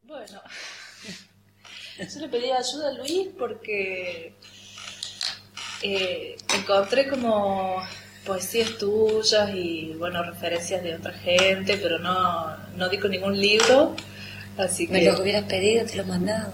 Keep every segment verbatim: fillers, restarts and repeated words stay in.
Bueno, yo le pedí ayuda a Luis porque eh, encontré como poesías tuyas y, bueno, referencias de otra gente, pero no, no di con ningún libro, así que... Me los hubieras pedido, te los mandaba.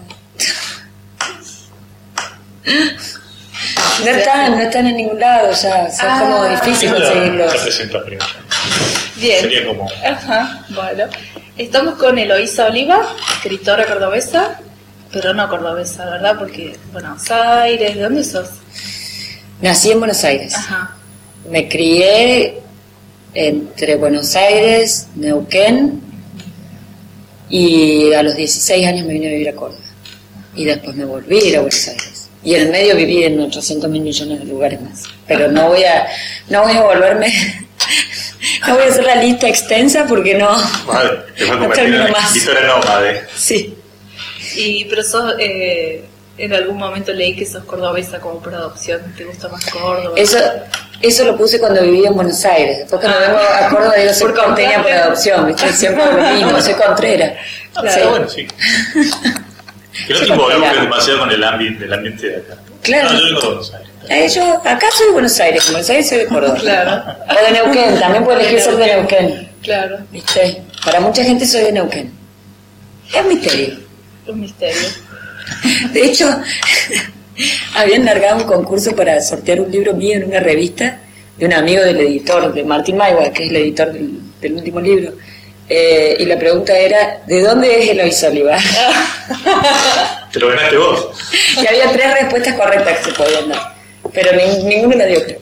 No están, no están en ningún lado ya, o sea, ah, como difícil conseguirlos. Se presenta primero. Bien. Sería como... Ajá, bueno. Estamos con Eloísa Oliva, escritora cordobesa, pero no cordobesa, ¿verdad? Porque Buenos Aires, ¿de dónde sos? Nací en Buenos Aires. Ajá. Me crié entre Buenos Aires, Neuquén, y a los dieciséis años me vine a vivir a Córdoba. Y después me volví a ir a Buenos Aires. Y en el medio viví en ochocientos mil millones de lugares más. Pero no voy a, no voy a volverme... No voy a hacer la lista extensa porque no, vale, te no termino más. Historia nómade. Sí. Y, pero sos, eh, en algún momento leí que sos cordobesa como por adopción, ¿te gusta más Córdoba? Eso, eso lo puse cuando vivía en Buenos Aires. Después cuando ah. vengo a Córdoba digo, soy porteña por adopción, ¿viste? Siempre lo mismo, soy contrera. Ah, sí. Bueno, sí. Que no te involucres demasiado con el ambiente, el ambiente de acá. Claro. No, yo vengo de Buenos Aires. Eh, yo acá soy de Buenos Aires, en Buenos Aires soy de Córdoba. Claro. O de Neuquén, también puedo elegir ser de Neuquén. Claro. ¿Viste? Para mucha gente soy de Neuquén. Es un misterio. Un misterio. De hecho, habían largado un concurso para sortear un libro mío en una revista de un amigo del editor, de Martín Maigua, que es el editor del, del último libro. Eh, y la pregunta era, ¿de dónde es Eloísa Oliva? Te lo ganaste vos. Y había tres respuestas correctas que se podían dar. Pero ni, ninguno la dio, creo.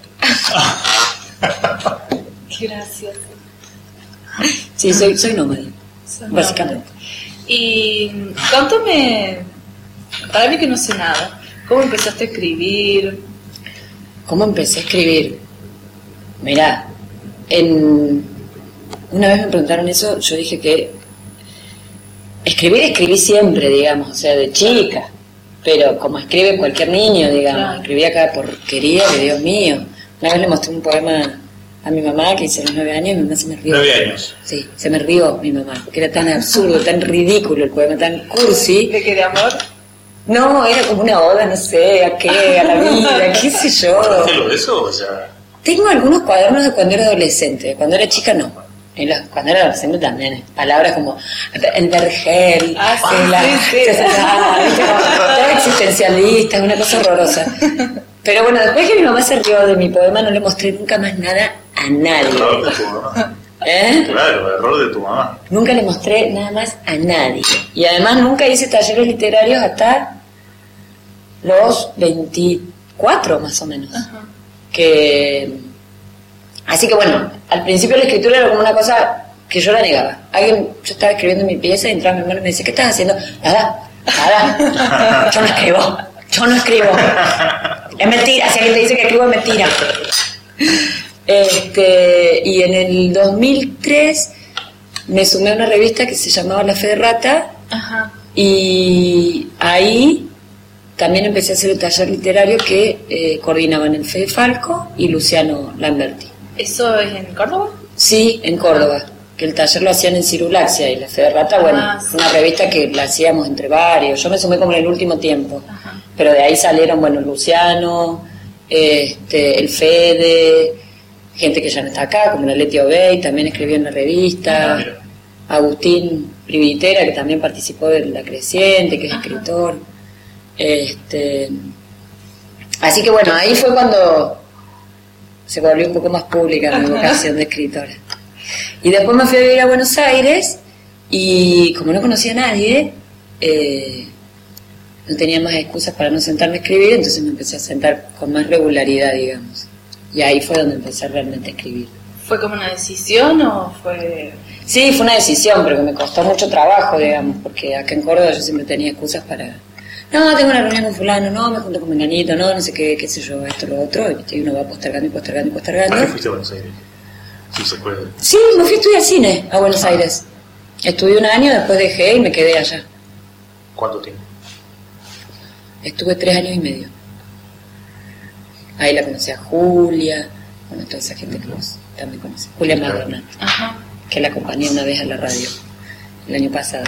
Qué gracioso. Sí, soy, soy nómada, Soy básicamente. Nómada. Y contame, para mí que no sé nada, ¿cómo empezaste a escribir? ¿Cómo empecé a escribir? Mirá, en... una vez me preguntaron eso, yo dije que escribir, escribí siempre, digamos, o sea, de chica. Pero como escribe cualquier niño, digamos, claro. Escribía cada porquería de Dios mío. Una vez le mostré un poema a mi mamá que hice a los nueve años y mi mamá se me rió. ¿Nueve años? Sí, se me rió mi mamá, porque era tan absurdo, tan ridículo el poema, tan cursi. ¿De qué, de amor? No, era como una oda, no sé, a qué, a la vida, qué sé yo. ¿Guardaste de eso? O sea... Tengo algunos cuadernos de cuando era adolescente, cuando era chica no. En los, cuando era adolescente también, palabras como el vergel, ah, sí, la, sí, sí. Se, se, todo existencialista, es una cosa horrorosa. Pero bueno, después que mi mamá se rió de mi poema, no le mostré nunca más nada a nadie. Error de tu mamá. ¿Eh? Claro, error de tu mamá. Nunca le mostré nada más a nadie. Y además nunca hice talleres literarios hasta los veinticuatro más o menos. Ajá. Que... Así que bueno, al principio la escritura era como una cosa que yo la negaba. Alguien, yo estaba escribiendo mi pieza y entraba mi hermano y me decía, ¿qué estás haciendo? Nada, nada, yo no escribo, yo no escribo. Es mentira, si alguien te dice que escribo es mentira. Este, y en el dos mil tres me sumé a una revista que se llamaba La Fe de Rata. Ajá. Y ahí también empecé a hacer el taller literario que eh, coordinaban el Fede Falco y Luciano Lamberti. ¿Eso es en Córdoba? Sí, en Córdoba, que el taller lo hacían en Cirulaxia y La Fe de Rata, bueno, ah, sí. Una revista que la hacíamos entre varios. Yo me sumé como en el último tiempo. Ajá. Pero de ahí salieron, bueno, Luciano, este, el Fede, gente que ya no está acá, como la Leti Obey, también escribió en la revista. Ajá. Agustín Privitera, que también participó de La Creciente, que es Ajá. escritor. Este, así que bueno, ahí fue cuando se volvió un poco más pública mi vocación de escritora. Y después me fui a vivir a Buenos Aires y como no conocía a nadie, eh, no tenía más excusas para no sentarme a escribir, entonces me empecé a sentar con más regularidad, digamos. Y ahí fue donde empecé realmente a escribir. ¿Fue como una decisión o fue...? Sí, fue una decisión, pero que me costó mucho trabajo, digamos, porque acá en Córdoba yo siempre tenía excusas para... No, tengo una reunión con fulano, no, me junto con menganito, no, no sé qué, qué sé yo, esto, lo otro, y uno va postergando y postergando y postergando. ¿Para qué fuiste a Buenos Aires? Sí, se puede. Sí, me fui a estudiar cine a Buenos ah. Aires. Estudié un año, después dejé y me quedé allá. ¿Cuánto tiempo? Estuve tres años y medio. Ahí la conocí a Julia, bueno, toda esa gente que vos también conoces. Julia Madonna, que la acompañé una vez a la radio, el año pasado.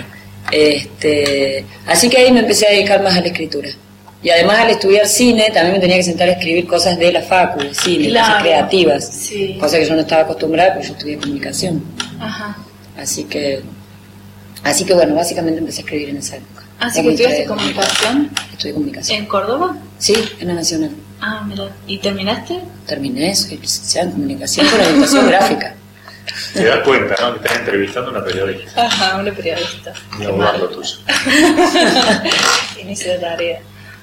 Este, así que ahí me empecé a dedicar más a la escritura. Y además al estudiar cine también me tenía que sentar a escribir cosas de la facu, de cine, claro, cosas creativas, sí. Cosa que yo no estaba acostumbrada porque yo estudié comunicación. Ajá. Así que, así que bueno, básicamente empecé a escribir en esa época. ¿Así que estudiaste comunicación? Estudié comunicación. ¿En Córdoba? Sí, en la Nacional. Ah, mira. ¿Y terminaste? Terminé, soy licenciada en comunicación con orientación gráfica. Te das cuenta, ¿no? Que estás entrevistando a una periodista. Ajá, una periodista. Y abogado tuyo. Inicio de tarea.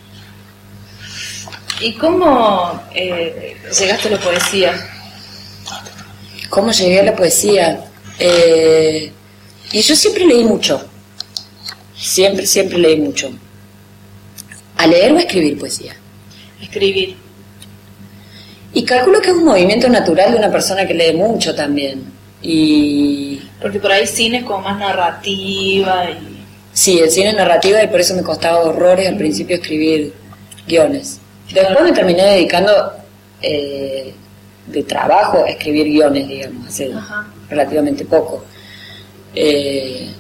¿Y cómo eh, llegaste a la poesía? ¿Cómo llegué a la poesía? Eh, y yo siempre leí mucho. Siempre, siempre leí mucho. ¿A leer o a escribir poesía? Escribir. Y calculo que es un movimiento natural de una persona que lee mucho también. Y porque por ahí cine es como más narrativa y... Sí, el cine es narrativa y por eso me costaba horrores al principio escribir guiones. Después me terminé dedicando eh, de trabajo a escribir guiones, digamos, hace Ajá. relativamente poco. Eh,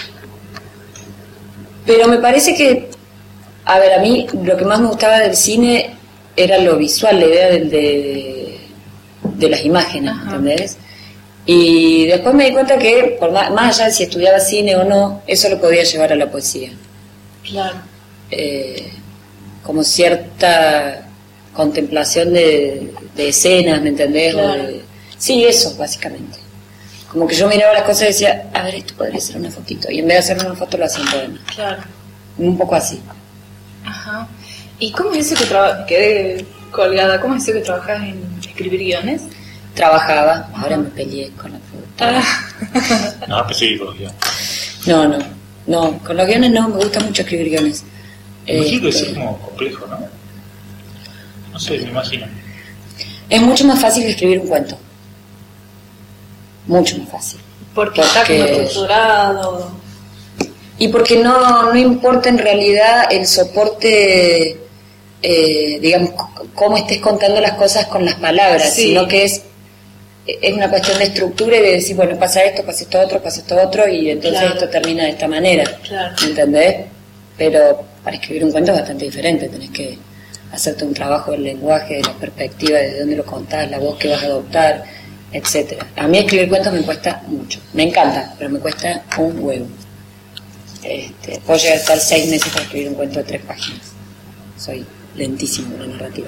pero me parece que, a ver, a mí lo que más me gustaba del cine era lo visual, la idea de, de, de las imágenes, Ajá. ¿entendés? Y después me di cuenta que, por más, más allá de si estudiaba cine o no, eso lo podía llevar a la poesía. Claro. Eh, como cierta contemplación de, de escenas, ¿me entendés? Claro. De, sí, eso, básicamente. Como que yo miraba las cosas y decía, a ver, esto podría ser una fotito. Y en vez de hacer una foto, lo hacía un poema. Claro. Un poco así. Ajá. ¿Y cómo es eso que trabajas? Quedé colgada. ¿Cómo es eso que trabajas en escribir guiones? Trabajaba, ahora me peleé con la productora. Ah. No, pues sí, con los guiones. No, no, no, con los guiones no, me gusta mucho escribir guiones. Me imagino que Este, es como complejo, ¿no? No sé, me imagino. Es mucho más fácil que escribir un cuento. Mucho más fácil. Porque, porque está como estructurado. Y porque no, no importa en realidad el soporte, eh, digamos, cómo estés contando las cosas con las palabras, sí. sino que es es una cuestión de estructura y de decir, bueno, pasa esto, pasa esto otro, pasa esto otro, y entonces claro. esto termina de esta manera. Claro. ¿Entendés? Pero para escribir un cuento es bastante diferente, tenés que hacerte un trabajo del lenguaje, de la perspectiva, de dónde lo contás, la voz que vas a adoptar, etcétera. A mí escribir cuentos me cuesta mucho, me encanta, pero me cuesta un huevo. Este, puedo llegar a estar seis meses para escribir un cuento de tres páginas. Soy lentísimo en la narrativa.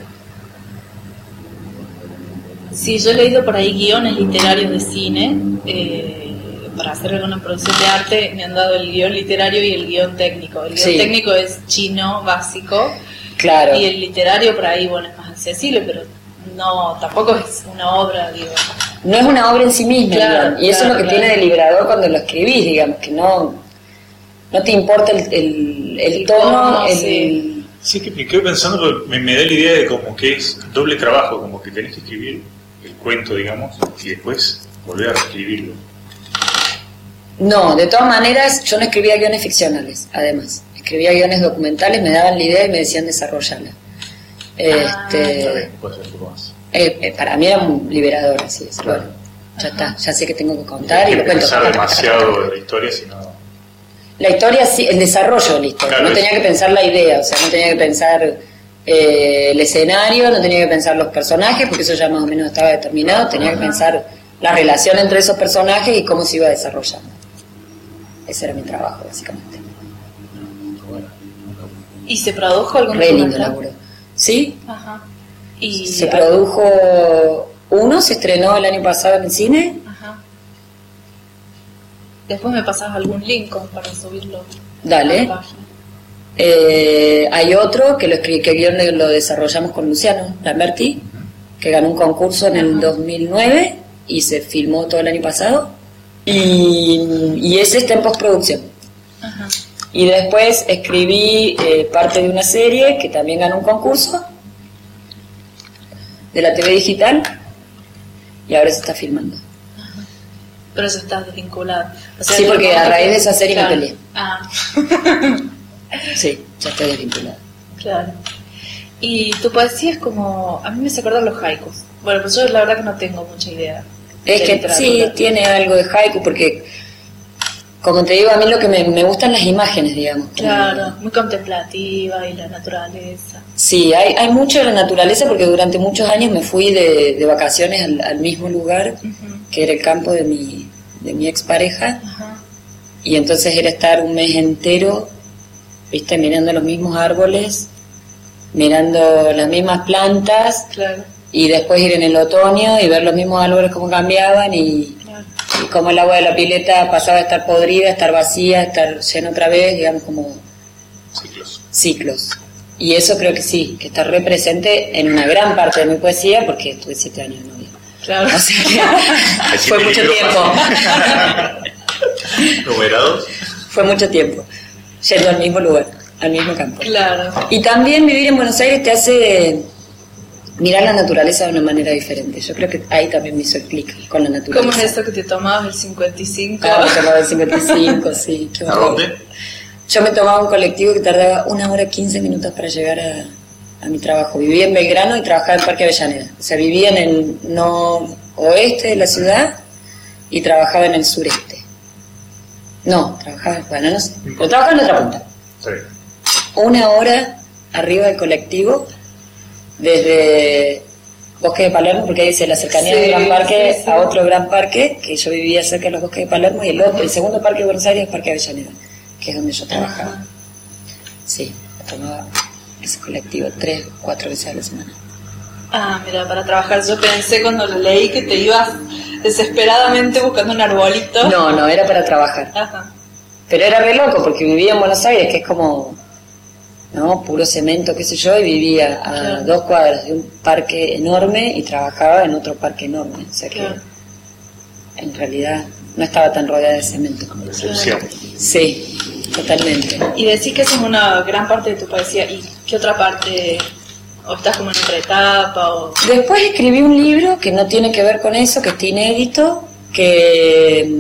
Sí, yo he leído por ahí guiones literarios de cine. Eh, para hacer alguna producción de arte me han dado el guión literario y el guión técnico. El guión sí. técnico es chino, básico. Claro. Y el literario por ahí, bueno, es más accesible, pero no, tampoco es una obra, digo. No es una obra en sí misma, claro, y eso claro, es lo que claro. tiene de liberador cuando lo escribís, digamos, que no, no te importa el, el, el, el tono, tono, el... sí. Sí, que me quedo pensando, porque me, me da la idea de como que es doble trabajo, como que tenés que escribir el cuento, digamos, y después volver a escribirlo. No, de todas maneras, yo no escribía guiones ficcionales, además. Escribía guiones documentales, me daban la idea y me decían desarrollarla. Ah, Este, puede ser un poco más. eh, eh, para mí era un liberador, así es. Claro. Bueno, ya está, ya sé que tengo que contar y lo cuento. Pensar demasiado de la historia, sino... La historia, sí, el desarrollo de la historia. Claro, no tenía que pensar la idea, o sea, no tenía que pensar eh, el escenario, no tenía que pensar los personajes, porque eso ya más o menos estaba determinado. Tenía que pensar la relación entre esos personajes y cómo se iba desarrollando. Ese era mi trabajo, básicamente. ¿Y se produjo algún Re lindo laburo. ¿Sí? Ajá. ¿Y se produjo uno, se estrenó el año pasado en el cine. Ajá. Después me pasas algún link para subirlo. Dale. Eh, hay otro que lo escribí, que guión lo desarrollamos con Luciano Lamberti, que ganó un concurso en el dos mil nueve y se filmó todo el año pasado. Y, y ese está en postproducción. Ajá. Y después escribí eh, parte de una serie que también ganó un concurso de la T V digital y ahora se está filmando. Ajá. Pero eso está desvinculado. O sea, sí, porque a raíz que... de esa serie claro. me peleé. Ah. Sí, ya estoy desvinculada. Claro. Y tu poesía es como... A mí me hace acordar los haikus. Bueno, pues yo la verdad que no tengo mucha idea. Es que sí, tiene algo de haiku porque como te digo, a mí lo que me, me gustan las imágenes, digamos. Claro, muy contemplativa y la naturaleza. Sí, hay, hay mucho de la naturaleza porque durante muchos años me fui de, de vacaciones al, al mismo lugar, uh-huh. que era el campo de mi, de mi expareja, uh-huh. y entonces era estar un mes entero, viste, mirando los mismos árboles, mirando las mismas plantas, claro. y después ir en el otoño y ver los mismos árboles cómo cambiaban y... y como el agua de la pileta pasaba a estar podrida, a estar vacía, a estar llena otra vez, digamos, como ciclos. Ciclos. Y eso creo que sí, que está re presente en una gran parte de mi poesía, porque estuve siete años de novia. Claro. O sea que fue mucho tiempo. ¿Numerados? Fue mucho tiempo, yendo al mismo lugar, al mismo campo. Claro. Y también vivir en Buenos Aires te hace... mirar la naturaleza de una manera diferente. Yo creo que ahí también me hizo el clic con la naturaleza. ¿Cómo es eso que te tomabas el cincuenta y cinco? Ah, me tomaba el cincuenta y cinco, sí. Qué ¿A dónde? Yo me tomaba un colectivo que tardaba una hora quince minutos para llegar a, a mi trabajo. Vivía en Belgrano y trabajaba en Parque Avellaneda. O sea, vivía en el noroeste de la ciudad y trabajaba en el sureste. No, trabajaba, bueno, no sé. Pero trabajaba en otra punta. Sí. Una hora arriba del colectivo desde Bosque de Palermo, porque ahí dice la cercanía sí, del Gran Parque sí, sí. a otro gran parque, que yo vivía cerca de los Bosques de Palermo, y el otro, el segundo parque de Buenos Aires es Parque Avellaneda, que es donde yo trabajaba. Ajá. Sí, tomaba ese colectivo tres, cuatro veces a la semana. Ah, mira, para trabajar. Yo pensé cuando lo leí que te ibas desesperadamente buscando un arbolito. No, no, era para trabajar. Ajá. Pero era re loco, porque vivía en Buenos Aires, que es como... ¿no? Puro cemento, qué sé yo, y vivía a claro. dos cuadras de un parque enorme y trabajaba en otro parque enorme. O sea que claro. en realidad no estaba tan rodeada de cemento. Como la excepción. Sí, totalmente. Y decís que esa es una gran parte de tu poesía. ¿Y qué otra parte? ¿O estás como en otra etapa? O... Después escribí un libro que no tiene que ver con eso, que está inédito, que,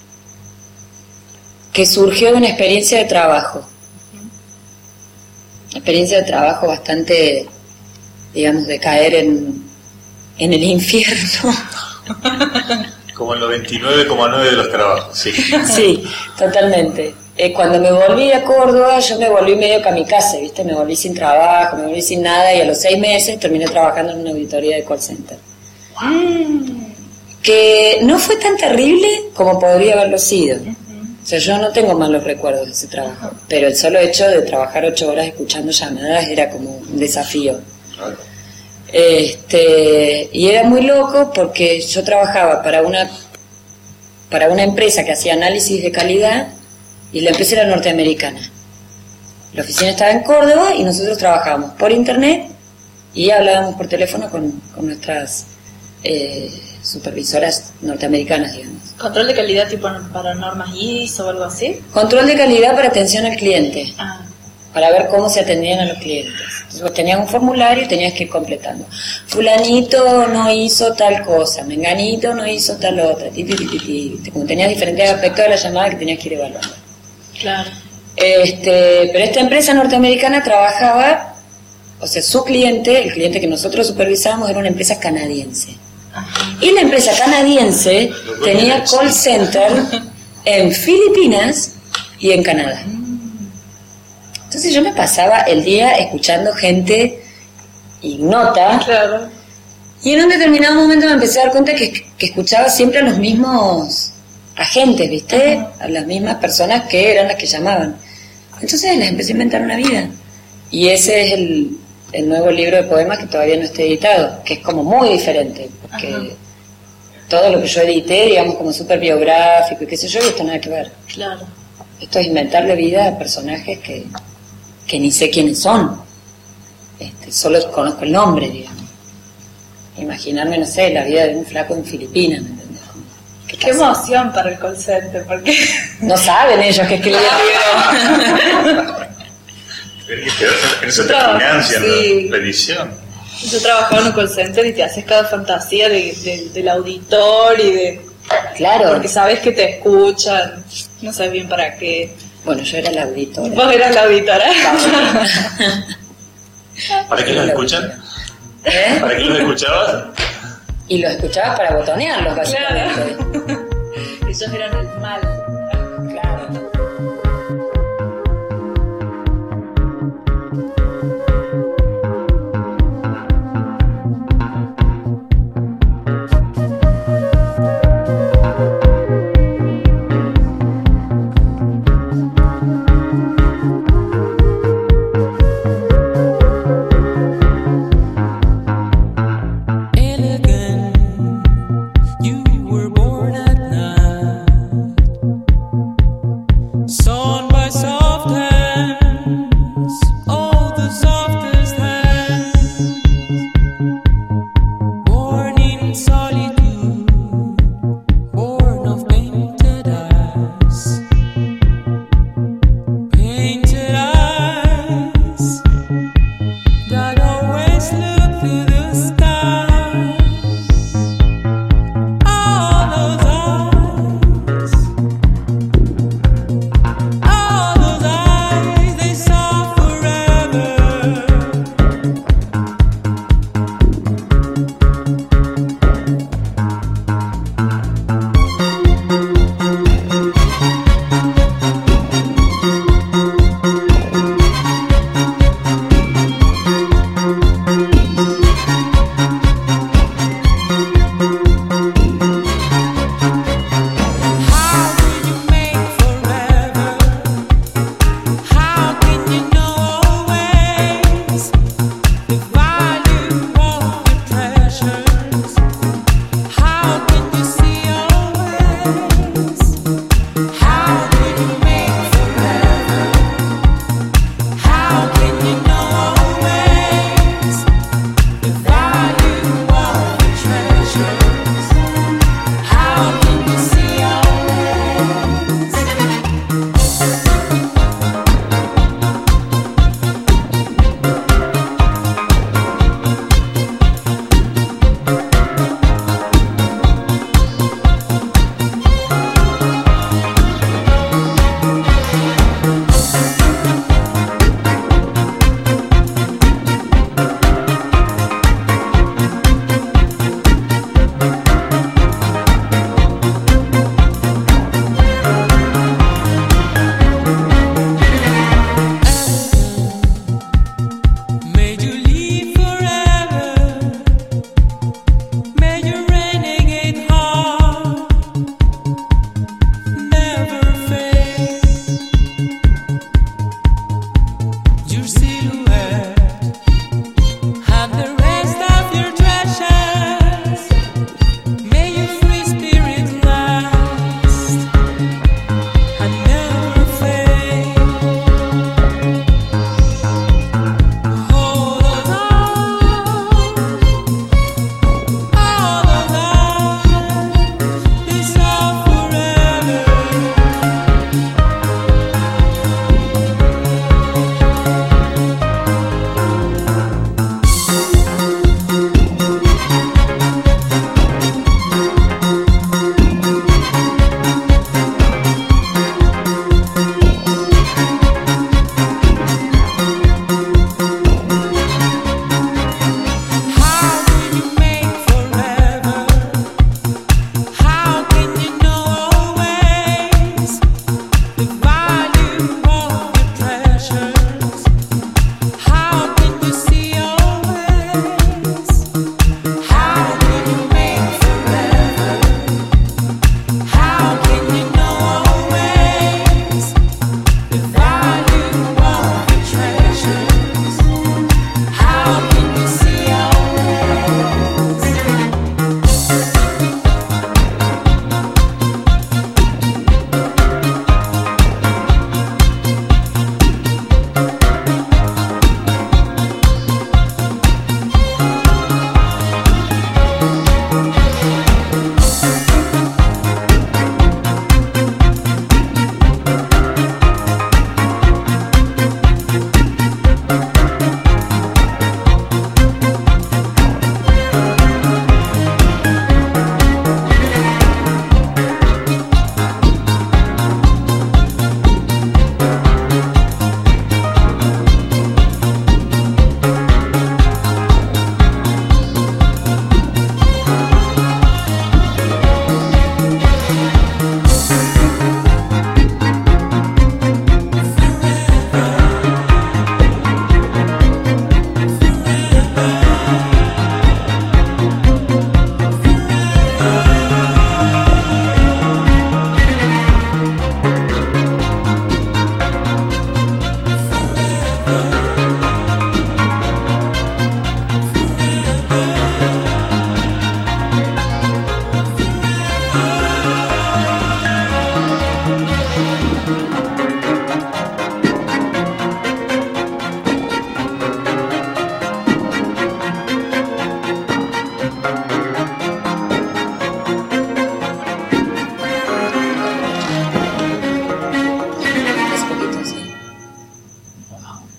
que surgió de una experiencia de trabajo. Experiencia de trabajo bastante, digamos, de caer en, en el infierno. Como el noventa y nueve coma nueve de los trabajos, sí. Sí, totalmente. Eh, cuando me volví a Córdoba, yo me volví medio kamikaze, ¿viste? Me volví sin trabajo, me volví sin nada, y a los seis meses terminé trabajando en una auditoría de call center. Mm. Que no fue tan terrible como podría haberlo sido. O sea, yo no tengo malos recuerdos de ese trabajo, pero el solo hecho de trabajar ocho horas escuchando llamadas era como un desafío. Este, y era muy loco porque yo trabajaba para una para una empresa que hacía análisis de calidad y la empresa era norteamericana. La oficina estaba en Córdoba y nosotros trabajábamos por internet y hablábamos por teléfono con, con nuestras eh, supervisoras norteamericanas, digamos. ¿Control de calidad tipo para normas I S O o algo así? Control de calidad para atención al cliente. Ah. Para ver cómo se atendían a los clientes. Entonces vos tenías un formulario y tenías que ir completando. Fulanito no hizo tal cosa, menganito no hizo tal otra, ti, ti, ti, ti, ti. Como tenías diferentes aspectos de la llamada que tenías que ir evaluando. Claro. Este, pero esta empresa norteamericana trabajaba, o sea, su cliente, el cliente que nosotros supervisábamos, era una empresa canadiense. Ajá. Y la empresa canadiense tenía call center en Filipinas y en Canadá. Entonces yo me pasaba el día escuchando gente ignota. Claro. Y en un determinado momento me empecé a dar cuenta que, que escuchaba siempre a los mismos agentes, ¿viste? Ajá. A las mismas personas que eran las que llamaban. Entonces les empecé a inventar una vida. Y ese es el, el nuevo libro de poemas que todavía no está editado, que es como muy diferente, porque ajá, todo lo que yo edité, digamos, como súper biográfico y qué sé yo, y esto nada que ver. Claro. Esto es inventarle vida a personajes que, que ni sé quiénes son. Este, solo conozco el nombre, digamos. Imaginarme, no sé, la vida de un flaco en Filipinas, ¿me entendés? ¿Qué, ¿Qué emoción para el call center? Porque no saben ellos que escribieron libros. En eso te financian, sí, la edición. Yo trabajaba en un call center y te haces cada fantasía de, de, del auditor y de... Claro. Porque sabes que te escuchan, no sabes bien para qué. Bueno, yo era la auditora. ¿Vos eras la auditora? ¿Para qué los escuchan? ¿Eh? ¿Para qué los escuchabas? Y los escuchabas para botonearlos, básicamente. Claro. Ellos eran el mal. Claro.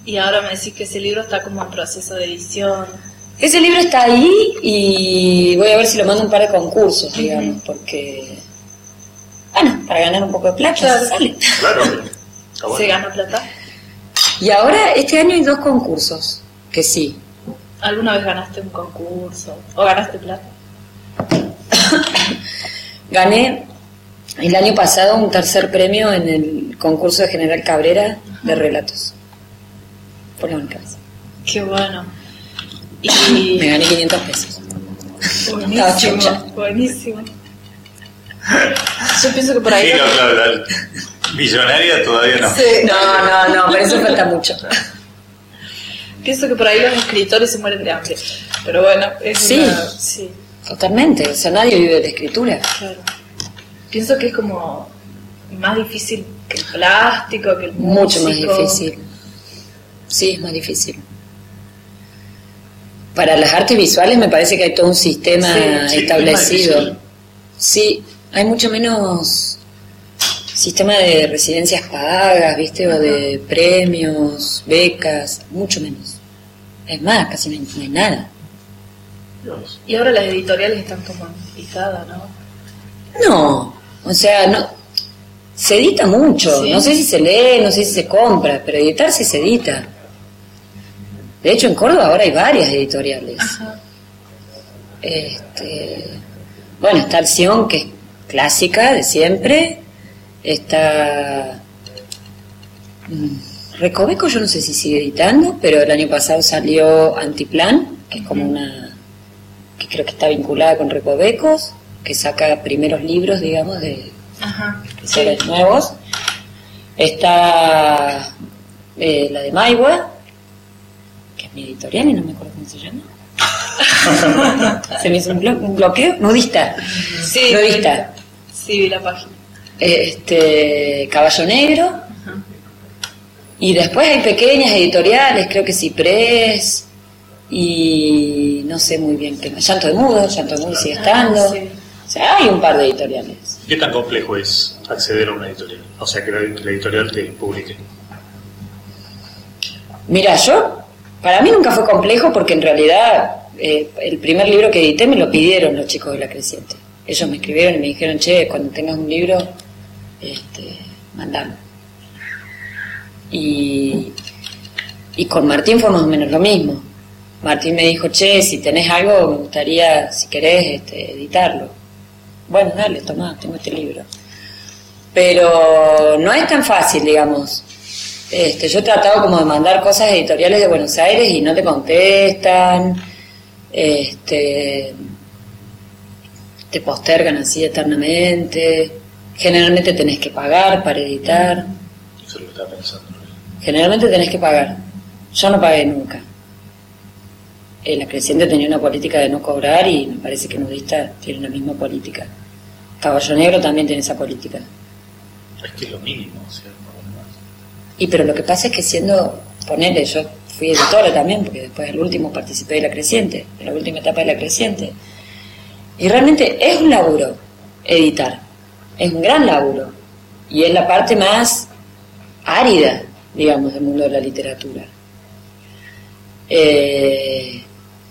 Y ahora me decís que ese libro está como en proceso de edición. Ese libro está ahí y voy a ver si lo mando un par de concursos, digamos, uh-huh. porque, bueno, para ganar un poco de plata, claro. sale. Claro. Bueno. ¿Se gana plata? Y ahora, este año hay dos concursos, que sí. ¿Alguna vez ganaste un concurso? ¿O ganaste plata? Gané el año pasado un tercer premio en el concurso de General Cabrera uh-huh. de relatos. Por la única vez. Qué bueno. Y me gané quinientos pesos. Buenísimo, buenísimo. Yo pienso que por ahí... Sí, no, claro, claro. Millonaria todavía no. Sí. No, no, no, pero eso falta mucho. Pienso que por ahí los escritores se mueren de hambre. Pero bueno, es sí, una... sí, totalmente. O sea, nadie vive de la escritura. Claro. Pienso que es como más difícil que el plástico, que el músico. Mucho más difícil. Sí, es más difícil. Para las artes visuales me parece que hay todo un sistema sí, establecido. Sí, sí, hay mucho menos sistema de residencias pagas, ¿viste? O de premios, becas, mucho menos. Es más, casi no hay, no hay nada. Y ahora las editoriales están como pisadas, ¿no? No, o sea, no se edita mucho. Sí. No sé si se lee, no sé si se compra, pero editar sí se edita. De hecho, en Córdoba ahora hay varias editoriales. Ajá. Este, bueno, está Alción, que es clásica de siempre. Está Recoveco, yo no sé si sigue editando, pero el año pasado salió Antiplan, que es como una, que creo que está vinculada con Recovecos, que saca primeros libros, digamos, de escritores sí. nuevos. Está eh, la de Maigua, que es mi editorial y no me acuerdo cómo se llama. Se me hizo un, blo- un bloqueo. Nudista. Sí, Nudista. Sí, vi la página. Este, Caballo Negro. Uh-huh. Y después hay pequeñas editoriales, creo que Ciprés. Y no sé muy bien qué más. Llanto de Mudo, Llanto de Mudo sigue estando. Ah, sí. O sea, hay un par de editoriales. ¿Qué tan complejo es acceder a una editorial? O sea, que la, que la editorial te publique. Mira, yo, para mí nunca fue complejo porque en realidad eh, el primer libro que edité me lo pidieron los chicos de La Creciente. Ellos me escribieron y me dijeron, che, cuando tengas un libro, este, mandalo. Y, y con Martín fue más o menos lo mismo. Martín me dijo, che, si tenés algo, me gustaría, si querés, este, editarlo. Bueno, dale, tomá, tengo este libro. Pero no es tan fácil, digamos. Este, yo he tratado como de mandar cosas editoriales de Buenos Aires y no te contestan, este, te postergan así eternamente, generalmente tenés que pagar para editar. Eso es lo que estaba pensando. Generalmente tenés que pagar. Yo no pagué nunca. Eh, La Creciente tenía una política de no cobrar y me parece que Nudista tiene la misma política. Caballo Negro también tiene esa política. Es que es lo mínimo, o sea, y pero lo que pasa es que siendo, ponele, yo fui editora también, porque después del último participé de La Creciente, de la última etapa de La Creciente, y realmente es un laburo editar, es un gran laburo, y es la parte más árida, digamos, del mundo de la literatura. Eh,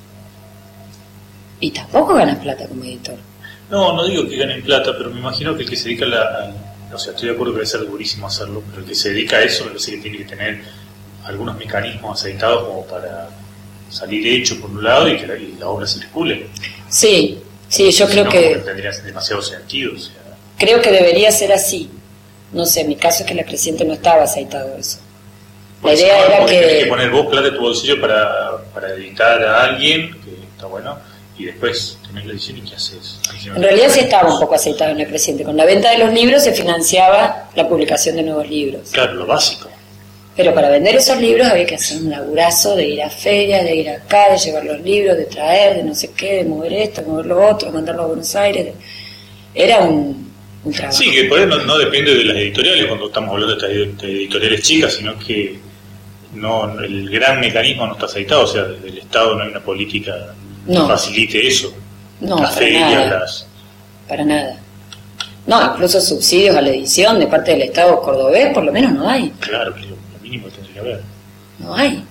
y tampoco ganas plata como editor. No, no digo que ganen plata, pero me imagino que el que se dedica a la... A... O sea, estoy de acuerdo que debe ser durísimo hacerlo, pero el que se dedica a eso me parece que tiene que tener algunos mecanismos aceitados como para salir hecho por un lado y que la, y la obra circule. Sí, sí, yo si creo no, que... tendría demasiado sentido. O sea. Creo que debería ser así. No sé, en mi caso es que La Creciente no estaba aceitado eso. La idea no, era que... Tenés que poner vos plata de tu bolsillo para, para editar a alguien, que está bueno, y después tenés la edición y ¿qué haces? En realidad sí estaba un poco aceitado en La Creciente. Con la venta de los libros se financiaba la publicación de nuevos libros. Claro, lo básico. Pero para vender esos libros había que hacer un laburazo de ir a ferias, de ir acá, de llevar los libros, de traer, de no sé qué, de mover esto, de mover lo otro, de mandarlo a Buenos Aires. De... Era un, un trabajo. Sí, que por eso no, no depende de las editoriales cuando estamos hablando de estas editoriales chicas, sino que no el gran mecanismo no está aceitado. O sea, desde el Estado no hay una política no. que facilite eso. No, las para ferias, nada. Las... Para nada. No, incluso subsidios a la edición de parte del Estado cordobés, por lo menos no hay. Claro, que lo mínimo que tendría que haber. No hay.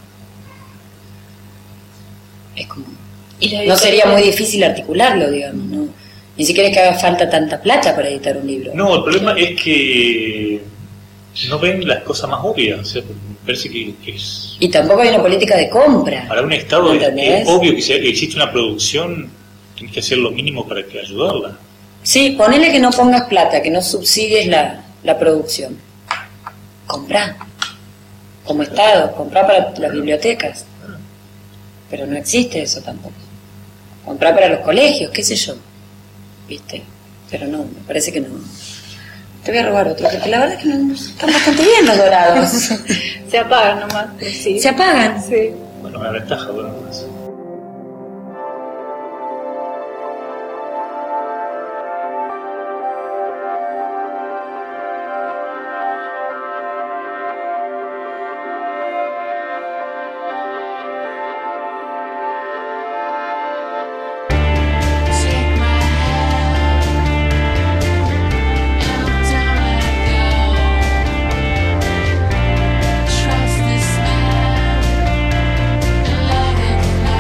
Es como... No sería muy difícil articularlo, digamos, ¿no? Ni siquiera es que haga falta tanta plata para editar un libro. No, el problema es que no ven las cosas más obvias. O sea, me parece que, que es... Y tampoco hay una política de compra. Para un Estado es, es obvio que si existe una producción, tienes que hacer lo mínimo para que ayudarla. Sí, ponele que no pongas plata, que no subsidies la, la producción. Comprá. Como Estado, comprá para las bibliotecas. Pero no existe eso tampoco. Comprá para los colegios, qué sé yo. ¿Viste? Pero no, me parece que no. Te voy a robar otro, porque la verdad es que no, están bastante bien los dorados. Se apagan nomás. Sí. ¿Se apagan? Sí. Bueno, una ventaja, bueno, más. Trust this man and let it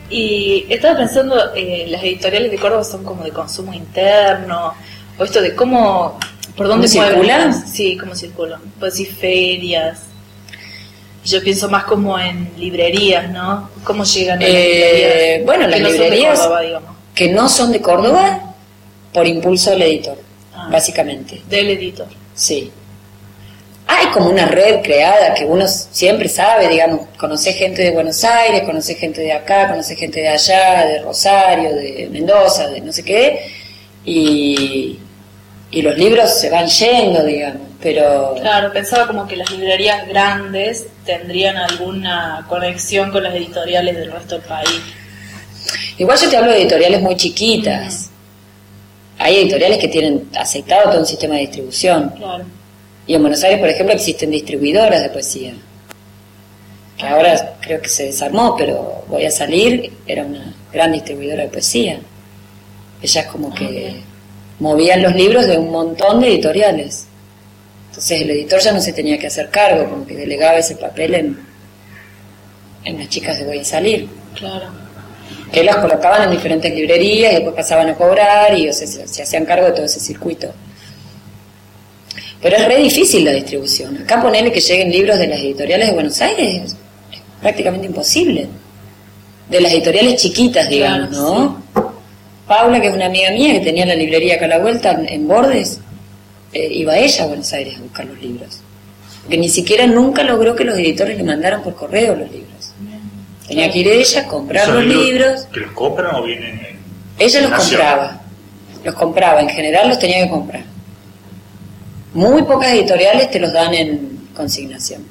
Y estaba pensando, eh, las editoriales de Córdoba son como de consumo interno, o esto de cómo, por dónde circulan. Sí, cómo circulan. Pues sí, ferias. Yo pienso más como en librerías, ¿no? ¿Cómo llegan a las eh, librerías? Bueno, las no librerías Córdoba, digamos. Que no son de Córdoba, por impulso del editor, ah, básicamente. Del editor. Sí. Hay como una red creada que uno siempre sabe, digamos, conoce gente de Buenos Aires, conoce gente de acá, conoce gente de allá, de Rosario, de Mendoza, de no sé qué, y, y los libros se van yendo, digamos, pero... Claro, pensaba como que las librerías grandes tendrían alguna conexión con las editoriales del resto del país. Igual yo te hablo de editoriales muy chiquitas. Uh-huh. Hay editoriales que tienen aceptado todo un sistema de distribución. Claro. Y en Buenos Aires, por ejemplo, existen distribuidoras de poesía, que ahora creo que se desarmó, pero Voy a Salir era una gran distribuidora de poesía. Ellas como que okay. movían los libros de un montón de editoriales. Entonces el editor ya no se tenía que hacer cargo, como que delegaba ese papel en, en las chicas de Voy a Salir. Claro. Que las colocaban en diferentes librerías y después pasaban a cobrar y o sea, se, se hacían cargo de todo ese circuito. Pero es re difícil la distribución. Acá ponerle que lleguen libros de las editoriales de Buenos Aires es, es prácticamente imposible. De las editoriales chiquitas, digamos, claro, ¿no? Sí. Paula, que es una amiga mía que tenía la librería acá a la vuelta en, en Bordes, eh, iba ella a Buenos Aires a buscar los libros. Porque ni siquiera nunca logró que los editores le mandaran por correo los libros. Tenía que ir ella, comprar los libros, libros. ¿Que los compran o vienen en Ella los nación? compraba. Los compraba, en general los tenía que comprar. Muy pocas editoriales te los dan en consignación.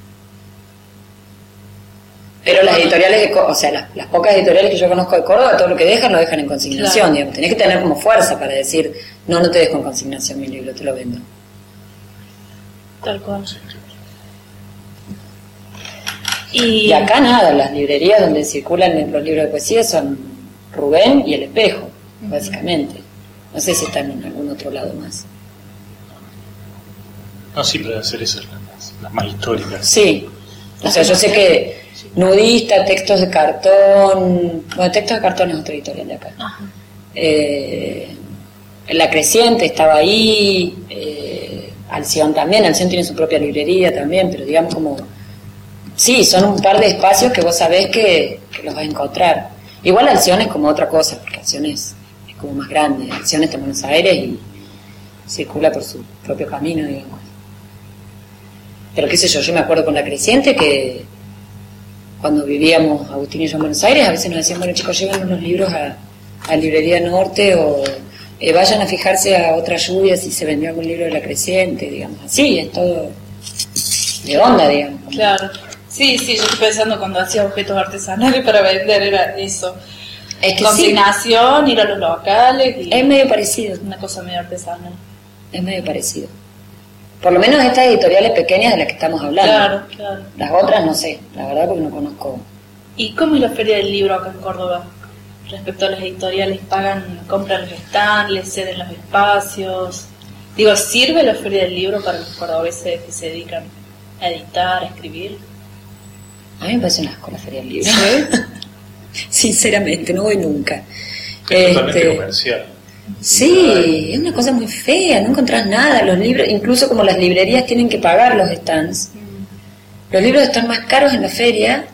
Pero las editoriales, de, o sea, las, las pocas editoriales que yo conozco de Córdoba, todo lo que dejan lo dejan en consignación. Claro. Digamos. Tenés que tener como fuerza para decir, no, no te dejo en consignación mi libro, te lo vendo. Tal cual. Y, y acá nada, las librerías donde circulan los libros de poesía son Rubén y El Espejo, uh-huh. básicamente. No sé si están en algún otro lado más. No, sí, pero deben ser esas las, las más históricas. Sí, o sea, yo sé que Nudista, Textos de Cartón, bueno, Textos de Cartón es otra editorial de acá. Uh-huh. Eh, La Creciente estaba ahí, eh, Alción también, Alción tiene su propia librería también, pero digamos como, sí, son un par de espacios que vos sabés que, que los vas a encontrar. Igual Alción es como otra cosa, porque Alción es, es como más grande, Alción está en Buenos Aires y circula por su propio camino, digamos. Pero qué sé yo, yo me acuerdo con La Creciente que cuando vivíamos Agustín y yo en Buenos Aires, a veces nos decían, bueno chicos, lleven unos libros a, a Librería Norte o eh, vayan a fijarse a Otras Lluvias si se vendió algún libro de La Creciente, digamos. Así, es todo de onda, digamos. Claro, sí, sí, yo estoy pensando cuando hacía objetos artesanales para vender, era eso. Es que consignación, sí. Ir a los locales. Y es medio parecido. Una cosa medio artesanal. Es medio parecido. Por lo menos estas editoriales pequeñas de las que estamos hablando. Claro, claro. Las otras no sé, la verdad porque no conozco. ¿Y cómo es la Feria del Libro acá en Córdoba? Respecto a las editoriales, ¿pagan, compran los stands, les ceden los espacios? Digo, ¿sirve la Feria del Libro para los cordobeses que se dedican a editar, a escribir? A mí me parece un asco la Feria del Libro. Sinceramente, no voy nunca. Es totalmente este... comercial. Sí, es una cosa muy fea, no encontrás nada. Los libros, incluso como las librerías tienen que pagar los stands, los libros están más caros en la feria.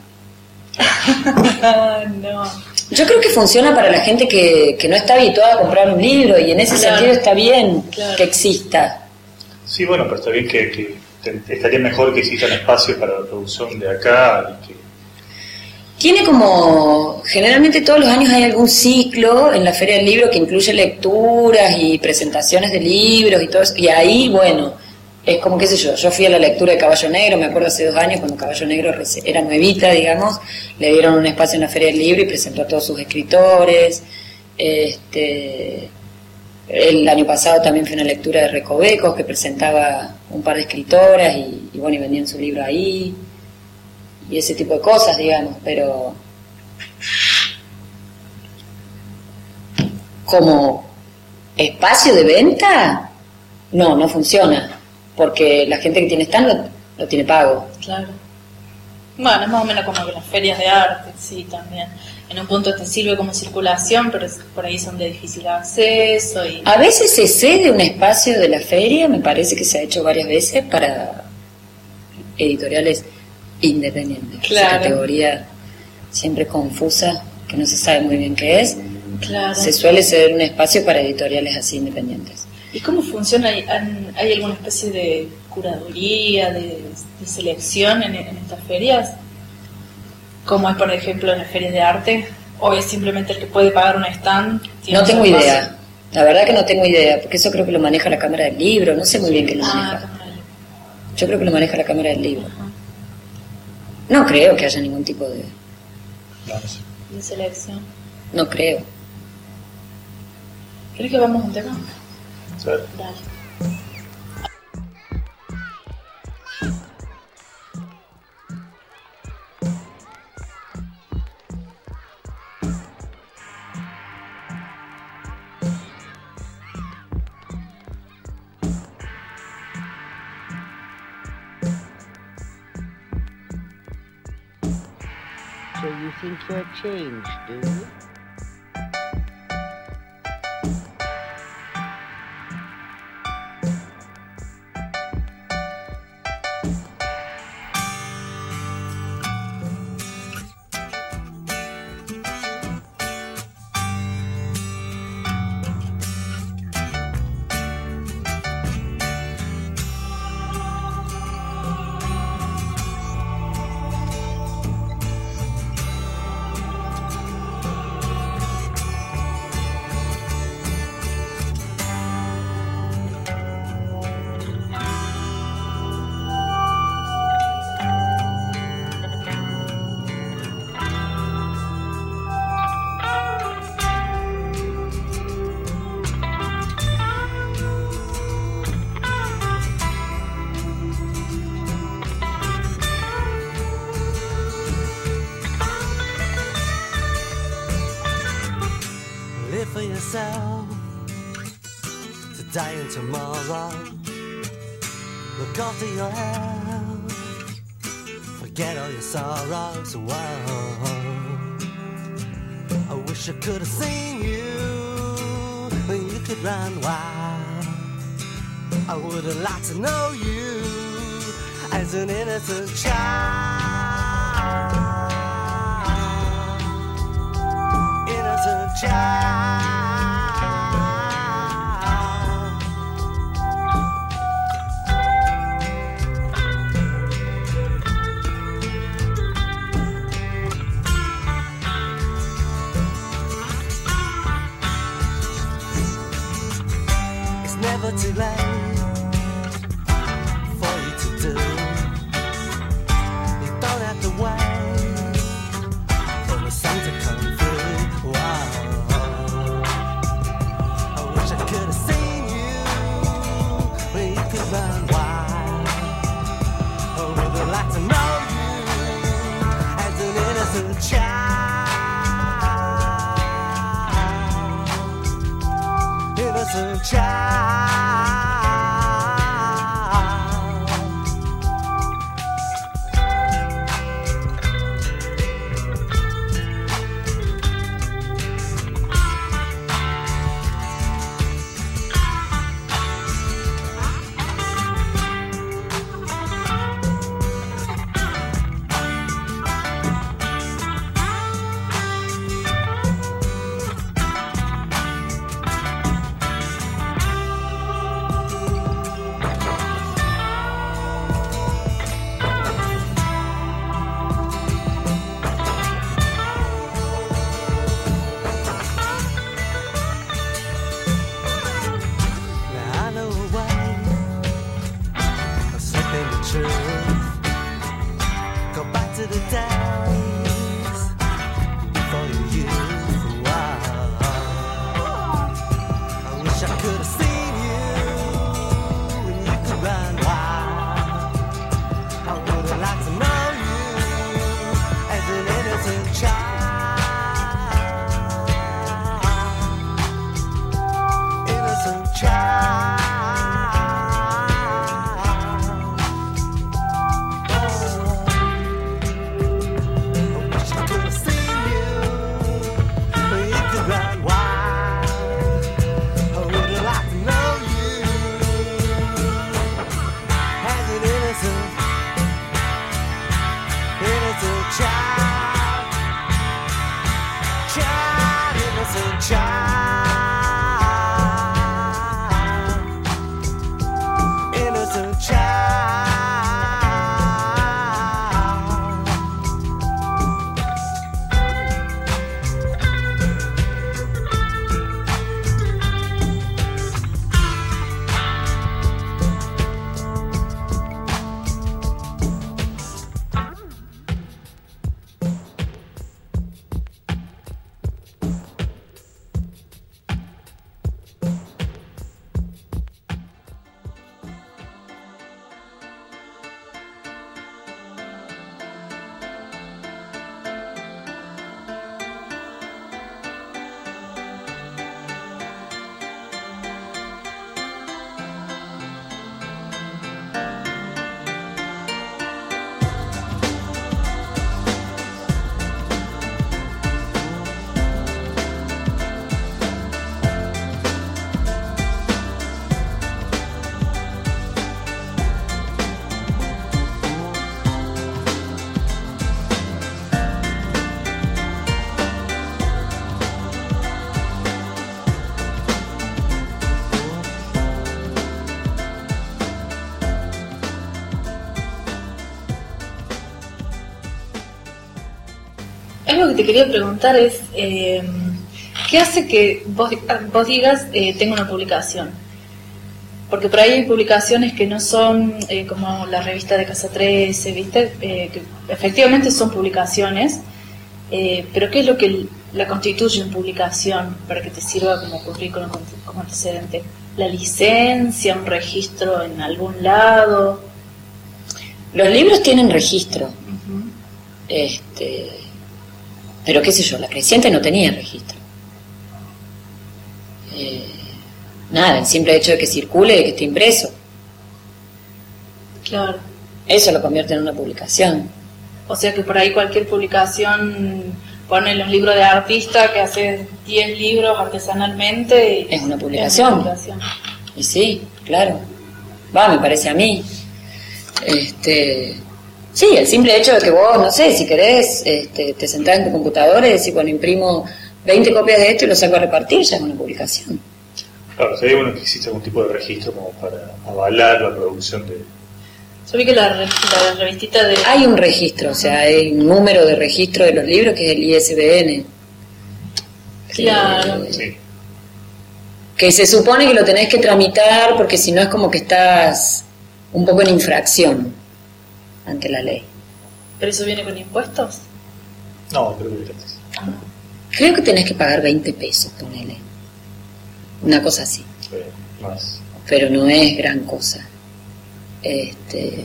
No. Yo creo que funciona para la gente que, que no está habituada a comprar un libro y en ese claro. sentido está bien claro. que exista. Sí, bueno, pero está bien que, que te, estaría mejor que existan espacios para la producción de acá. Y que... Tiene como, generalmente todos los años hay algún ciclo en la Feria del Libro que incluye lecturas y presentaciones de libros y todo eso, y ahí, bueno, es como, qué sé yo, yo fui a la lectura de Caballo Negro, me acuerdo hace dos años cuando Caballo Negro era nuevita, digamos, le dieron un espacio en la Feria del Libro y presentó a todos sus escritores. Este, el año pasado también fue una lectura de Recovecos que presentaba un par de escritoras y, y bueno, y vendían su libro ahí. Y ese tipo de cosas, digamos, pero como espacio de venta, no, no funciona, porque la gente que tiene stand lo, lo tiene pago. Claro. Bueno, es más o menos como que las ferias de arte, sí, también. En un punto te sirve como circulación, pero por ahí son de difícil acceso. Y... A veces se cede un espacio de la feria, me parece que se ha hecho varias veces, para editoriales independientes. Claro. Esa categoría siempre confusa, que no se sabe muy bien qué es. Claro. Se suele ceder un espacio para editoriales así independientes. ¿Y cómo funciona? ¿Hay, hay alguna especie de curaduría, de, de selección en, en estas ferias? Como es, por ejemplo, en las ferias de arte, o es simplemente el que puede pagar un stand. No tengo idea, la verdad que no tengo idea, porque eso creo que lo maneja la Cámara del Libro, no sé muy bien qué lo maneja. Ah, yo creo que lo maneja la Cámara del Libro. Uh-huh. No creo que haya ningún tipo de... de selección. No creo. ¿Crees que vamos a un tema? Sí. Dale. So you think you're changed, do you? For yourself today and tomorrow. Look after your health, forget all your sorrows. Whoa. I wish I could have seen you when you could run wild. I would have liked to know you as an innocent child. Innocent child. Never too late for you to do. You don't have to wait for the sun to come through. Wow. I wish I could have seen you when you could run wild. I would have liked to know you as an innocent child. Innocent child. child, child, innocent child, innocent child. Algo que te quería preguntar es, eh, ¿qué hace que vos, vos digas, eh, tengo una publicación? Porque por ahí hay publicaciones que no son eh, como la revista de Casa trece, ¿viste? Eh, que efectivamente son publicaciones, eh, pero ¿qué es lo que la constituye en publicación para que te sirva como currículum, como antecedente? ¿La licencia, un registro en algún lado? Los libros tienen registro. Uh-huh. Este... Pero qué sé yo, la Creciente no tenía registro. Eh, nada, el simple hecho de que circule, de que esté impreso. Claro. Eso lo convierte en una publicación. O sea que por ahí cualquier publicación, ponele un libro de artista que hace diez libros artesanalmente. Y es una publicación. Es una publicación. Y sí, claro. Va, me parece a mí. Este... Sí, el simple hecho de que vos, no sé, si querés, este, te sentás en tu computadora y decís, bueno, imprimo veinte copias de esto y lo saco a repartir, ya es una publicación. Claro, sería bueno que exista algún tipo de registro como para avalar la producción de... Yo vi que la, la revistita de... Hay un registro, o sea, hay un número de registro de los libros que es el I S B N. Claro. Que, sí. Que se supone que lo tenés que tramitar porque si no es como que estás un poco en infracción ante la ley. ¿Pero eso viene con impuestos? No, creo que gratis. Ah. Creo que tenés que pagar veinte pesos, ponele. Una cosa así. Sí, más. Pero no es gran cosa. Este,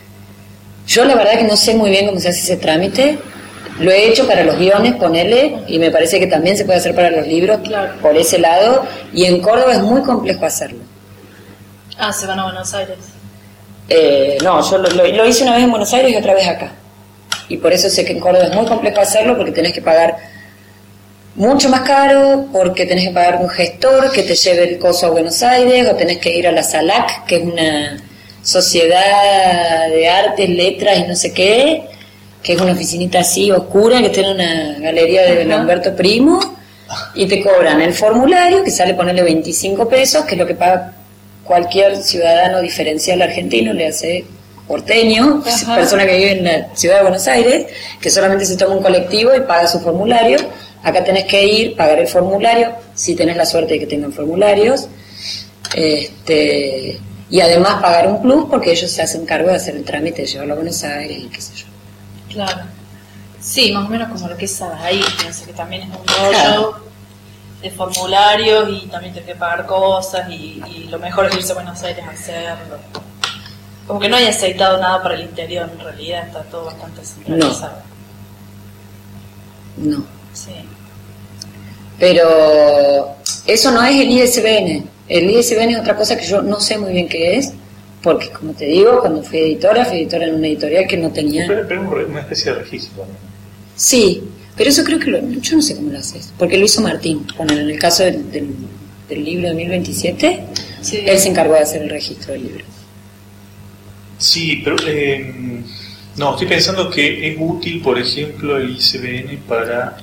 yo la verdad que no sé muy bien cómo se hace ese trámite. Lo he hecho para los guiones, ponele, y me parece que también se puede hacer para los libros, claro, por ese lado. Y en Córdoba es muy complejo hacerlo. Ah, se van a Buenos Aires. Eh, no, yo lo, lo, lo hice una vez en Buenos Aires y otra vez acá. Y por eso sé que en Córdoba es muy complejo hacerlo, porque tenés que pagar mucho más caro, porque tenés que pagar un gestor que te lleve el coso a Buenos Aires, o tenés que ir a la SALAC, que es una sociedad de artes, letras y no sé qué, que es una oficinita así oscura, que tiene una galería de Lamberto Primo, y te cobran el formulario, que sale ponerle veinticinco pesos, que es lo que paga cualquier ciudadano diferencial argentino, le hace porteño, ajá, persona que vive en la ciudad de Buenos Aires, que solamente se toma un colectivo y paga su formulario. Acá tenés que ir, pagar el formulario, si tenés la suerte de que tengan formularios, este, y además pagar un plus, porque ellos se hacen cargo de hacer el trámite, de llevarlo a Buenos Aires y qué sé yo. Claro. Sí, más o menos como lo que es ahí, pienso que también es un rollo, claro, de formularios, y también tenés que pagar cosas, y, y lo mejor es irse a Buenos Aires a hacerlo. Como que no hay aceitado nada para el interior, en realidad está todo bastante centralizado. No. No. Sí. Pero eso no es el I S B N. El I S B N es otra cosa que yo no sé muy bien qué es, porque como te digo, cuando fui editora, fui editora en una editorial que no tenía... Pero, pero una especie de registro también. Sí, pero eso creo que lo, yo no sé cómo lo haces, porque lo hizo Martín. Bueno, en el caso del, del, del libro de mil veintisiete, sí, él se encargó de hacer el registro del libro. Sí, pero eh, No, estoy pensando que es útil, por ejemplo, el I S B N para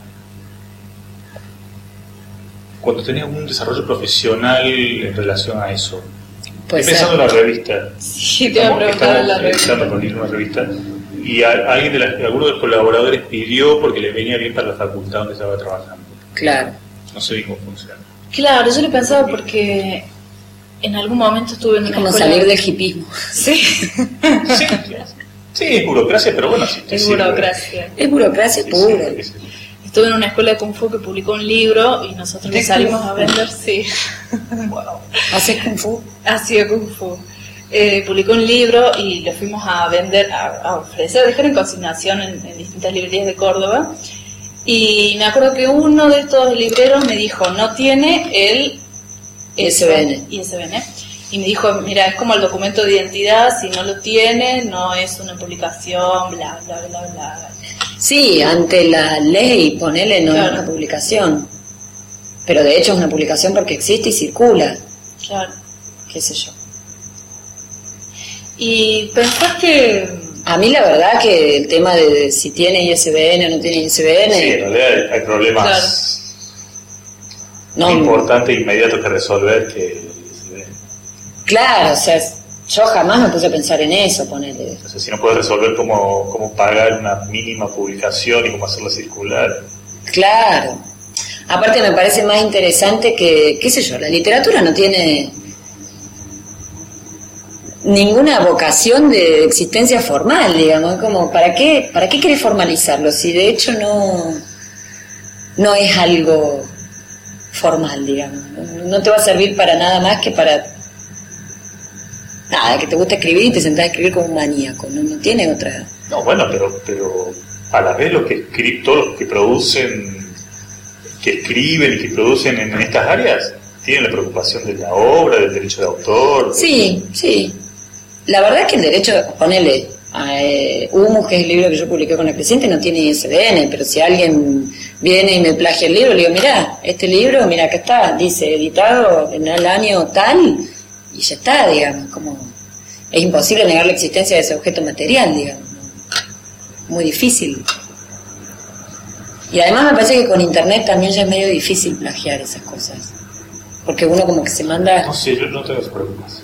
cuando tenés un desarrollo profesional en relación a eso. Puede estoy pensando ser. en la revista. Sí, te voy a preguntar en la revista. Estamos con una revista y a, alguien de, la, de alguno de los colaboradores pidió porque le venía bien para la facultad donde estaba trabajando. Claro. No sé bien cómo funciona. Claro, yo lo he pensado porque en algún momento estuve en Es una como escuela... salir del hipismo. Sí. Sí, sí, es burocracia, pero bueno, sí. Es sí, burocracia. Es burocracia sí, pura. sí, sí. Estuve en una escuela de Kung Fu que publicó un libro y nosotros lo salimos a vender, sí. Wow. ¿Haces Kung Fu? Hacía Kung Fu. Eh, publicó un libro y lo fuimos a vender, a, a ofrecer, a dejar en consignación en, en distintas librerías de Córdoba. Y me acuerdo que uno de estos libreros me dijo, no tiene el I S B N. I S B N. Y me dijo, mira, es como el documento de identidad, si no lo tiene, no es una publicación, bla, bla, bla, bla. Sí, ante la ley, ponele, no Claro. es una publicación. Pero de hecho es una publicación porque existe y circula. Claro. Qué sé yo. Y pensás que... A mí la verdad que el tema de si tiene I S B N o no tiene I S B N... Sí, en realidad hay problemas no, importantes e inmediatos que resolver que el I S B N. Claro, o sea, yo jamás me puse a pensar en eso, ponele. O sea, si no puedes resolver cómo, cómo pagar una mínima publicación y cómo hacerla circular. Claro. Aparte me parece más interesante que, qué sé yo, la literatura no tiene ninguna vocación de existencia formal, digamos, como, ¿para qué, para qué querés formalizarlo? Si de hecho no, no es algo formal, digamos, no, no te va a servir para nada más que para nada, que te gusta escribir y te sentás a escribir como un maníaco, no, no tiene otra... No, bueno, pero, pero a la vez los que escri- todos los que producen, que escriben y que producen en, en estas áreas, tienen la preocupación de la obra, del derecho de autor. Sí, sí. La verdad es que el derecho, ponele, a, eh, Humus, que es el libro que yo publiqué con el presidente, no tiene I S B N, pero si alguien viene y me plagia el libro, le digo, mirá, este libro, mira, acá está, dice, editado en el año tal, y ya está, digamos, como... Es imposible negar la existencia de ese objeto material, digamos, ¿no? Muy difícil. Y además me parece que con internet también ya es medio difícil plagiar esas cosas, porque uno como que se manda... No sé, yo no tengo ese preocupación.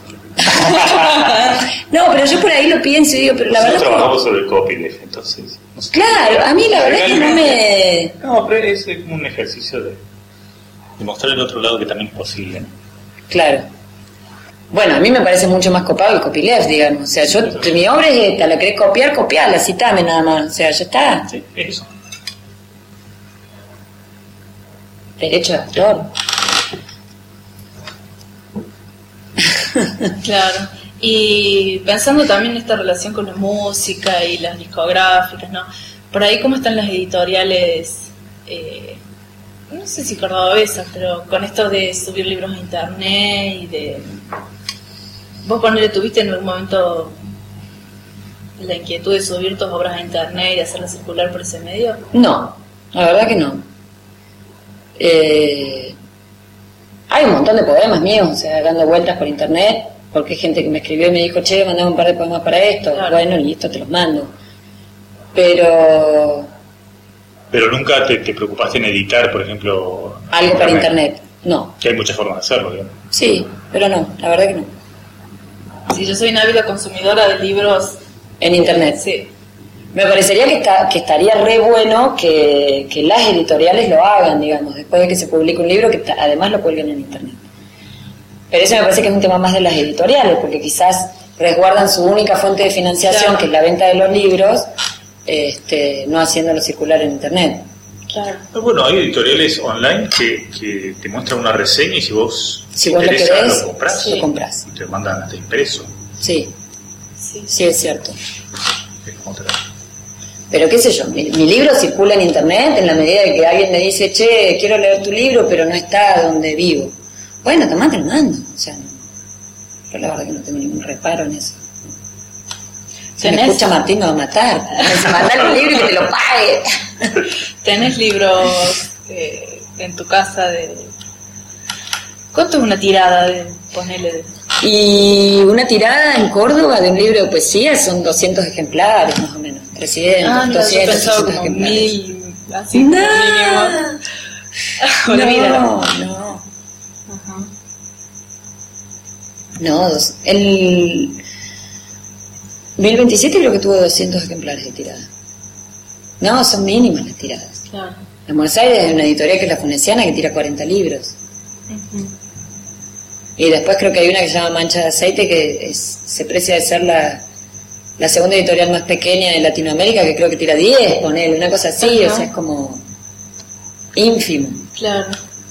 No, pero yo por ahí lo pienso y digo, pero la Nosotros verdad... trabajamos sobre el copyleft, entonces... No sé. Claro, a mí la verdad es que no me... No, pero es como un ejercicio de, de mostrar el otro lado que también es posible, ¿no? Claro. Bueno, a mí me parece mucho más copado el copyleft, digamos. O sea, yo, mi obra es esta, la querés copiar, copiarla, citame nada más. O sea, ya está. Sí, es eso. Derecho de autor. Claro. Y pensando también en esta relación con la música y las discográficas, ¿no? Por ahí, ¿cómo están las editoriales? Eh, no sé si cordobesas, pero con esto de subir libros a internet y de... ¿Vos ponele, tuviste en algún momento la inquietud de subir tus obras a internet y de hacerlas circular por ese medio? No, la verdad que no. Eh, hay un montón de poemas míos, o sea, dando vueltas por internet, porque hay gente que me escribió y me dijo, che, mandame un par de poemas para esto. Claro. Bueno, listo, te los mando. Pero... Pero nunca te, te preocupaste en editar, por ejemplo... algo para internet, no. Que hay muchas formas de hacerlo, digamos. Sí, pero no, la verdad que no. Sí, yo soy una ávida consumidora de libros En internet. Sí. Me parecería que, está, que estaría re bueno que, que las editoriales lo hagan, digamos, después de que se publique un libro, que ta- además lo cuelguen en internet. Pero eso me parece que es un tema más de las editoriales, porque quizás resguardan su única fuente de financiación, Claro. que es la venta de los libros, este, no haciéndolo circular en internet. Claro. Pero bueno, hay editoriales online que, que te muestran una reseña y si vos Si te vos lo interesa, querés, lo compras. lo compras. Y te mandan hasta impreso. Sí, Sí. sí es cierto. Es como otra. Pero qué sé yo, mi, mi libro circula en internet en la medida de que alguien me dice, che, quiero leer tu libro, pero no está donde vivo. Bueno, tomá, te lo mando. O sea, no, yo la verdad que no tengo ningún reparo en eso. Si me ¿Tenés? escucha Martín me va a matar. Me mandar un libro y que te lo pague. ¿Tenés libros eh, en tu casa de... ¿Cuánto es una tirada de ponerle de... Y una tirada en Córdoba de un libro de poesía son doscientos ejemplares, más o menos. trescientos, Ah, no, yo doscientos, pensaba como ejemplares. mil, así No, mínimo. Olvídalo. no, no. No, dos, el mil veintisiete creo que tuvo doscientos ejemplares de tirada. No, son mínimas las tiradas. Claro. En Buenos Aires hay una editorial que es la Funesiana que tira cuarenta libros. Uh-huh. Y después creo que hay una que se llama Mancha de Aceite que es, se precia de ser la, la segunda editorial más pequeña de Latinoamérica, que creo que tira diez, ponele, una cosa así, uh-huh. O sea, es como ínfimo. Claro.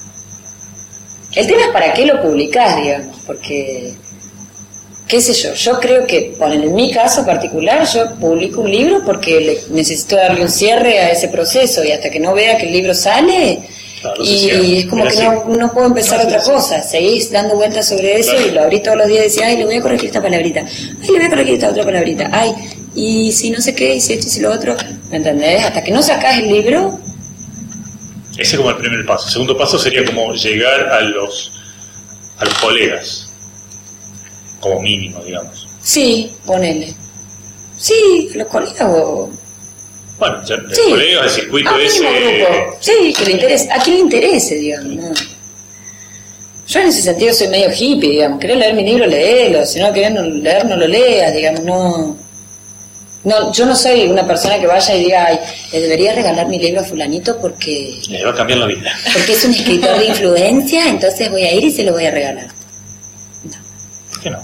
El tema es para qué lo publicás, digamos, porque, qué sé yo, yo creo que, bueno, en mi caso particular, yo publico un libro porque le, necesito darle un cierre a ese proceso y hasta que no vea que el libro sale, claro, y, y es como que no, no puedo empezar no, otra sí, cosa, sí. Seguís dando vueltas sobre eso, claro. Y lo abrís todos los días y decís, ay, le voy a corregir esta palabrita, ay, le voy a corregir esta otra palabrita, ay, y si no sé qué, y si esto y si lo otro, ¿me entendés? Hasta que no sacás el libro... Ese es como el primer paso. El segundo paso sería como llegar a los a los colegas, como mínimo, digamos. Sí, ponele. Sí, los colegas o... Bueno, ya, los sí. colegas, el circuito a ese... Grupo. Sí, que le interese, a quien le interese, digamos. ¿No? Yo en ese sentido soy medio hippie, digamos. ¿Querés leer mi libro? Léelo. Si no querés no leer, no lo leas, digamos. No... No, yo no soy una persona que vaya y diga, ay, le debería regalar mi libro a fulanito porque... Le va a cambiar la vida. Porque es un escritor de influencia, entonces voy a ir y se lo voy a regalar. No. ¿Por qué no?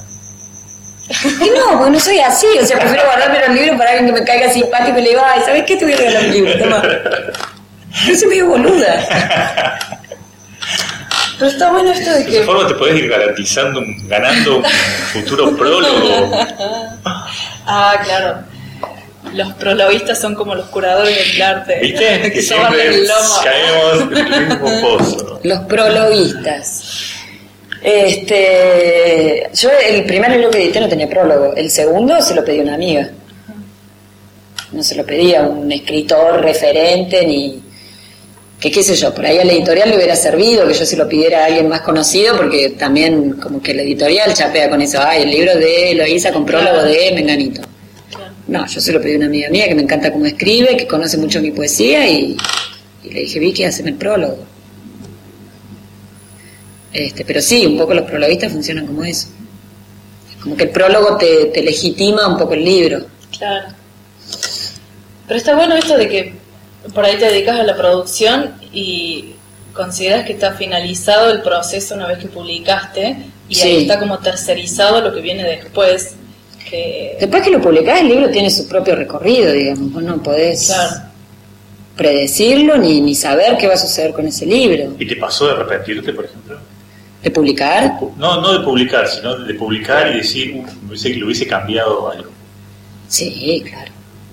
Y no, porque no soy así, o sea, prefiero guardarme los libros para alguien que me caiga simpático y le digo, ay, ¿sabes qué? Te voy a regalar mi libro, toma. Yo soy medio boluda. Pero está bueno esto de que... De esa forma te podés ir garantizando, un, ganando un futuro prólogo. Ah, claro. Los prologuistas son como los curadores del arte. ¿Viste? Que, que siempre caemos en el mismo pozo. Los prologuistas. Este, yo el primer libro que edité no tenía prólogo. El segundo se lo pedí a una amiga. No se lo pedí a un escritor referente ni... Que qué sé yo, por ahí a la editorial le hubiera servido que yo se lo pidiera a alguien más conocido, porque también como que la editorial chapea con eso, ay, el libro de Eloísa con prólogo de Menganito. No, yo se lo pedí a una amiga mía que me encanta cómo escribe, que conoce mucho mi poesía y, y le dije, Vicky, haceme el prólogo. Este, pero sí, un poco los prologuistas funcionan como eso. Como que el prólogo te, te legitima un poco el libro. Claro. Pero está bueno esto de que por ahí te dedicas a la producción y consideras que está finalizado el proceso una vez que publicaste y sí. Ahí está como tercerizado lo que viene después. Que... Después que lo publicás, el libro tiene su propio recorrido, digamos. Vos no podés claro. predecirlo ni, ni saber qué va a suceder con ese libro. ¿Y te pasó de arrepentirte, por ejemplo? ¿De publicar? No, no de publicar, sino de publicar y decir, uff, me hubiese, le hubiese cambiado algo. Sí, claro.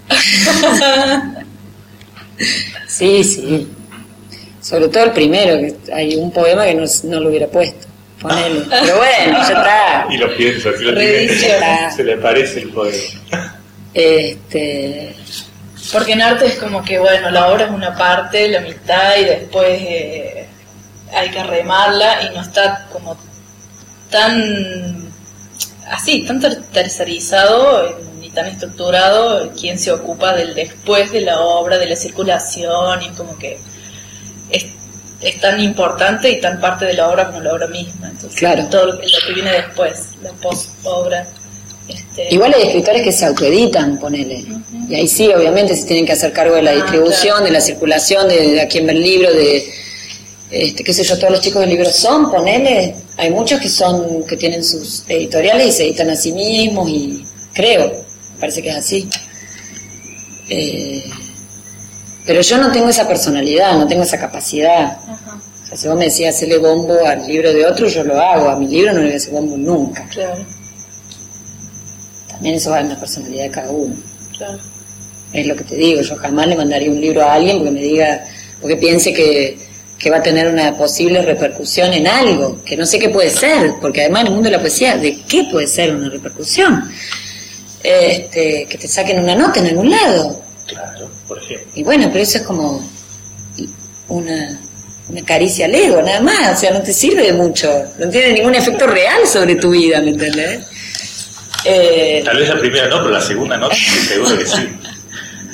Sí, sí. Sobre todo el primero, que hay un poema que no, no lo hubiera puesto. Ponele. Pero bueno, ya está. Y lo piensa, si lo tiene, se le parece el poema. Este... Porque en arte es como que, bueno, la obra es una parte, la mitad, y después eh, hay que remarla y no está como tan así, tan ter- tercerizado eh, ni tan estructurado quién se ocupa del después de la obra, de la circulación, y es como que es, es tan importante y tan parte de la obra como la obra misma. Entonces, claro. Todo lo que, lo que viene después, la post-obra. Este... Igual hay escritores que se autoeditan, ponele. Uh-huh. Y ahí sí, obviamente, se tienen que hacer cargo de la ah, distribución, claro. de la circulación, de, de a quién ve el libro, de, este, qué sé yo, todos los chicos del libro son, ponele. Hay muchos que son, que tienen sus editoriales y se editan a sí mismos, y creo, me parece que es así. Eh, pero yo no tengo esa personalidad, no tengo esa capacidad. Uh-huh. O sea, si vos me decías hacerle bombo al libro de otro, yo lo hago. A mi libro no le voy a hacer bombo nunca. Claro. También eso va en la personalidad de cada uno. Claro. Es lo que te digo, yo jamás le mandaría un libro a alguien porque me diga, porque piense que, que va a tener una posible repercusión en algo, que no sé qué puede ser, porque además en el mundo de la poesía, ¿de qué puede ser una repercusión? Este, que te saquen una nota en algún lado. Claro, por ejemplo. Y bueno, pero eso es como una, una caricia al ego, nada más, o sea, no te sirve de mucho, no tiene ningún efecto real sobre tu vida, ¿me entendés? Eh, Tal vez la primera no, pero la segunda no, seguro que sí.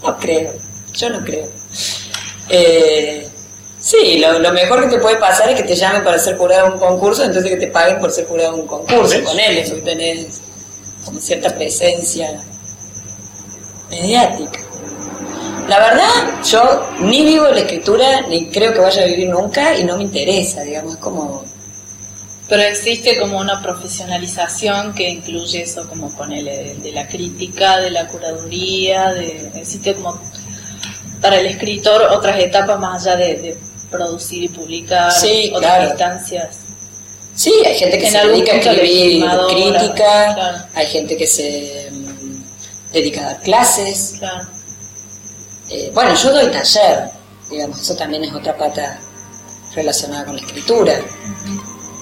No creo, yo no creo. Eh, sí, lo, lo mejor que te puede pasar es que te llamen para ser jurado en un concurso, entonces que te paguen por ser jurado en un concurso, con él, porque tenés como cierta presencia mediática. La verdad, yo ni vivo la escritura, ni creo que vaya a vivir nunca, y no me interesa, digamos, es como... Pero existe como una profesionalización que incluye eso, como ponele, de, de la crítica, de la curaduría, de, existe como para el escritor otras etapas más allá de, de producir y publicar, sí, otras claro. instancias. Sí, hay gente que En se algún dedica a punto escribir legitimadora, crítica, claro. Hay gente que se mm, dedica a dar clases. Claro. Eh, bueno, yo doy taller, digamos, eso también es otra pata relacionada con la escritura. Uh-huh.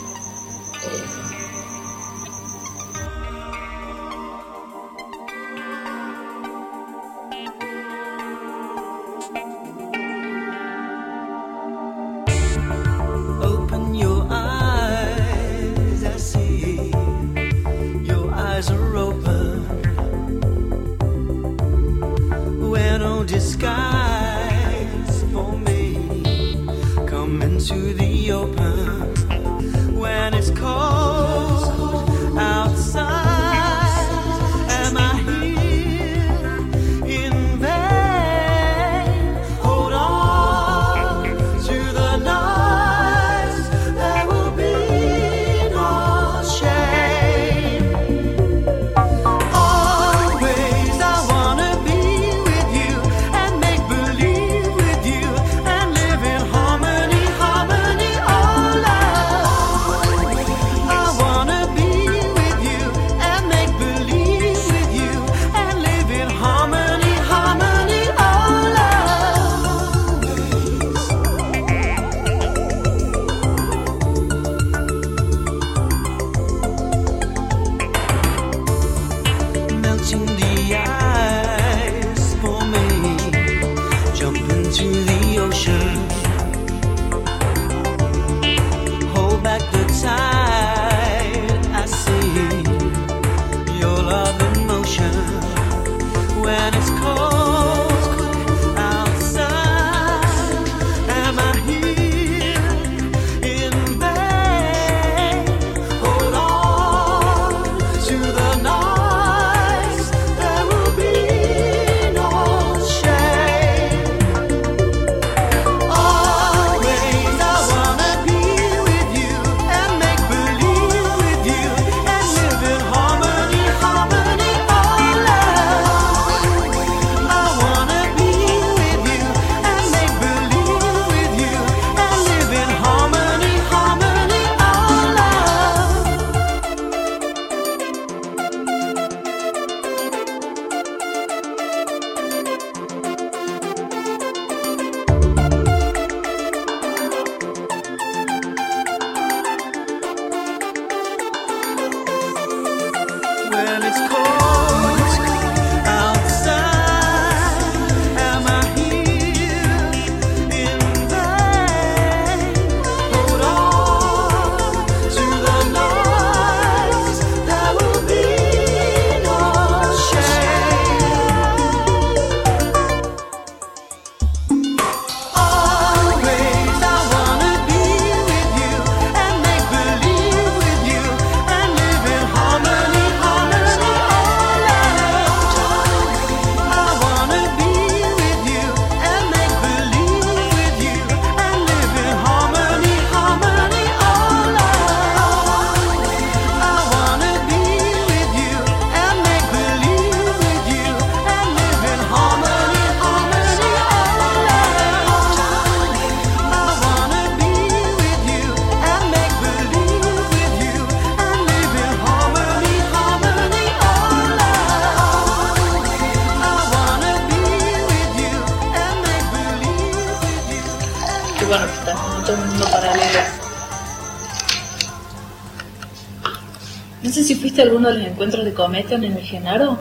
No sé si fuiste a alguno de los encuentros de Cometen en el Genaro.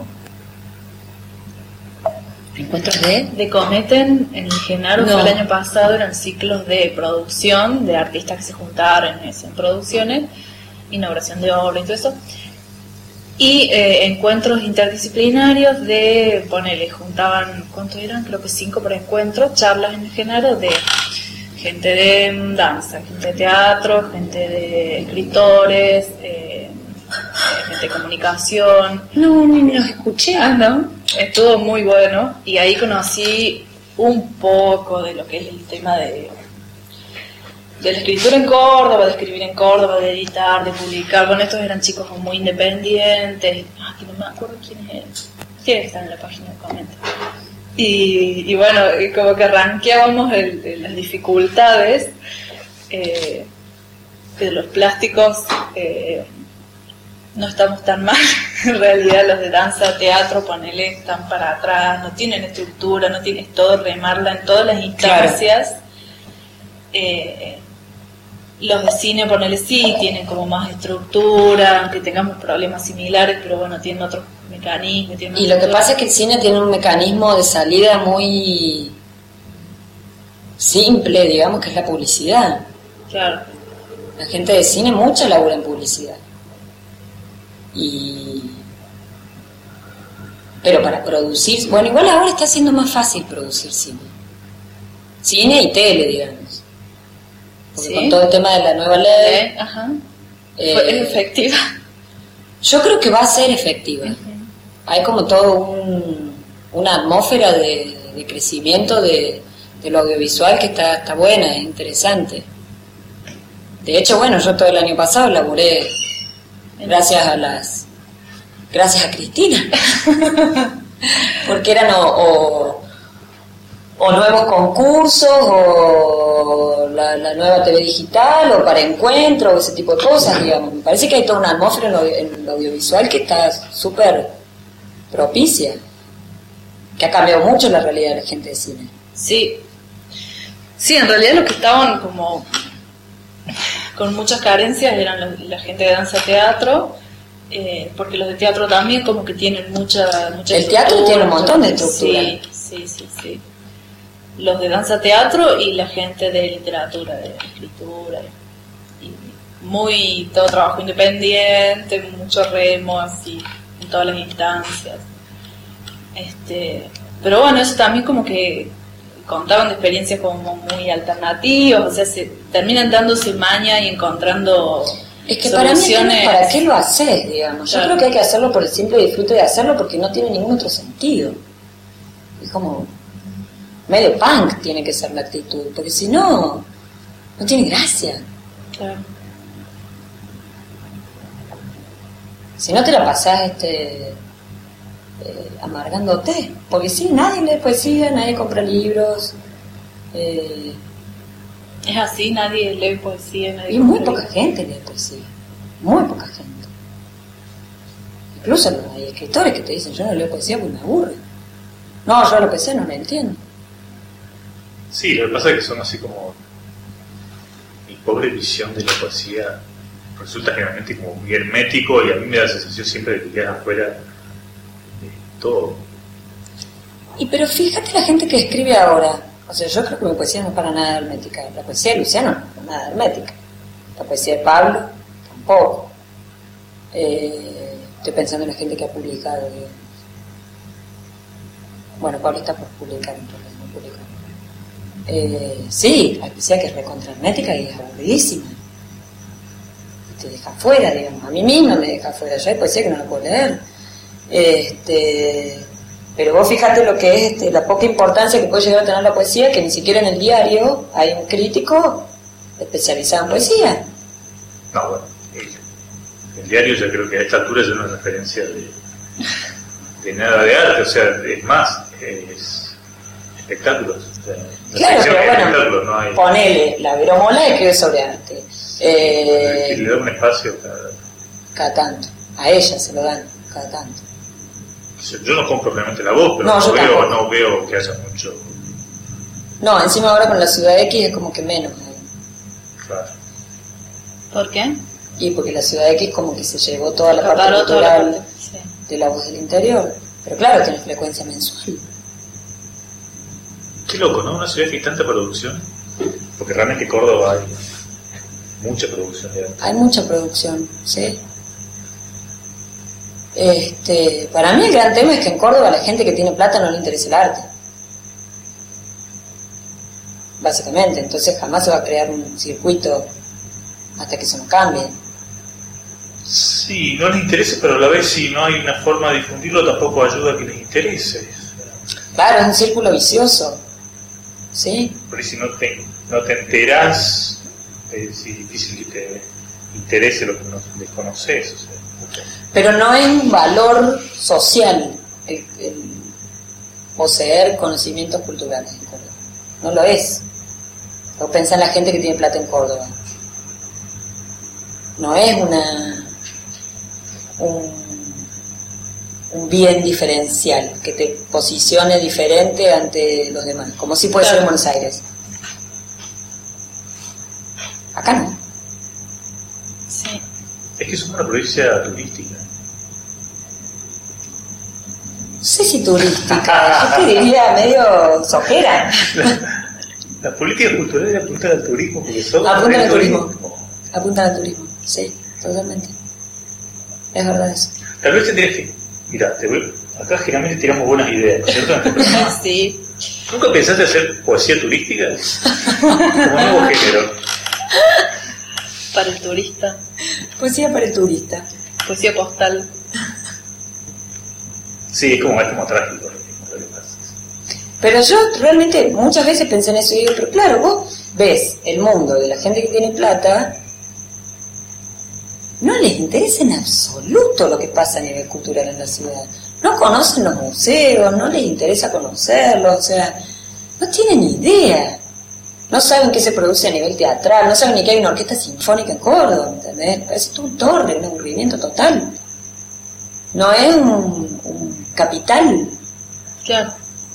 ¿Encuentros de? De Cometen en el Genaro, No. fue el año pasado, eran ciclos de producción, de artistas que se juntaron en, en producciones, inauguración de obra y todo eso. y eh, encuentros interdisciplinarios de, ponele, juntaban, ¿cuántos eran? Creo que cinco por encuentro, charlas en género de gente de danza, gente de teatro, gente de escritores, eh, gente de comunicación. No, ni los escuché. Ah, ¿no? Estuvo muy bueno y ahí conocí un poco de lo que es el tema de de la escritura en Córdoba, de escribir en Córdoba, de editar, de publicar. Bueno, estos eran chicos muy independientes. Ah, que no me acuerdo quiénes eran. Tiene que estar en la página de comentarios. Y, y bueno, como que arranqueábamos el, el, las dificultades eh, de los plásticos. Eh, no estamos tan mal. En realidad los de danza, teatro, ponele, están para atrás, no tienen estructura, no tienes todo, remarla en todas las instancias. Claro. Eh, los de cine, ponele, sí, tienen como más estructura, aunque tengamos problemas similares, pero bueno, tienen otros mecanismos. Tienen y lo que pasa es que el cine tiene un mecanismo de salida muy simple, digamos, que es la publicidad. Claro. La gente de cine mucha labura en publicidad. Y... Pero para producir... Bueno, igual ahora está siendo más fácil producir cine. Cine y tele, digamos. Porque ¿sí? Con todo el tema de la nueva ley... Sí, ajá. Eh, ¿es efectiva? Yo creo que va a ser efectiva. Uh-huh. Hay como todo un, una atmósfera de, de crecimiento de, de lo audiovisual que está, está buena, es interesante. De hecho, bueno, yo todo el año pasado laburé gracias a las... Gracias a Cristina. Porque eran o... o o nuevos concursos, o la, la nueva T V digital, o para encuentros, o ese tipo de cosas, digamos. Me parece que hay toda una atmósfera en lo, en lo audiovisual que está súper propicia, que ha cambiado mucho la realidad de la gente de cine. Sí, sí, en realidad los que estaban como con muchas carencias eran la, la gente de danza-teatro, eh, porque los de teatro también como que tienen mucha, mucha el teatro tiene un montón de estructura. Sí, sí, sí, sí. Los de danza teatro y la gente de literatura, de escritura, y muy todo trabajo independiente, mucho remo así en todas las instancias. Este, pero bueno, eso también como que contaban de experiencias como muy alternativas, o sea, se terminan dándose maña y encontrando es que soluciones. Para mí, ¿para qué lo haces, digamos? Yo claro. Creo que hay que hacerlo por el simple disfrute de hacerlo, porque no tiene ningún otro sentido. Es como medio punk tiene que ser la actitud, porque si no, no tiene gracia. Claro. Si no te la pasás este, eh, amargándote, porque sí, nadie lee poesía, nadie compra libros. Eh, es así, nadie lee poesía. Nadie y muy poca libros. Gente lee poesía, muy poca gente. Incluso hay escritores que te dicen, yo no leo poesía porque me aburre. No, yo la poesía no la entiendo. Sí, lo que pasa es que son así como... Mi pobre visión de la poesía resulta generalmente como muy hermético, y a mí me da la sensación siempre de que quedas afuera de todo. Y pero fíjate la gente que escribe ahora. O sea, yo creo que mi poesía no es para nada hermética. La poesía de Luciano no es nada hermética. La poesía de Pablo tampoco. Eh, estoy pensando en la gente que ha publicado. Digamos. Bueno, Pablo está por publicar, entonces no publicó. Eh, sí, la poesía que es recontra hermética y es aburridísima. Te deja fuera, digamos. A mí misma me deja fuera. Yo hay poesía que no la puedo leer. Este, pero vos fíjate lo que es este, la poca importancia que puede llegar a tener la poesía, que ni siquiera en el diario hay un crítico especializado en poesía. No, bueno, el, el diario ya creo que a esta altura es una referencia de, de nada de arte, o sea, es más, es espectáculos. O sea, claro, pero bueno, no hay... ponele, la Veromola escribe sobre arte. Eh, que le da un espacio cada... cada tanto, a ella se lo dan cada tanto. Yo no compro realmente la voz, pero no, no, veo, no veo que haya mucho. No, encima ahora con la Ciudad X es como que menos. ¿eh? Claro. ¿Por qué? Y porque la Ciudad X como que se llevó toda la parte cultural la parte, sí. de la Voz del Interior. Pero claro, tiene frecuencia mensual. Qué loco, ¿no? Una ciudad que hay tanta producción. Porque realmente Córdoba hay mucha producción de arte. Hay mucha producción, sí. Este, para mí el gran tema es que en Córdoba a la gente que tiene plata no le interesa el arte. Básicamente, entonces jamás se va a crear un circuito hasta que eso no cambie. Sí, no les interesa, pero a la vez si no hay una forma de difundirlo tampoco ayuda a que les interese. Claro, es un círculo vicioso. ¿Sí? Porque si no te, no te enterás, es difícil que te interese lo que no desconoces. O sea, pero no es un valor social el, el poseer conocimientos culturales en Córdoba. No lo es. O pensá en la gente que tiene plata en Córdoba. No es una un, un bien diferencial que te posicione diferente ante los demás, como si puede claro. ser en Buenos Aires. Acá no. Sí. Es que es una provincia turística. No sé si turística, yo te diría medio sojera. La, la política cultural apunta al turismo, porque son apuntan al turismo. turismo. Apuntan al turismo, sí, totalmente. Es verdad eso. Tal vez tendrías que. Mira, te voy, acá generalmente tiramos buenas ideas, ¿no es cierto? Sí. ¿Nunca pensaste hacer poesía turística? Como nuevo género. Para el turista. Poesía para el turista. Poesía postal. Sí, es como, es como trágico. Pero yo realmente muchas veces pensé en eso y digo, pero claro, vos ves el mundo de la gente que tiene plata, no les interesa en absoluto lo que pasa a nivel cultural en la ciudad. No conocen los museos, no les interesa conocerlos, o sea, no tienen ni idea. No saben qué se produce a nivel teatral, no saben ni que hay una orquesta sinfónica en Córdoba, ¿entendés? Parece todo un torre, un aburrimiento total. No es un, un capital. Claro.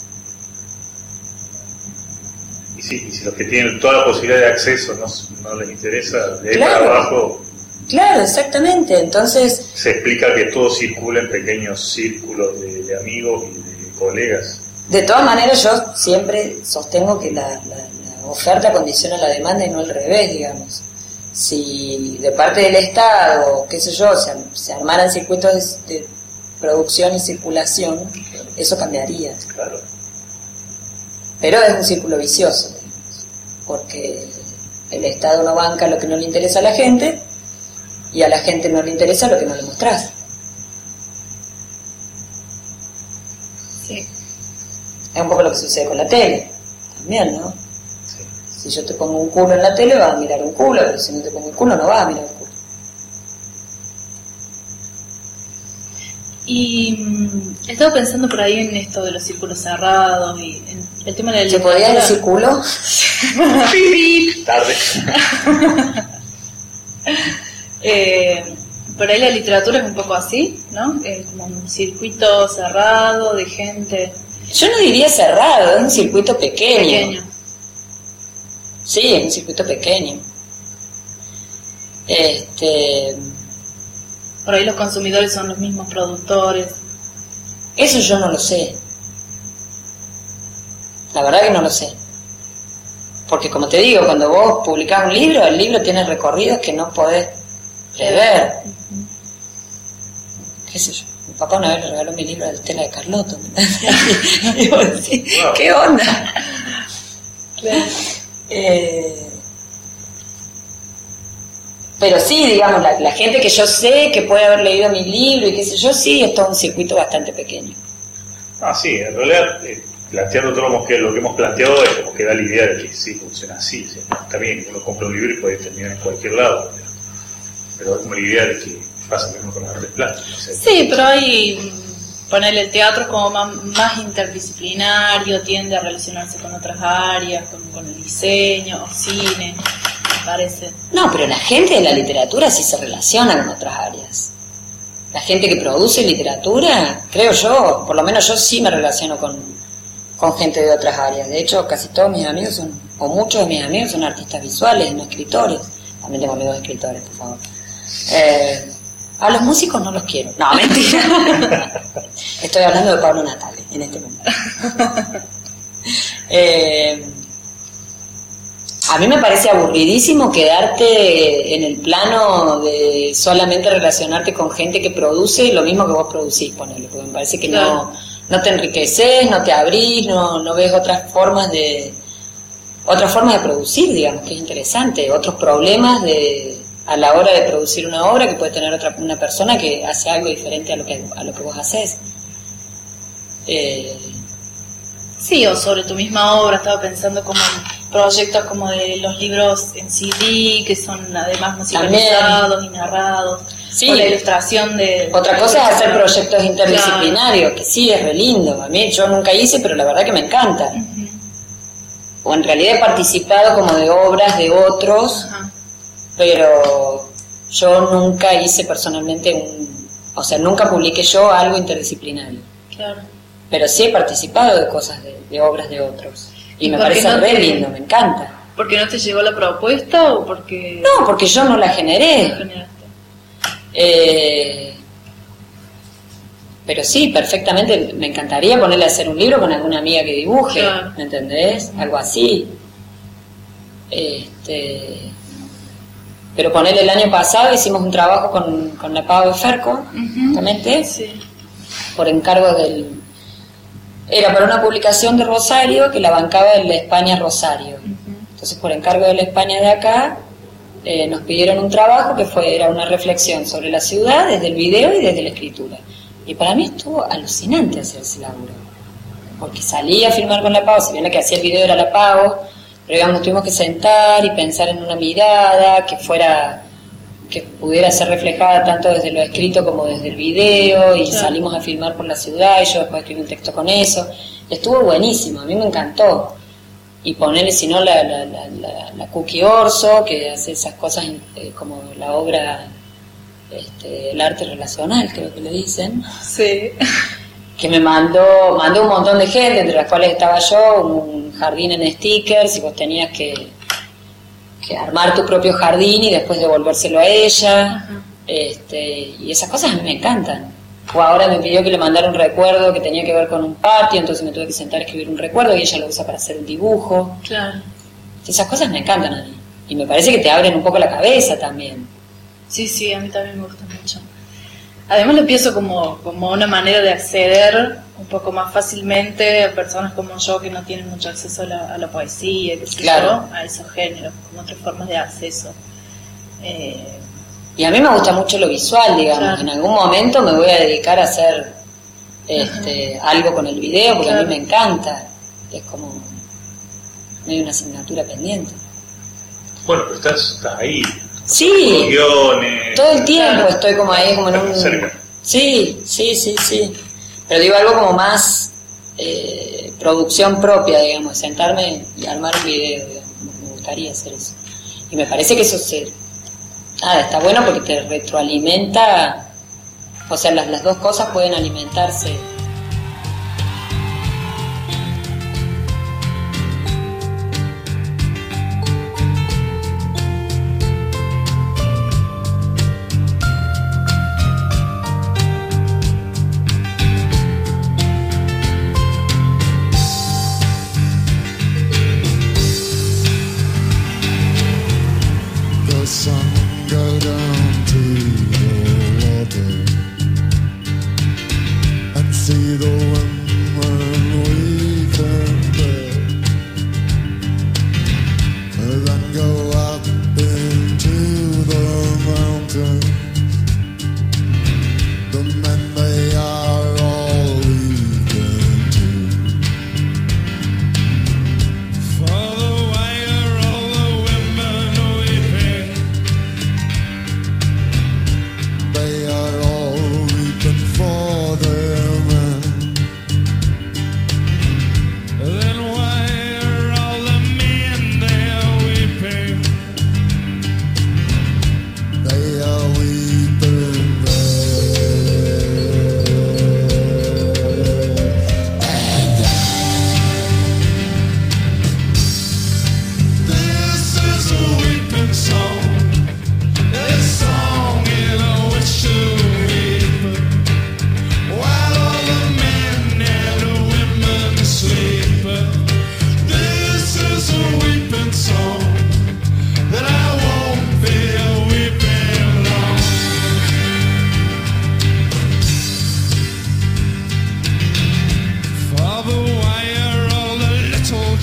Y sí, y si los que tienen toda la posibilidad de acceso no, no les interesa, de ahí claro. para abajo... Claro, exactamente, entonces... Se explica que todo circula en pequeños círculos de, de amigos y de colegas. De todas maneras, yo siempre sostengo que la, la, la oferta condiciona la demanda y no al revés, digamos. Si de parte del Estado, qué sé yo, se, se armaran circuitos de, de producción y circulación, eso cambiaría. Claro. Pero es un círculo vicioso, digamos, porque el Estado no banca lo que no le interesa a la gente y a la gente no le interesa lo que no le mostrás. Sí. Es un poco lo que sucede con la tele, también, ¿no? Sí. Si yo te pongo un culo en la tele, vas a mirar un culo, pero si no te pongo un culo, no vas a mirar un culo. Y mmm, he estado pensando por ahí en esto de los círculos cerrados y en el tema de la ¿Se podía decir culo? Tarde. eh, por ahí la literatura es un poco así, ¿no? Es como un circuito cerrado de gente. Yo no diría cerrado, es un circuito pequeño. Pequeño. Sí, es un circuito pequeño. Este... Por ahí los consumidores son los mismos productores. Eso yo no lo sé. La verdad que no lo sé. Porque como te digo, cuando vos publicás un libro, el libro tiene recorridos que no podés prever. Uh-huh. ¿Qué sé yo? Mi papá una vez le regaló mi libro de Stella de Carlotto. Digo, sí, wow. ¿Qué onda? Claro. Eh... Pero sí, digamos, la, la gente que yo sé que puede haber leído mi libro y qué sé yo, sí, es todo un circuito bastante pequeño. Ah, sí, en realidad, eh, planteando todo lo que, lo que hemos planteado es como que da la idea de que sí funciona así. ¿Sí? También uno compra un libro y puede terminar en cualquier lado, pero, pero es como la idea de que pasa lo mismo con las artes plásticas. ¿No? Sí, pero hay, ponerle el teatro como más, más interdisciplinario, tiende a relacionarse con otras áreas, con, con el diseño, o cine. Parece. No, pero la gente de la literatura sí se relaciona con otras áreas. La gente que produce literatura, creo yo, por lo menos yo sí me relaciono con, con gente de otras áreas. De hecho, casi todos mis amigos son, o muchos de mis amigos son artistas visuales, no escritores. También tengo amigos escritores, por favor. Eh, a los músicos no los quiero. No, mentira. Estoy hablando de Pablo Natale en este momento. Eh... A mí me parece aburridísimo quedarte en el plano de solamente relacionarte con gente que produce lo mismo que vos producís, ponele, porque me parece que claro. no, no te enriqueces, no te abrís, no, no ves otras formas de otras formas de producir, digamos, que es interesante, otros problemas de a la hora de producir una obra que puede tener otra una persona que hace algo diferente a lo que a lo que vos hacés. Eh, sí, o sobre tu misma obra, estaba pensando como en proyectos como de los libros en C D, que son además musicalizados también. Y narrados, sí. O la ilustración de... Otra cosa es hacer proyectos interdisciplinarios, claro. Que sí, es re lindo, a mí yo nunca hice, pero la verdad que me encanta. Uh-huh. O en realidad he participado como de obras de otros, uh-huh. Pero yo nunca hice personalmente un... O sea, nunca publiqué yo algo interdisciplinario. Claro. Pero sí he participado de cosas, de, de obras de otros. Y, ¿Y me parece no re te, lindo, me encanta. ¿Porque no te llegó la propuesta o porque...? No, porque yo no la generé. No generaste. Eh, pero sí, perfectamente, me encantaría ponerle a hacer un libro con alguna amiga que dibuje, claro. ¿Me entendés? Uh-huh. Algo así. Este... Pero ponerle el año pasado hicimos un trabajo con, con la Pau de Ferco, uh-huh. Justamente, sí. Por encargo del... Era para una publicación de Rosario que la bancaba el España Rosario. Uh-huh. Entonces, por encargo de la España de acá, eh, nos pidieron un trabajo que fue era una reflexión sobre la ciudad desde el video y desde la escritura. Y para mí estuvo alucinante hacer ese laburo. Porque salí a filmar con la Pau, si bien la que hacía el video era la Pau, pero digamos, nos tuvimos que sentar y pensar en una mirada que fuera... que pudiera ser reflejada tanto desde lo escrito como desde el video, y claro. Salimos a filmar por la ciudad y yo después escribí un texto con eso. Estuvo buenísimo, a mí me encantó. Y ponerle, si no, la, la, la, la, la Cookie Orso, que hace esas cosas eh, como la obra, este, el arte relacional, creo que le dicen. Sí. Que me mandó, mandó un montón de gente, entre las cuales estaba yo, un jardín en stickers, y vos tenías que... que armar tu propio jardín y después devolvérselo a ella. Uh-huh. este y esas cosas a mí me encantan. O ahora me pidió que le mandara un recuerdo que tenía que ver con un patio, entonces me tuve que sentar a escribir un recuerdo y ella lo usa para hacer un dibujo. Claro. Esas cosas me encantan a mí y me parece que te abren un poco la cabeza también. Sí, sí, a mí también me gusta mucho. Además lo pienso como, como una manera de acceder un poco más fácilmente a personas como yo que no tienen mucho acceso a la, a la poesía, que sé claro. yo, a esos géneros, como otras formas de acceso. Eh, y a mí me gusta mucho lo visual, digamos. Claro. En algún momento me voy a dedicar a hacer este, algo con el video, porque claro. A mí me encanta. Es como medio una asignatura pendiente. Bueno, pero estás, estás ahí. Sí, guiones, todo el tiempo claro. Estoy como ahí, como en un... cerca. Sí, sí, sí, sí. Pero digo algo como más eh, producción propia, digamos, sentarme y armar un video, digamos, me gustaría hacer eso. Y me parece que eso se... Nada, está bueno porque te retroalimenta, o sea, las, las dos cosas pueden alimentarse.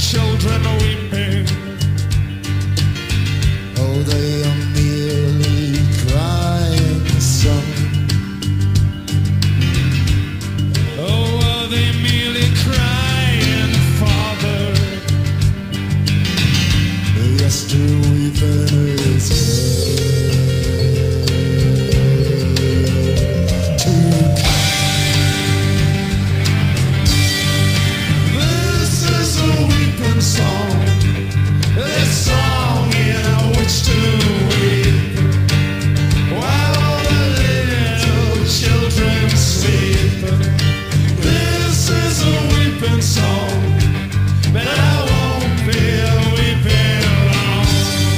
children weeping. Oh, they are merely crying, son. Oh, are they merely crying, father? Yes, to weeping is to this is a weeping song, a song in which to weep while all the little children sleep. This is a weeping song, but I won't be weeping long.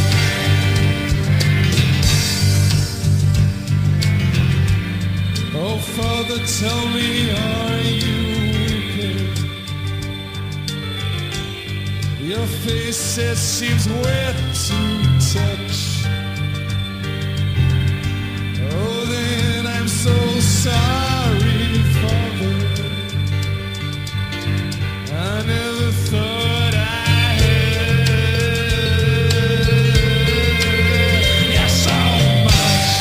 Oh, Father, tell me, are you weeping? Your face, it seems wet to touch. Oh, then I'm so sorry, Father. I never thought I had yeah, so much.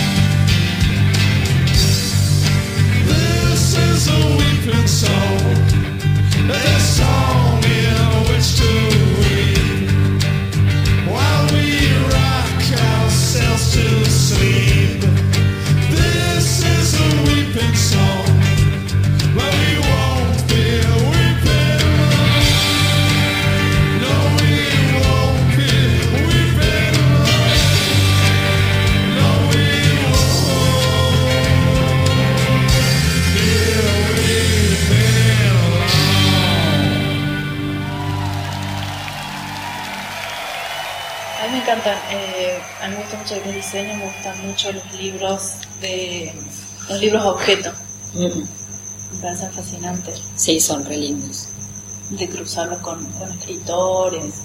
This is a weeping song, a song in which to weep while we rock ourselves to sleep. This is a weeping song, but we won't be weeping long. No, we won't be weeping long. No, we won't be weeping long. A mí me encantan, eh, a mí me gusta mucho el diseño, me gustan mucho los libros de los libros objeto, Mm. me parecen fascinantes, Sí, son re lindos. de cruzarlos con, con escritores.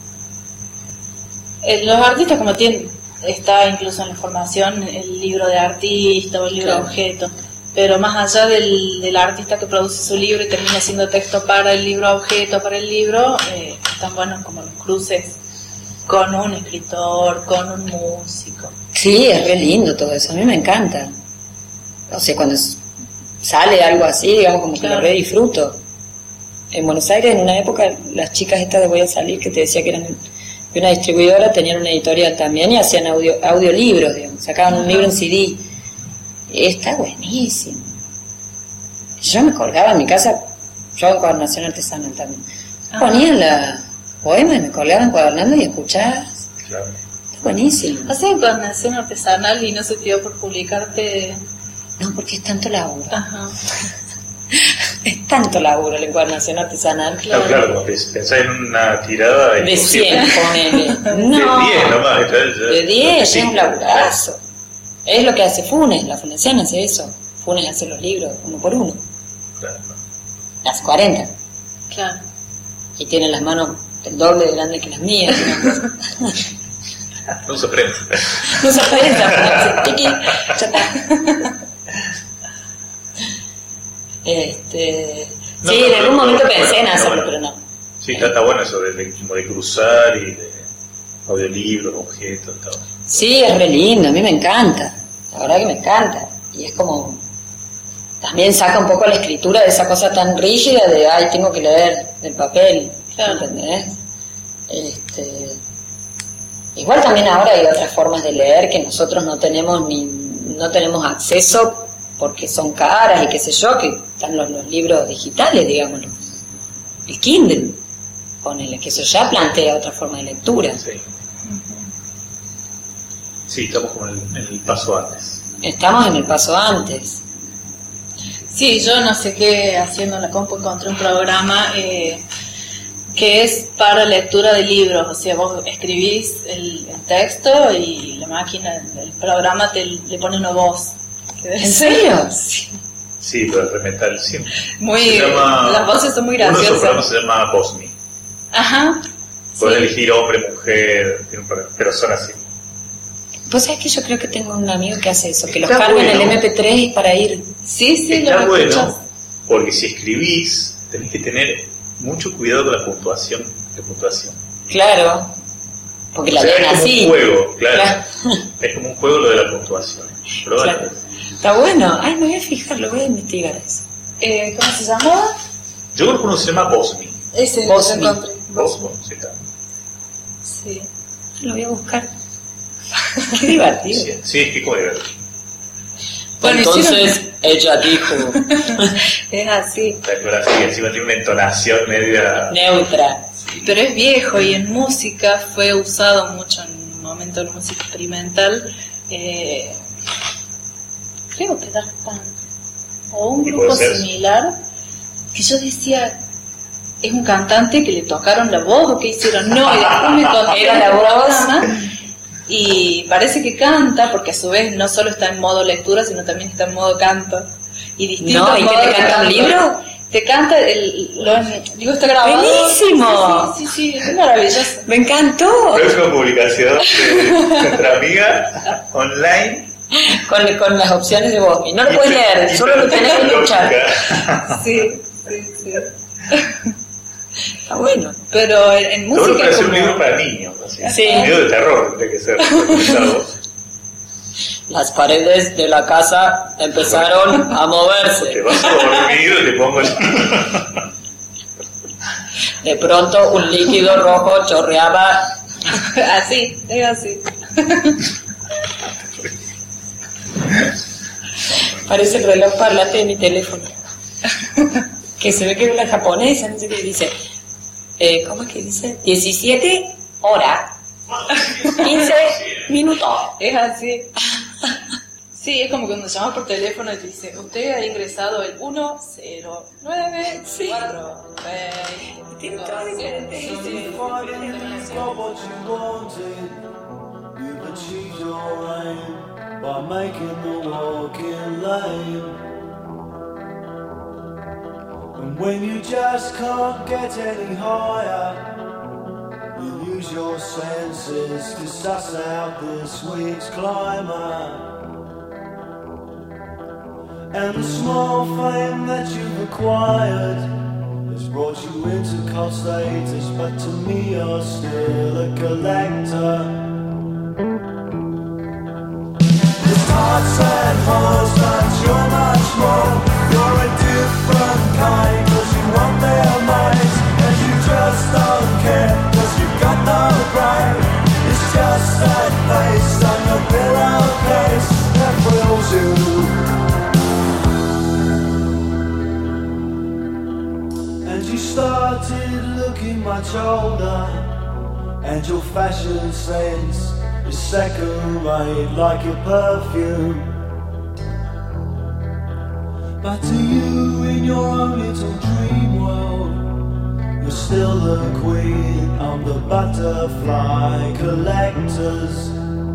Eh, los artistas como tienen, está incluso en la formación el libro de artista o el libro Claro. de objeto, pero más allá del, del artista que produce su libro y termina haciendo texto para el libro objeto, para el libro, eh, están buenos como los cruces con un escritor, con un músico. Sí, es re lindo todo eso, a mí me encanta. O sea, cuando s- sale algo así, digamos, como que Claro. lo re disfruto. En Buenos Aires, en una época, las chicas estas de Voy a Salir, que te decía que eran de una distribuidora, tenían una editorial también y hacían audio, audiolibros, digamos, sacaban un Ajá. libro en C D. Y está buenísimo. Yo me colgaba en mi casa, yo hago encuadernación artesanal también. Ajá. Ponía la poema y me colgaba encuadernando y escuchabas. Claro. Está buenísimo. ¿Haces encuadernación artesanal y no se te dio por publicarte? No, porque es tanto laburo. Ajá. Es tanto laburo la encuadernación artesanal. Claro, claro, como pens- pensás en una tirada De imposible. cien, ponele. No, De diez nomás. ya- ya- de diez, sí, es un laburazo. Es lo que hace Funes, la fundación hace eso. Funes hace los libros uno por uno. Claro. Hace cuarenta. Claro. Y tiene las manos el doble de grandes que las mías. No se prende. No se aprieta, Tiki, ya está. Este, No, sí, no, en algún no, momento no, pensé en bueno, hacerlo, bueno. pero no. Sí, está, está bueno eso de, de, como de cruzar y de audiolibros, objetos, todo. Sí, es re lindo, a mí me encanta. La verdad que me encanta. Y es como... También saca un poco la escritura de esa cosa tan rígida de, ay, tengo que leer del papel. Claro. ¿Entendés? Este... Igual también ahora hay otras formas de leer que nosotros no tenemos ni no tenemos acceso porque son caras y qué sé yo, que están los, los libros digitales, digámoslo. El Kindle, ponele, que eso ya plantea otra forma de lectura. Sí. Sí, estamos como en el, en el paso antes. Estamos en el paso antes. Sí, yo no sé qué, haciendo en la compu encontré un programa eh, que es para lectura de libros, o sea, vos escribís el, el texto y la máquina, el programa te le pone una voz. ¿En serio? Sí. Sí, pero el remetal siempre. Muy, Se llama- las voces son muy Uno de esos programas graciosas. se llama Bosmi. Ajá. Podés Sí. elegir hombre, mujer, tiene un programa, pero son así. Vos sabés que yo creo que tengo un amigo que hace eso, que los Está carga en el bueno. eme pe tres para ir. Sí, sí, Está lo bueno, escuchas. porque si escribís, tenés que tener mucho cuidado con la puntuación. La puntuación. Claro, porque la o sea, leen es como así. un juego, claro. Claro. Es como un juego lo de la puntuación. Probalo. Claro. Está bueno. Ay, me voy a fijar, lo voy a investigar eso. Eh, ¿Cómo se llamaba? Yo creo que uno se llama Bosmi. Ese Bosmi. lo encontré. Bosmi, sí, está. Sí. Lo voy a buscar. Qué divertido. Sí, sí, es que como divertido. Bueno, entonces hicieron... ella dijo Es así. Pero así, encima tiene una entonación media... neutra. Pero es viejo y en música fue usado mucho en un momento de la música experimental. Eh, creo que Daft Punk o un grupo similar, que yo decía, es un cantante que le tocaron la voz o qué hicieron. No, y después me encontré Era la voz. y parece que canta, porque a su vez no solo está en modo lectura, sino también está en modo canto. Y distintos No, ¿y que modos te de canta un canto. libro? Te canta, el, lo, digo, está grabado. ¡Buenísimo! Sí, sí, sí, sí, es maravilloso. Me encantó. Próxima publicación de nuestra amiga online. Con, con las opciones de Bosmi. No lo puedes leer, solo lo tenés que escuchar. Sí, sí, sí. Está bueno. Pero en, en Todo lo música que es hace como... un libro para niños. Así. Sí. Un libro de terror, tiene que ser recomendado. Las paredes de la casa empezaron a Te moverse. vas a dormir y te pongo el... De pronto un líquido rojo chorreaba. Así, es así. Parece el reloj parlante de mi teléfono. Que se ve que es una japonesa, no sé qué dice. Eh, ¿Cómo es que dice? diecisiete horas. quince minutos. Es así. Sí, es como cuando llamas por teléfono y te dice, usted ha ingresado el uno cero nueve cuatro veinte. Tiene todo diferente. Got what you wanted. You've achieved your aim by making the walking lane. And when you just can't get any higher, you use your senses to suss out this week's climber. And the small fame that you've acquired has brought you into cult status, but to me you're still a collector. It's hearts and hearts, but you're much more. You're a different kind, cause you want their minds, and you just don't care, cause you've got no brain. It's just that face on your pillowcase that thrills you. And you started looking much older, and your fashion sense is second rate like your perfume. But to you in your own little dream world, you're still the queen of the butterfly collectors.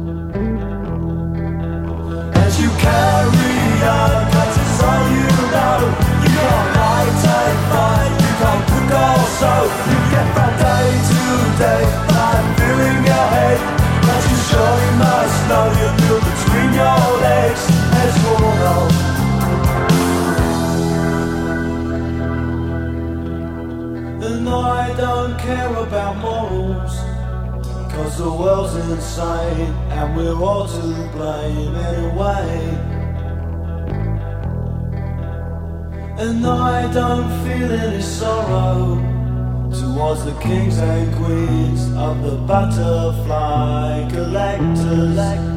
And you carry on, cause it's all you know. You can't light and fight, you can't cook or sew. You get from day to day by filling your head. But you surely must know you feel between your legs as you'll know. And I don't care about morals, cause the world's insane and we're all to blame anyway. And I don't feel any sorrow towards the kings and queens of the butterfly collectors.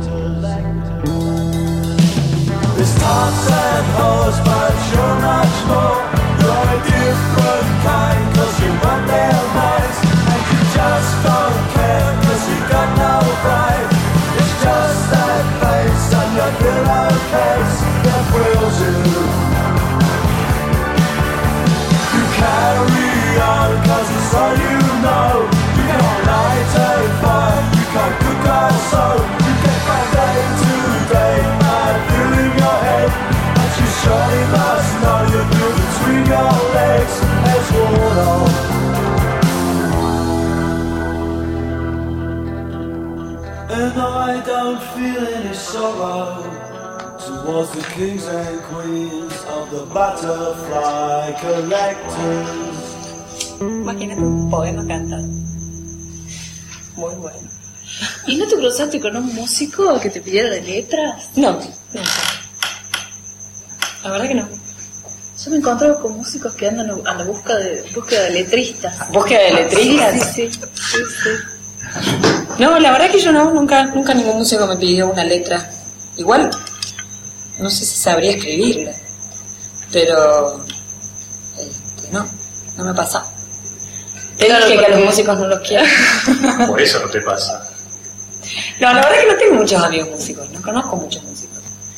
There's tops and hoes, but you're much more. You're a different kind, cause you run their minds, and you just don't care, cause you got no pride. It's just that face on your pillowcase that thrills you. You carry on, cause it's all you know. You can't light a fire, you can't cook or sew. You get from day to day by filling your head, but you surely must know you feel between your legs as you're on. And I don't feel any sorrow towards the kings and queens of the butterfly collectors. Imagínate un poema cantado. Muy bueno. ¿Y no te cruzaste con un músico que te pidiera de letras? No, nunca. La verdad que no. Yo me encontraba con músicos que andan a la búsqueda de, búsqueda de letristas. ¿Búsqueda de letristas? Sí, sí, sí, sí. No, la verdad que yo no, nunca, nunca ningún músico me pidió una letra. Igual, no sé si sabría escribirla, pero este, no, no me pasa. Te Claro, dije que porque- a los músicos no los quiero. Por eso no te pasa. No, la verdad que no tengo muchos amigos músicos, no conozco muchos músicos.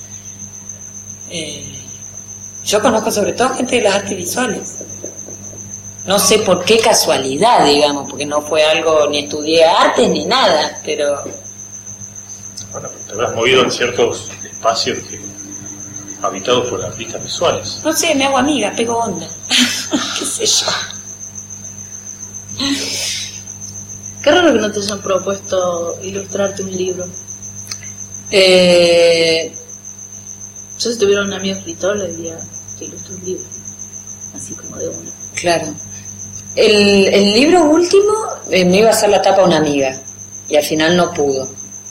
Eh, yo conozco sobre todo gente de las artes visuales. No sé por qué casualidad, digamos, porque no fue algo, ni estudié artes ni nada, pero Bueno, te habrás movido en ciertos espacios que, habitados por artistas visuales. no sé, me hago amiga, pego onda. ¿Qué sé yo? Qué raro que no te hayan propuesto ilustrarte un libro. Eh, Yo si tuviera un amigo escritor le diría que ilustre un libro. Así como de uno. claro. El, el libro último eh, me iba a hacer la tapa una amiga y al final no pudo.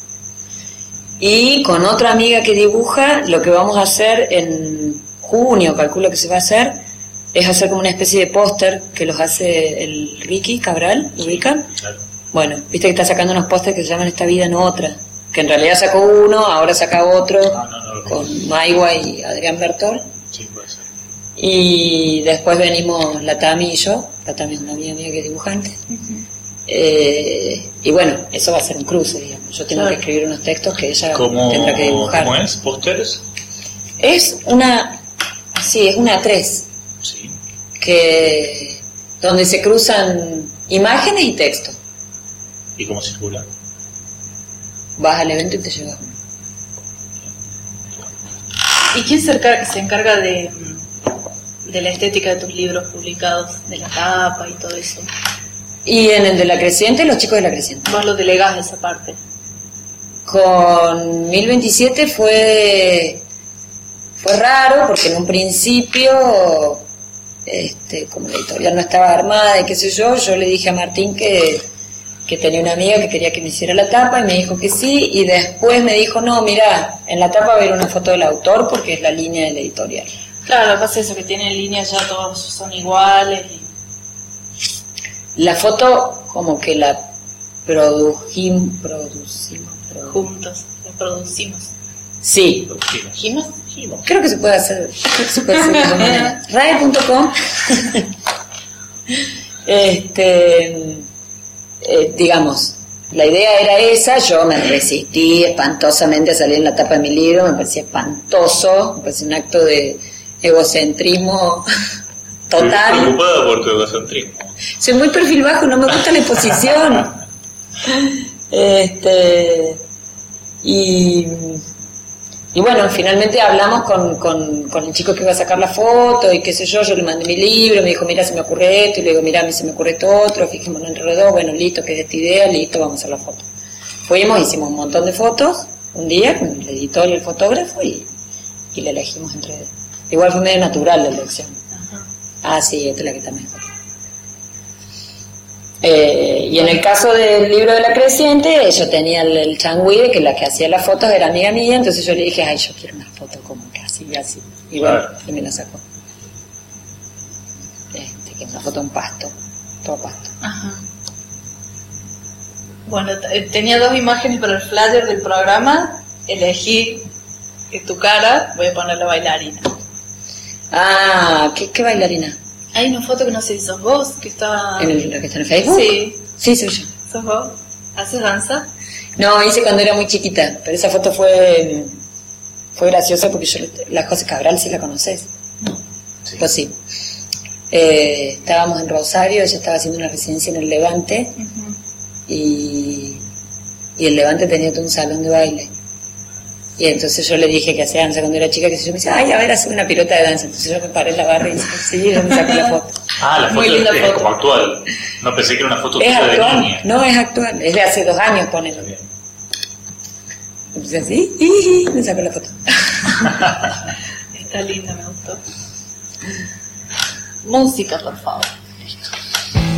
Y con otra amiga que dibuja, lo que vamos a hacer en junio, calculo que se va a hacer, es hacer como una especie de póster que los hace el Ricky Cabral, ¿lo ubican? Claro. Bueno, viste que está sacando unos pósters que se llaman Esta vida no otra, que en realidad sacó uno, ahora saca otro, Ah, no, no lo con Maigua y Adrián Bertol. Sí, puede ser. Y después venimos la Tami y yo. La Tami es una amiga mía que es dibujante. Eh, y bueno, eso va a ser un cruce, digamos. Yo tengo Claro. que escribir unos textos que ella ¿Cómo, tendrá que dibujar. ¿Cómo es? ¿Pósteres? Es una, sí, es una A tres, Sí. que donde se cruzan imágenes y texto. ¿Y cómo circula? Vas al evento y te llevas uno. ¿Y quién se encarga, se encarga de, de la estética de tus libros publicados? De la tapa y todo eso. Y en el de La Creciente, los chicos de La Creciente. Vos lo delegás esa parte. Con mil veintisiete fue fue raro porque en un principio, este, como la editorial no estaba armada y qué sé yo, yo le dije a Martín que, que tenía una amiga que quería que me hiciera la tapa y me dijo que sí, y después me dijo, no, mira, en la tapa va a haber una foto del autor porque es la línea de la editorial. Claro, pasa eso, que tienen líneas ya todos son iguales. Y... La foto como que la produjim, producimos, produ- juntos, lo producimos. Sí, ¿Jimos? Jimos. creo que se puede hacer, se puede hacer de esa manera. rae punto com este, eh, digamos, la idea era esa, yo me resistí espantosamente a salir en la tapa de mi libro, me parecía espantoso, me parecía un acto de egocentrismo Estoy total. preocupada por tu egocentrismo. Soy muy perfil bajo, no me gusta la exposición. Este, y, y bueno, finalmente hablamos con, con, con el chico que iba a sacar la foto y qué sé yo, yo le mandé mi libro, me dijo, mira, se me ocurre esto, y le digo, mira, a mí se me ocurre esto otro, fijémonos entre los dos, bueno, listo, que es esta idea, listo, vamos a hacer la foto. Fuimos, hicimos un montón de fotos, un día, con el editor y el fotógrafo, y, y le elegimos entre... Igual fue medio natural la elección. Ajá. Ah, sí, esta es la que está mejor. Eh, y en el caso del libro de La Creciente, yo tenía el, el changüí de que la que hacía las fotos era amiga mía, entonces yo le dije, ay, yo quiero una foto como que así y así. Y bueno, Claro. y me la sacó. Este, que es una foto de un pasto, todo pasto. Ajá. Bueno, t- eh, tenía dos imágenes para el flyer del programa. Elegí eh, tu cara, voy a poner la bailarina. Ah, ¿qué, qué bailarina? Hay una foto que no sé si sos vos, que está... ¿En el, la que está en Facebook? Sí, Sí, soy yo. sos vos. ¿Haces danza? No, hice cuando era muy chiquita, pero esa foto fue fue graciosa porque yo, la José Cabral, si la conoces. Sí. Pues sí. Eh, estábamos en Rosario, ella estaba haciendo una residencia en el Levante Ujú. y, y el Levante tenía todo un salón de baile. Y entonces yo le dije que hacía danza cuando era chica, que se yo me decía, ay, a ver, hace una pirota de danza. Entonces yo me paré en la barra y dije, sí, yo me saqué la foto. Ah, la Muy foto linda es foto. como actual. No pensé que era una foto Es tuya de actual, niña. no es actual, es de hace dos años, ponele. Está bien. Entonces así, y me sacó la foto. Está linda, me gustó. Música, por favor.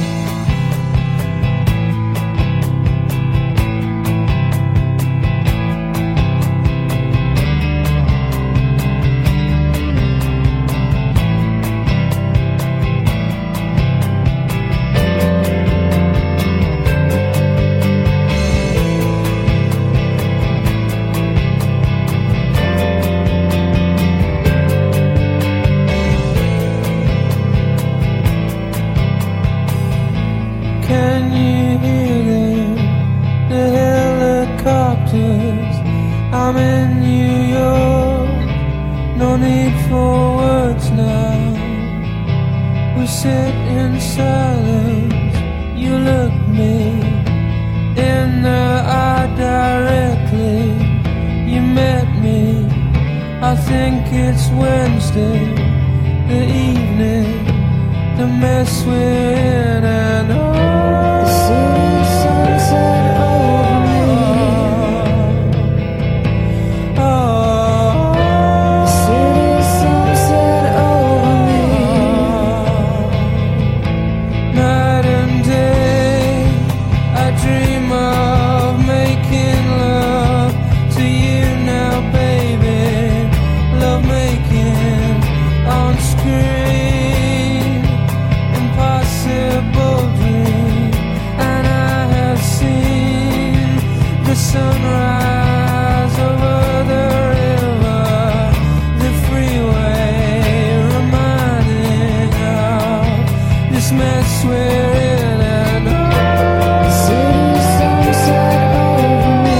doctors. I'm in New York, no need for words now. We sit in silence, you look me in the eye directly. You met me, I think it's Wednesday, the evening, the mess we're in, and oh, the city sunset over me. Oh, the city sunset over me. Night and day, I dream of making love to you now, baby. Love making on screen, impossible dream. And I have seen the sunrise over the river, the freeway, reminding of this mess we're in. And oh, the city sunset over me.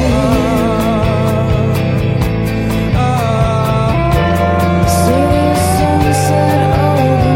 Oh, the city sunset over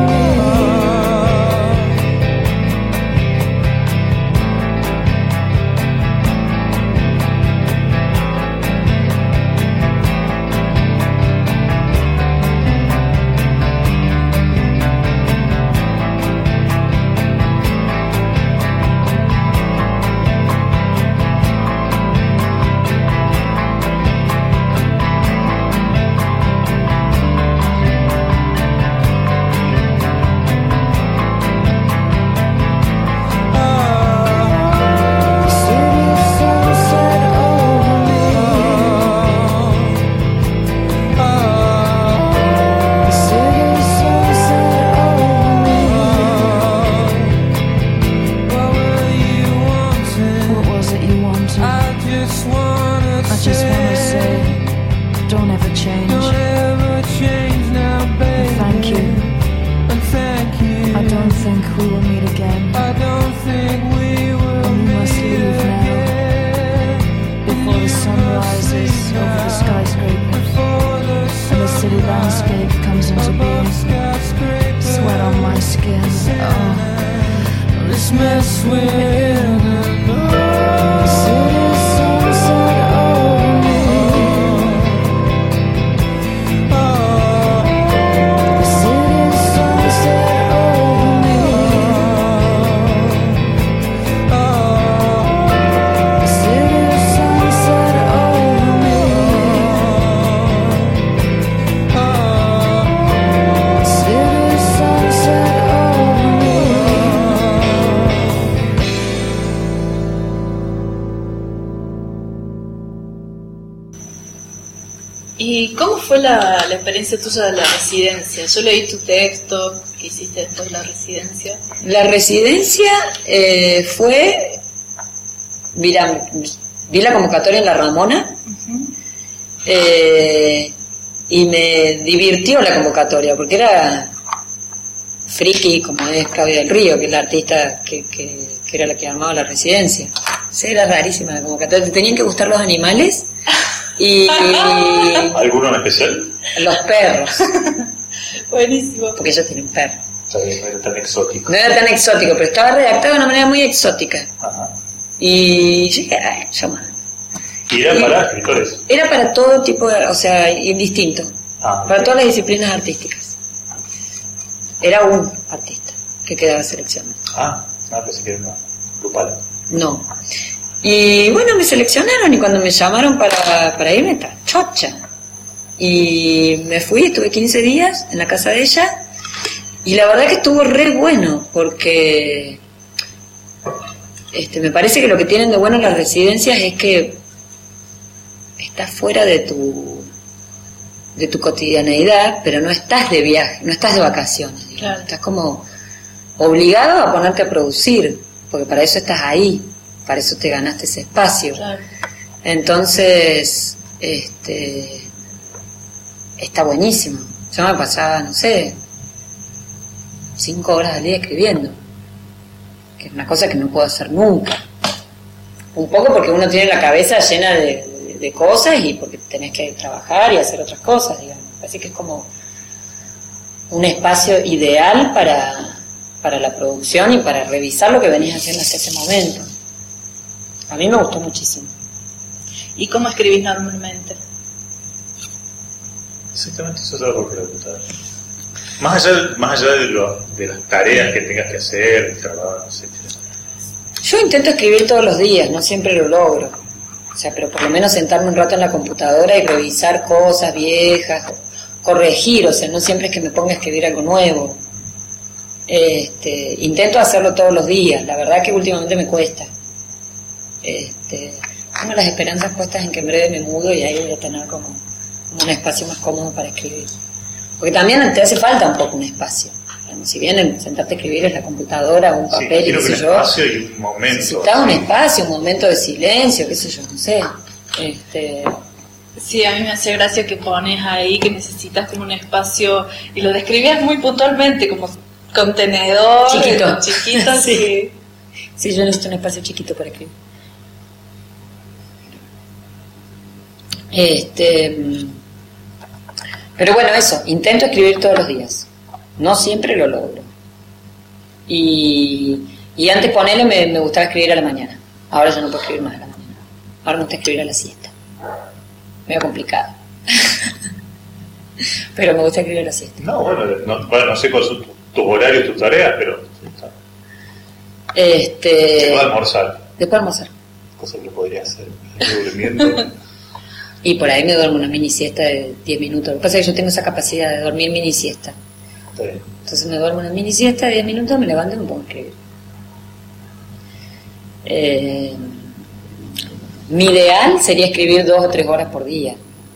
¿Y cómo fue la, la experiencia tuya de la residencia? Yo leí tu texto que hiciste después de la residencia. La residencia eh, fue... Mira, vi la convocatoria en La Ramona, uh-huh. eh, y me divirtió la convocatoria, porque era friki, como es Claudia del Río, que es la artista que, que, que era la que armaba la residencia. O sea, era rarísima la convocatoria. Te tenían que gustar los animales y... ¿Alguno en especial? Los perros. Buenísimo. Porque ellos tienen perros. O sea, no era tan exótico. No era tan exótico, pero estaba redactado de una manera muy exótica. Ajá. Y sí, ay, llama. ¿Y era para escritores? Era para todo tipo de, o sea, indistinto. Ah, para okay. Todas las disciplinas artísticas. Era un artista que quedaba seleccionado. Ah, no, pensé que era una grupal. No. Y bueno, me seleccionaron y cuando me llamaron para, para irme, estaba chocha. Y me fui, estuve quince días en la casa de ella. Y la verdad que estuvo re bueno, porque este, me parece que lo que tienen de bueno las residencias es que estás fuera de tu de tu cotidianeidad, pero no estás de viaje, no estás de vacaciones, claro. Estás como obligado a ponerte a producir, porque para eso estás ahí, para eso te ganaste ese espacio. Claro. Entonces, este, está buenísimo. Yo me pasaba, no sé, cinco horas al día escribiendo, que es una cosa que no puedo hacer nunca. Un poco porque uno tiene la cabeza llena de, de, de cosas y porque tenés que trabajar y hacer otras cosas, digamos. Así que es como un espacio ideal para, para la producción y para revisar lo que venís haciendo hasta ese momento. A mí me gustó muchísimo. ¿Y cómo escribís normalmente? Exactamente, eso es algo que le gusta. Más allá, más allá de, lo, de las tareas que tengas que hacer, el trabajo, etcétera. Yo intento escribir todos los días, no siempre lo logro. O sea, pero por lo menos sentarme un rato en la computadora y revisar cosas viejas, corregir, o sea, no siempre es que me ponga a escribir algo nuevo. Este, intento hacerlo todos los días, la verdad que últimamente me cuesta. Este, tengo las esperanzas puestas en que en breve me mudo y ahí voy a tener como, como un espacio más cómodo para escribir. Porque también te hace falta un poco un espacio. Si bien el sentarte a escribir es la computadora o un papel, sí, qué sé un yo, espacio y un momento. necesitas un espacio, un momento de silencio, qué sé yo, no sé. Este... Sí, a mí me hace gracia que pones ahí que necesitas como un espacio y lo describías muy puntualmente, como contenedor, chiquito, chiquito, sí. sí. Sí, yo necesito un espacio chiquito para escribir. Este, pero bueno, eso, intento escribir todos los días. No siempre lo logro. Y, y antes ponele me, me gustaba escribir a la mañana. Ahora ya no puedo escribir más a la mañana. Ahora me gusta escribir a la siesta. Medio complicado. Pero me gusta escribir a la siesta. No, bueno, no, bueno, no sé cuáles son tus tu horarios, tus tareas, pero... Este, Después de almorzar. Después de almorzar. Cosa que podría hacer. Durmiendo. Y por ahí me duermo una mini siesta de diez minutos. Lo que pasa es que yo tengo esa capacidad de dormir mini siesta. Entonces me duermo una mini siesta de diez minutos, me levanto y me pongo a escribir. Eh, mi ideal sería escribir dos o tres horas por día.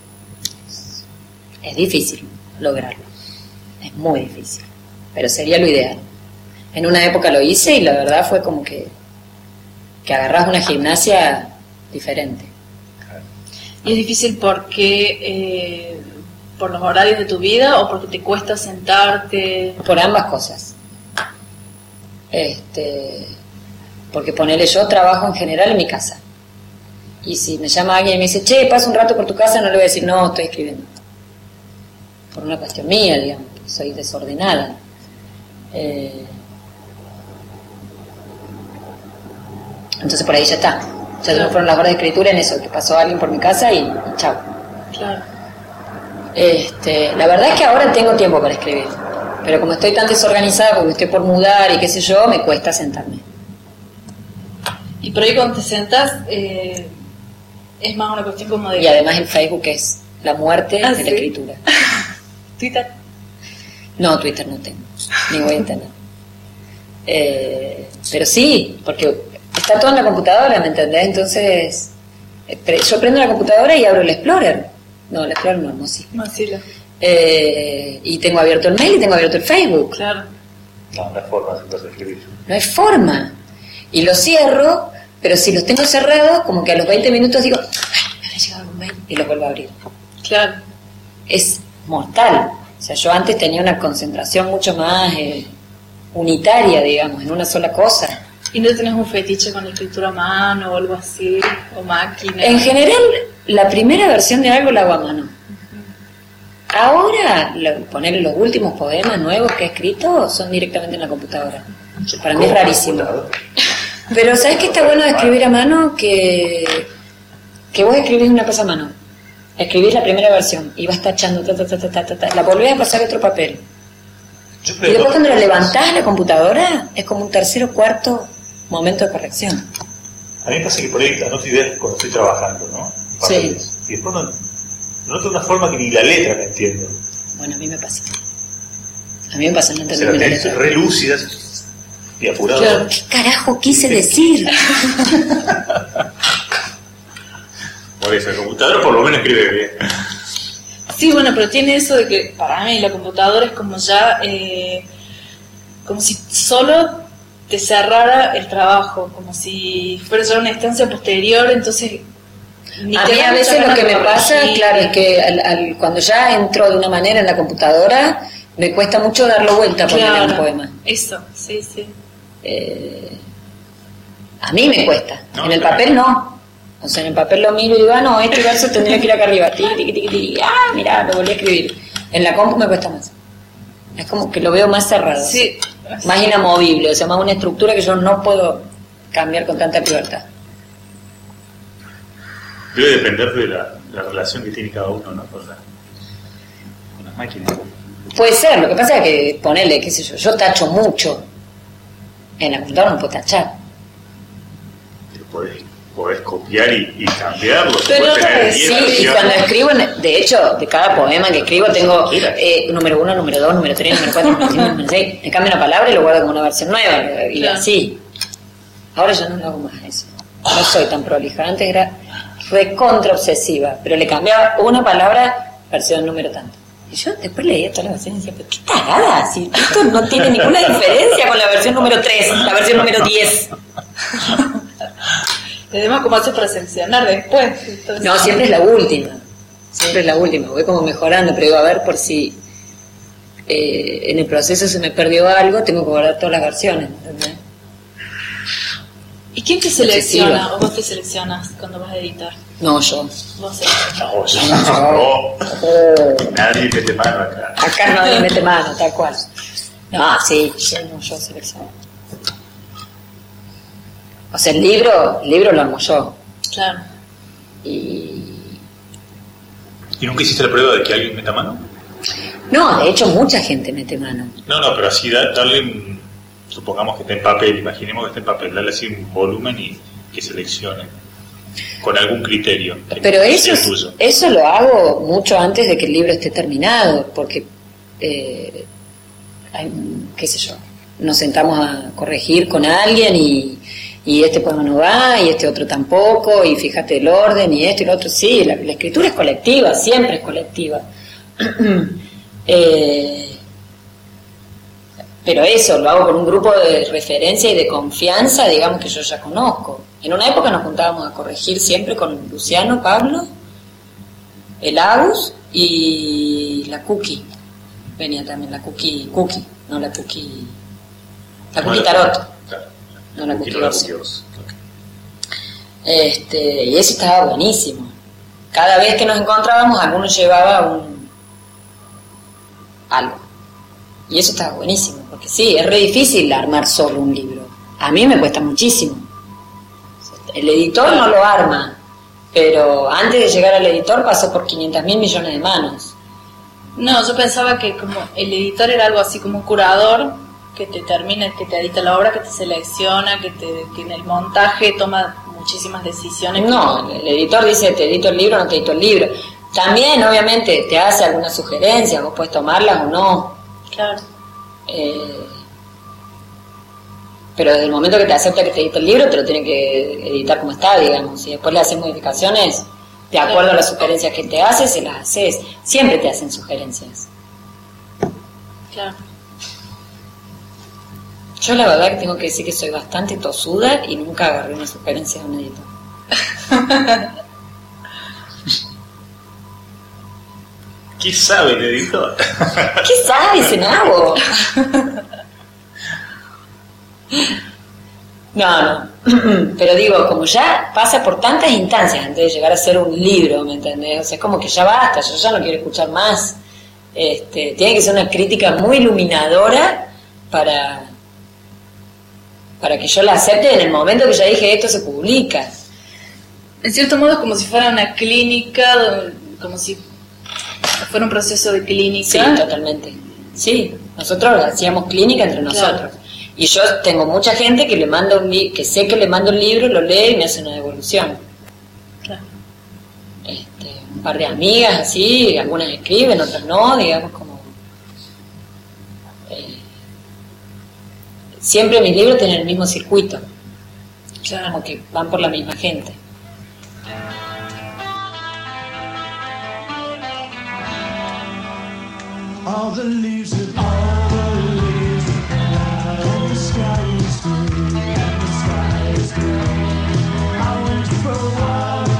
Es difícil lograrlo. Es muy difícil. Pero sería lo ideal. En una época lo hice y la verdad fue como que, que agarrás una gimnasia diferente. ¿Y es difícil porque eh, por los horarios de tu vida o porque te cuesta sentarte? Por ambas cosas. Este, porque ponele, yo trabajo en general en mi casa. Y si me llama alguien y me dice, che, pasa un rato por tu casa, no le voy a decir, no, estoy escribiendo. Por una cuestión mía, digamos, soy desordenada. Eh, entonces por ahí ya está. Ya no fueron las horas de escritura en eso, que pasó alguien por mi casa y, y chao. Claro. Este, la verdad es que ahora tengo tiempo para escribir, pero como estoy tan desorganizada porque estoy por mudar y qué sé yo, me cuesta sentarme. Y por ahí cuando te sentas, eh, es más una cuestión como de... Y además el Facebook es la muerte ¿Ah, de sí? la escritura. Twitter. No, Twitter no tengo, ni voy a tener. Eh, pero sí, porque está todo en la computadora, ¿me entendés? Entonces, yo prendo la computadora y abro el Explorer. No, el Explorer no, no, sí. Mozilla. Eh, y tengo abierto el mail y tengo abierto el Facebook. Claro. No, no hay forma de escribir. No hay forma. Y lo cierro, pero si los tengo cerrados, como que a los veinte minutos digo, ay, me había llegado algún mail, y los vuelvo a abrir. Claro. Es mortal. O sea, yo antes tenía una concentración mucho más eh, unitaria, digamos, en una sola cosa. ¿Y no tenés un fetiche con la escritura a mano o algo así? ¿O máquina? En general, la primera versión de algo la hago a mano. Ahora, lo, poner los últimos poemas nuevos que he escrito son directamente en la computadora. Para mí es rarísimo. Pero ¿sabes qué está bueno de escribir a mano? Que, que vos escribís una cosa a mano. Escribís la primera versión y vas tachando, ta, ta, ta, ta, ta, ta, la volvés a pasar a otro papel. Yo Y creo después que- cuando la levantás la computadora, es como un tercer o cuarto momento de corrección. A mí me pasa que por ahí anoto ideas cuando estoy trabajando, ¿no? Papeles. Y después no, noto de una forma que ni la letra me entiendo. Bueno, a mí me pasa. A mí me pasa no O sea, entenderme la tenés letra. re lúcidas y apuradas. Claro, ¿qué carajo quise decir? Por eso, el computador por lo menos escribe bien. Sí, bueno, pero tiene eso de que para mí la computadora es como ya, eh, como si solo te cerrara el trabajo, como si fuera ya una instancia posterior, entonces... ni A te mí da a mucha veces lo ganas que de me pasa, corregir. claro, es que al, al- cuando ya entro de una manera en la computadora, me cuesta mucho darlo vuelta ponerle Claro, un poema. eso, sí, sí. Eh, a mí me cuesta, No, en el claro. papel no. O sea, en el papel lo miro y digo, ah, no, este verso tendría que ir acá arriba. Tiqui, tiqui, tiqui, tiqui. Ah, mirá, lo volví a escribir. En la compu me cuesta más. Es como que lo veo más cerrado. Sí. Más inamovible, o sea, más una estructura que yo no puedo cambiar con tanta libertad. Debe depender de la, la relación que tiene cada uno, ¿no? Con, la, con las máquinas. Puede ser, lo que pasa es que, ponele, qué sé yo, yo tacho mucho. En la computadora no puedo tachar. Pero podés, podés copiar y, y cambiarlo. Pero podés tener sí, diez y versiones. cuando escribo, de hecho, de cada poema que escribo tengo eh, número uno, número dos, número tres, número cuatro, número cinco, número seis. Me cambio una palabra y lo guardo como una versión nueva. Y Claro. así. Ahora yo no lo hago más eso. No soy tan prolija. Antes era recontra obsesiva, pero le cambiaba una palabra, versión número tanto. Y yo después leía todas las versiones y decía, pero qué cagada, si esto no tiene ninguna diferencia con la versión número tres, la versión número diez. Además, ¿cómo haces para seleccionar después? Entonces, No, siempre es la última. Siempre es la última. Voy como mejorando, pero digo, a ver por si eh, en el proceso se me perdió algo, tengo que guardar todas las versiones. ¿Entendés? ¿Y quién te selecciona o vos te seleccionas cuando vas a editar? No, yo. Vos seleccionas. No, yo no. Oh. Nadie mete mano acá. Acá nadie mete mano, tal cual. No, sí, yo, no, yo selecciono. O sea, el libro, el libro lo armo yo. Claro. Y... ¿Y nunca hiciste la prueba de que alguien meta mano? No, de hecho mucha gente mete mano. No, no, pero así da- darle un... Supongamos que esté en papel, imaginemos que esté en papel, darle así un volumen y que seleccione con algún criterio. que Pero no eso, sea es- tuyo. eso lo hago mucho antes de que el libro esté terminado, porque, eh, hay, qué sé yo, nos sentamos a corregir con alguien y, y este poema no va y este otro tampoco, y fíjate el orden y esto y lo otro. Sí, la, la escritura es colectiva, siempre es colectiva. eh, Pero eso, lo hago con un grupo de referencia y de confianza, digamos, que yo ya conozco. En una época nos juntábamos a corregir siempre con Luciano, Pablo, el Agus y la Cookie. Venía también la Cookie, Cookie, no la Cookie, la Cookie Tarot, Claro. no la Cookie no la Orsi. Cookie Orsi. Ok. Este, y eso estaba buenísimo. Cada vez que nos encontrábamos, alguno llevaba un algo. Y eso estaba buenísimo, porque sí, es re difícil armar solo un libro. A mí me cuesta muchísimo. El editor no lo arma, pero antes de llegar al editor pasó por quinientos mil millones de manos. No, yo pensaba que como el editor era algo así como un curador que te termina, que te edita la obra, que te selecciona, que, te, que en el montaje toma muchísimas decisiones. No, el editor dice, te edito el libro, no te edito el libro. También, obviamente, te hace algunas sugerencias, vos puedes tomarlas o no. Claro. Eh, pero desde el momento que te acepta que te edita el libro, te lo tiene que editar como está, digamos. Y después le haces modificaciones de acuerdo Claro. a las sugerencias que te haces, se las haces. Siempre te hacen sugerencias. Claro. Yo la verdad que tengo que decir que soy bastante tosuda y nunca agarré una sugerencia de un editor. ¿Qué sabe el editor? ¿Qué sabes, Senabo? No, no. Pero digo, como ya pasa por tantas instancias antes de llegar a ser un libro, ¿me entendés? O sea, es como que ya basta, yo ya no quiero escuchar más. Este, tiene que ser una crítica muy iluminadora para, para que yo la acepte en el momento que ya dije esto se publica. En cierto modo es como si fuera una clínica, donde- como si fuera un proceso de Sí, clínica. totalmente. Sí, nosotros hacíamos clínica entre nosotros. Claro. Y yo tengo mucha gente que le manda un li- que sé que le mando un libro, lo lee y me hace una devolución. Claro. Este, un par de amigas así, algunas escriben, otras no, digamos como... eh, siempre mis libros tienen el mismo circuito, Claro. como que van por la misma gente. All the leaves of all the leaves and the sky is green and the sky is green. I went for a while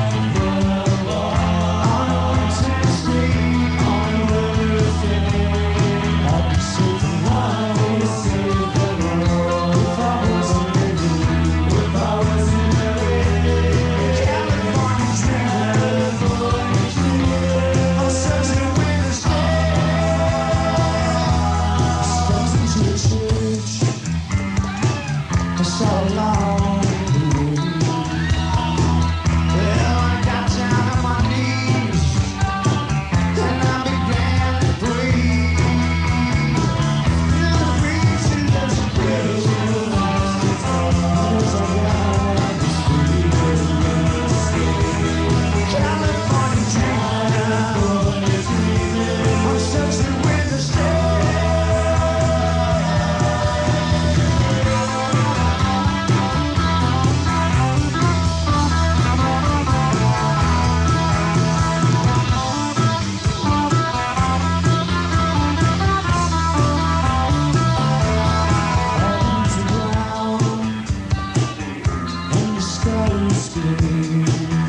on a winter's street on a winter's day. I'd be so wild to save the world if I wasn't in, if I wasn't in California. escape.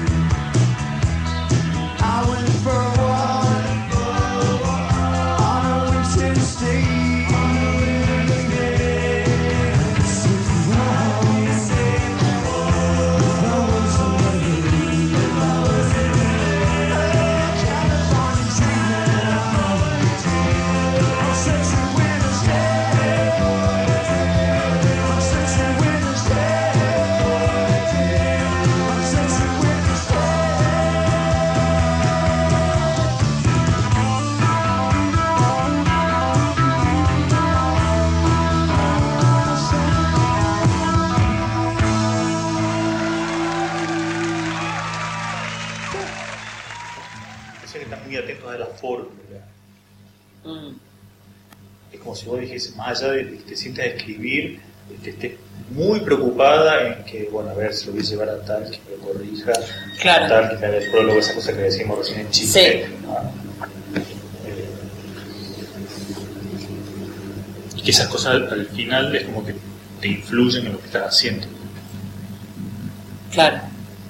I went for a walk on a winter stage. Atentos a la fórmula. Mm. Es como si vos dijese, más allá de que te sientas a escribir, que estés muy preocupada en que, bueno, a ver si lo voy a llevar a tal, que me lo corrija, claro. a tal, que me haga el prólogo, esa cosa que decíamos recién en chiste. Sí. ¿No? Eh, y que esas cosas al, al final es como que te influyen en lo que estás haciendo. Claro.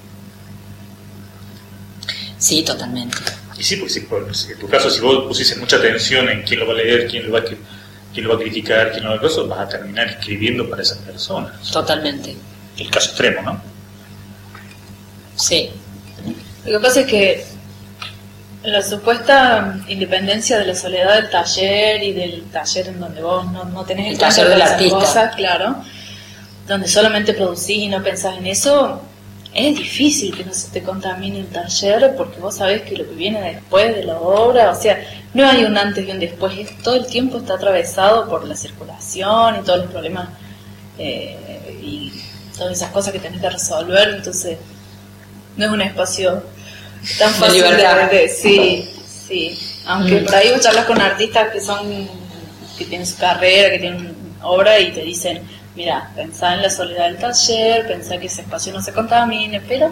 Sí, totalmente. Y sí, porque si, por, en tu caso, si vos pusieses mucha atención en quién lo va a leer, quién lo va a, quién lo va a criticar, quién lo va a hacer, vas a terminar escribiendo para esas personas. Totalmente. El caso extremo, ¿no? Sí. Lo que pasa es que la supuesta independencia de la soledad del taller y del taller en donde vos no, no tenés el taller del artista, cosas, claro, donde solamente producís y no pensás en eso, es difícil que no se te contamine el taller porque vos sabés que lo que viene después de la obra, o sea, no hay un antes y un después, es, todo el tiempo está atravesado por la circulación y todos los problemas eh, y todas esas cosas que tenés que resolver, entonces no es un espacio tan fácil de, de, de sí, sí, aunque mm. por ahí vos hablas con artistas que son, que tienen su carrera, que tienen obra y te dicen, mira, pensá en la soledad del taller, pensá que ese espacio no se contamine, pero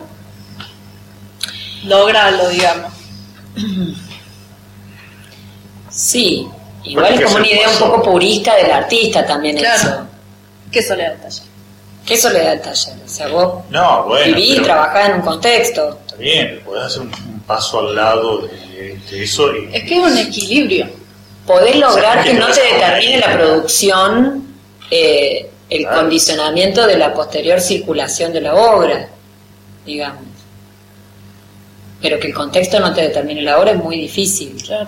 lógralo, digamos. Sí, igual es como una idea un poco purista del artista también, claro. Eso. ¿Qué soledad del taller? ¿Qué soledad del taller? O sea, vos no, bueno, vivís y trabajás en un contexto. Está bien, podés hacer un, un paso al lado de, de eso. Y, es que es un equilibrio. Podés lograr o sea, que, que no te determine la producción, eh, el claro. condicionamiento de la posterior circulación de la obra, digamos. Pero que el contexto no te determine la obra es muy difícil. Claro.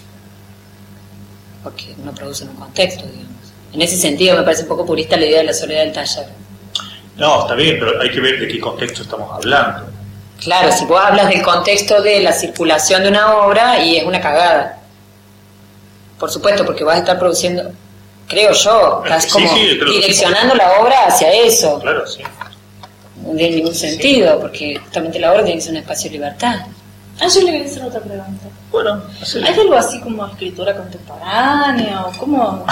Porque uno produce en un contexto, digamos. En ese sentido me parece un poco purista la idea de la soledad del taller. No, está bien, pero hay que ver de qué contexto estamos hablando. Claro, si vos hablas del contexto de la circulación de una obra, y es una cagada. Por supuesto, porque vas a estar produciendo, creo yo, estás sí, como sí, direccionando la obra hacia eso. Claro, sí. No tiene ningún sentido, sí. Porque justamente la obra tiene que ser un espacio de libertad. Ah, yo le quería hacer otra pregunta. Bueno, así. ¿Hay algo así como escritura contemporánea o cómo...?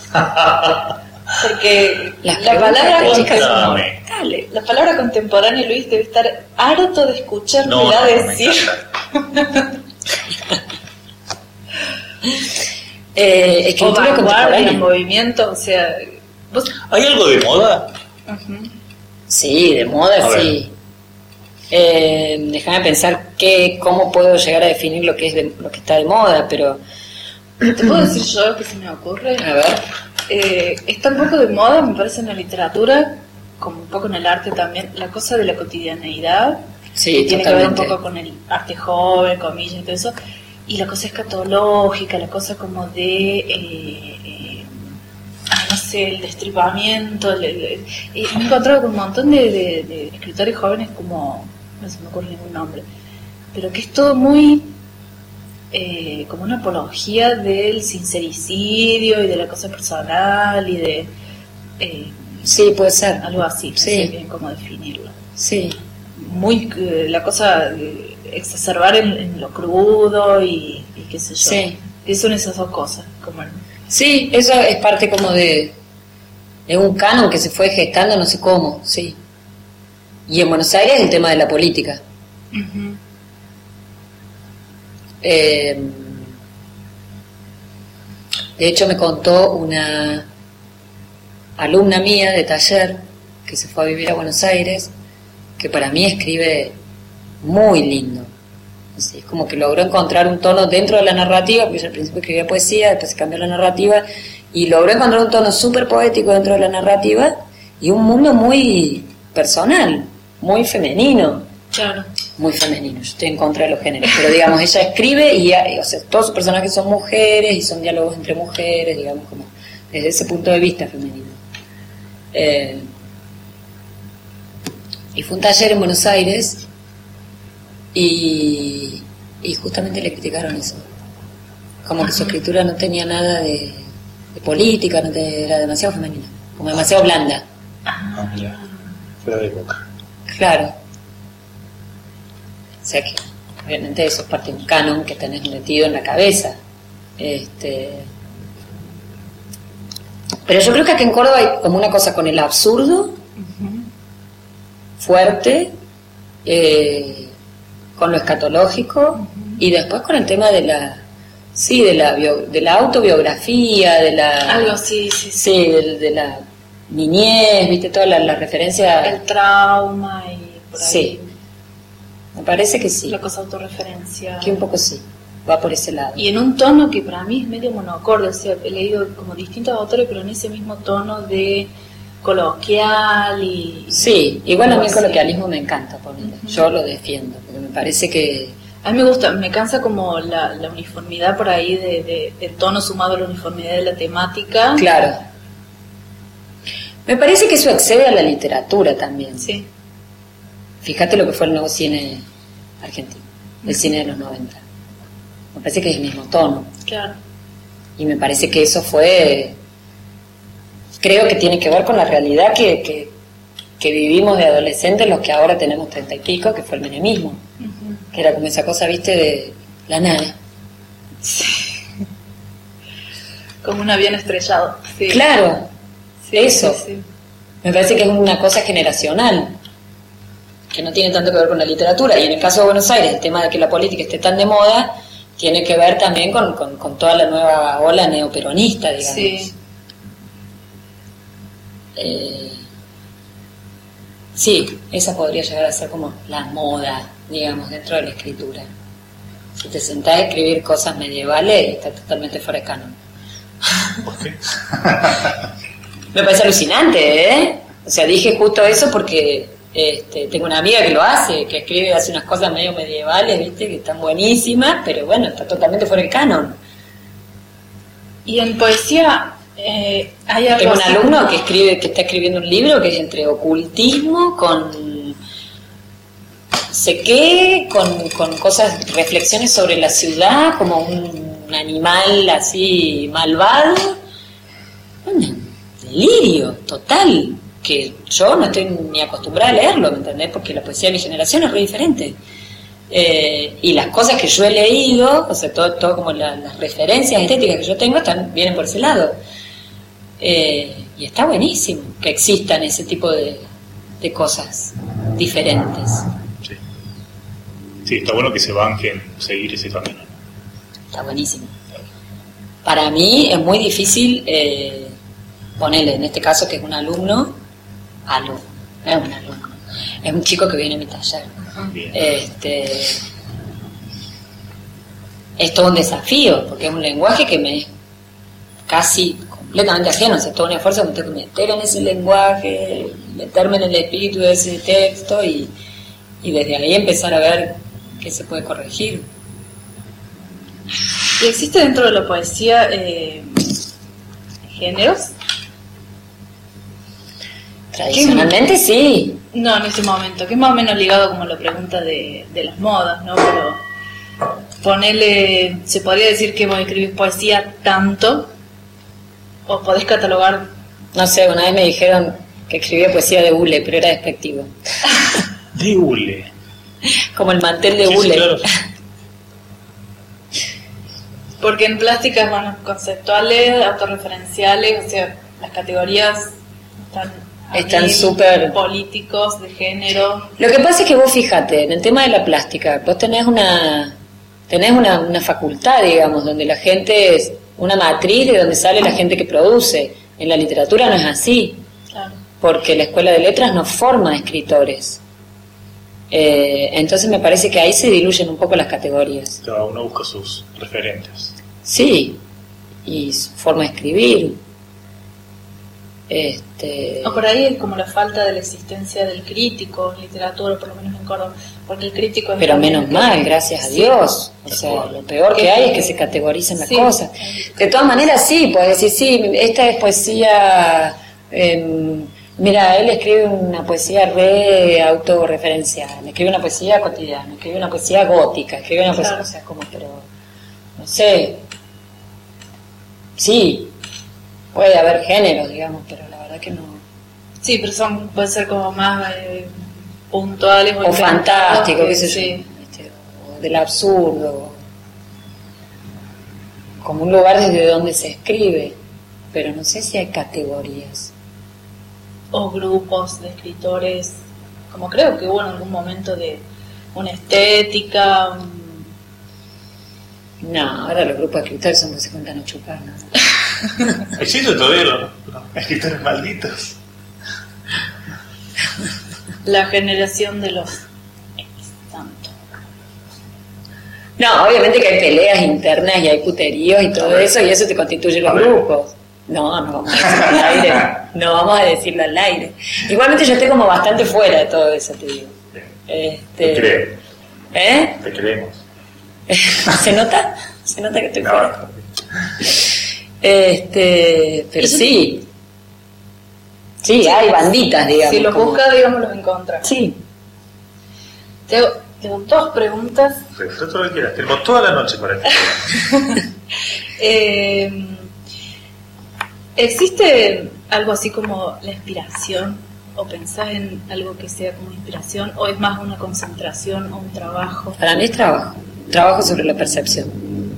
Porque Las la palabra contemporánea, dale, la palabra contemporánea, Luis, debe estar harto de escucharte no, la no, decir. eh, escritura contemporánea, movimiento, o sea, ¿vos? ¿Hay algo de moda? Uh-huh. Sí, de moda a sí. Eh, déjame pensar que, cómo puedo llegar a definir lo que es de, lo que está de moda, pero ¿te puedo decir yo lo que se me ocurre? A ver. Eh, está un poco de moda, me parece, en la literatura, como un poco en el arte también, la cosa de la cotidianeidad, sí, que tiene totalmente. que ver un poco con el arte joven, comillas y todo eso, y la cosa escatológica, la cosa como de, eh, eh, no sé, el destripamiento, el, el, el, eh, me he encontrado con un montón de, de, de escritores jóvenes como, no se me ocurre ningún nombre, pero que es todo muy... Eh, como una apología del sincericidio y de la cosa personal y de eh, sí, puede ser algo así, no sí. sé bien cómo definirlo. Sí, muy eh, la cosa de exacerbar en, en lo crudo y, y qué sé yo. Sí. ¿Qué son esas dos cosas? Como el... Sí, eso es parte como de de un canon que se fue gestando, no sé cómo, sí. Y en Buenos Aires el tema de la política. Uh-huh. Eh, de hecho me contó una alumna mía de taller que se fue a vivir a Buenos Aires que para mí escribe muy lindo. Así, es como que logró encontrar un tono dentro de la narrativa, porque yo al principio escribía poesía, después se cambió la narrativa, y logró encontrar un tono súper poético dentro de la narrativa y un mundo muy personal, muy femenino. Claro. Muy femenino, yo estoy en contra de los géneros, pero digamos, ella escribe y, y o sea, todos sus personajes son mujeres y son diálogos entre mujeres, digamos, como desde ese punto de vista femenino. Eh, y fue un taller en Buenos Aires y, y justamente le criticaron eso, como que su escritura no tenía nada de, de política, no te, era demasiado femenina, como demasiado blanda. Ah, mira, fuera de boca. Claro. O sea que, obviamente, eso es parte de un canon que tenés metido en la cabeza. Este... Pero yo creo que aquí en Córdoba hay como una cosa con el absurdo, uh-huh. fuerte, eh, con lo escatológico, uh-huh. y después con el tema de la, sí, de la, bio, de la autobiografía, de la... Algo así, sí. Sí, sí de, de la niñez, viste, toda la, la referencia... El trauma y por ahí. Sí. Me parece que sí. La cosa autorreferencia. Que un poco sí, va por ese lado. Y en un tono que para mí es medio monocorde, o sea, he leído como distintos autores, pero en ese mismo tono de coloquial y... Sí, igual a mí el coloquialismo me encanta, ponerle. Uh-huh. Yo lo defiendo, porque me parece que... A mí me gusta, me cansa como la, la uniformidad por ahí de, de, de tono sumado a la uniformidad de la temática. Claro. Me parece que eso excede a la literatura también. Sí. Fíjate lo que fue el nuevo cine argentino, el cine de los noventa. Me parece que es el mismo tono. Claro. Y me parece que eso fue... Creo que tiene que ver con la realidad que, que, que vivimos de adolescentes, los que ahora tenemos treinta y pico, que fue el menemismo. Uh-huh. Que era como esa cosa, viste, de la nave. Sí. Como un avión estrellado. Sí. Claro, sí, eso. Sí, sí. Me parece que es una cosa generacional, que no tiene tanto que ver con la literatura. Y en el caso de Buenos Aires, el tema de que la política esté tan de moda, tiene que ver también con, con, con toda la nueva ola neoperonista, digamos. Sí. Eh, sí, esa podría llegar a ser como la moda, digamos, dentro de la escritura. Si te sentás a escribir cosas medievales, está totalmente fuera de canon. ¿Por qué? Me parece alucinante, ¿eh? O sea, dije justo eso porque este, tengo una amiga que lo hace, que escribe, hace unas cosas medio medievales, ¿viste? Que están buenísimas, pero bueno, está totalmente fuera de canon. Y en poesía... Eh, hay algo Tengo un así alumno como... que escribe, que está escribiendo un libro que es entre ocultismo con sé qué, con, con cosas, reflexiones sobre la ciudad, como un animal así malvado. Un delirio total, que yo no estoy ni acostumbrada a leerlo, ¿me entendés? Porque la poesía de mi generación es re diferente. Eh, y las cosas que yo he leído, o sea, todo, todo como la, las referencias estéticas que yo tengo están, vienen por ese lado. Eh, y está buenísimo que existan ese tipo de, de cosas diferentes. Sí. Sí, está bueno que se banquen seguir ese camino. Está buenísimo. Para mí es muy difícil eh, ponerle, en este caso que es un alumno, alumno, no es un alumno, es un chico que viene a mi taller. Bien. Este, es todo un desafío, porque es un lenguaje que me es casi completamente ajeno, o sea, todo un esfuerzo que me tengo que meter en ese lenguaje, meterme en el espíritu de ese texto y, y desde ahí empezar a ver qué se puede corregir. ¿Y existe dentro de la poesía eh, géneros? Tradicionalmente sí. No, en este momento, que es más o menos ligado como la pregunta de, de las modas, ¿no? Pero ponele, ¿se podría decir que vos escribís poesía tanto? ¿O podés catalogar? No sé, una vez me dijeron que escribía poesía de hule, pero era despectivo. De hule. Como el mantel de Sí, hule. sí, claro. Porque en plásticas, bueno, conceptuales, autorreferenciales, o sea, las categorías están... Están súper... políticos, de género. Lo que pasa es que vos fíjate, en el tema de la plástica, vos tenés una tenés una, una facultad, digamos, donde la gente es una matriz de donde sale la gente que produce. En la literatura no es así, Claro. porque la escuela de letras no forma escritores. Eh, entonces me parece que ahí se diluyen un poco las categorías. Cada uno busca sus referentes. Sí, y su forma de escribir. Este... O por ahí es como la falta de la existencia del crítico en literatura, por lo menos en Córdoba, porque el crítico es... Pero menos mal, gracias a sí. Dios. O sea, lo peor que hay es que se categoricen las sí. cosas. De todas maneras, sí, puedes decir, sí, esta es poesía... Eh, mira, él escribe una poesía re autorreferencial, escribe una poesía cotidiana, escribe una poesía gótica, escribe una poesía... Claro. O sea, como, pero... No sé... Sí, puede haber géneros, digamos, pero la verdad que no... Sí, pero son, pueden ser como más eh, puntuales o, O fantástico, que, qué sé sí. yo, este, o del absurdo, como un lugar desde donde se escribe, pero no sé si hay categorías. O grupos de escritores, como creo que hubo en algún momento de una estética, un... No, ahora los grupos de escritores son que se juntan a chupar, ¿no? ¿Existen todavía los, los escritores malditos? la generación de los tanto. No, obviamente que hay peleas internas y hay puteríos y todo eso, y eso te constituye los grupos. No, no vamos a decirlo al aire. No vamos a decirlo al aire. Igualmente yo estoy como bastante fuera de todo eso, te digo. Este... Te creo. ¿Eh? Te creemos. ¿Se nota? ¿Se nota que estoy No, fuera? no. Este, pero sí. Sí, hay banditas, digamos. Si los como- buscas, digamos, los encuentras. Sí. Te hago, te hago dos preguntas. Refresca todo lo que quieras. Tenemos toda la noche para esto. Eh, ¿Existe algo así como la inspiración? ¿O pensás en algo que sea como inspiración? ¿O es más una concentración o un trabajo? Para mí es trabajo. Trabajo sobre la percepción.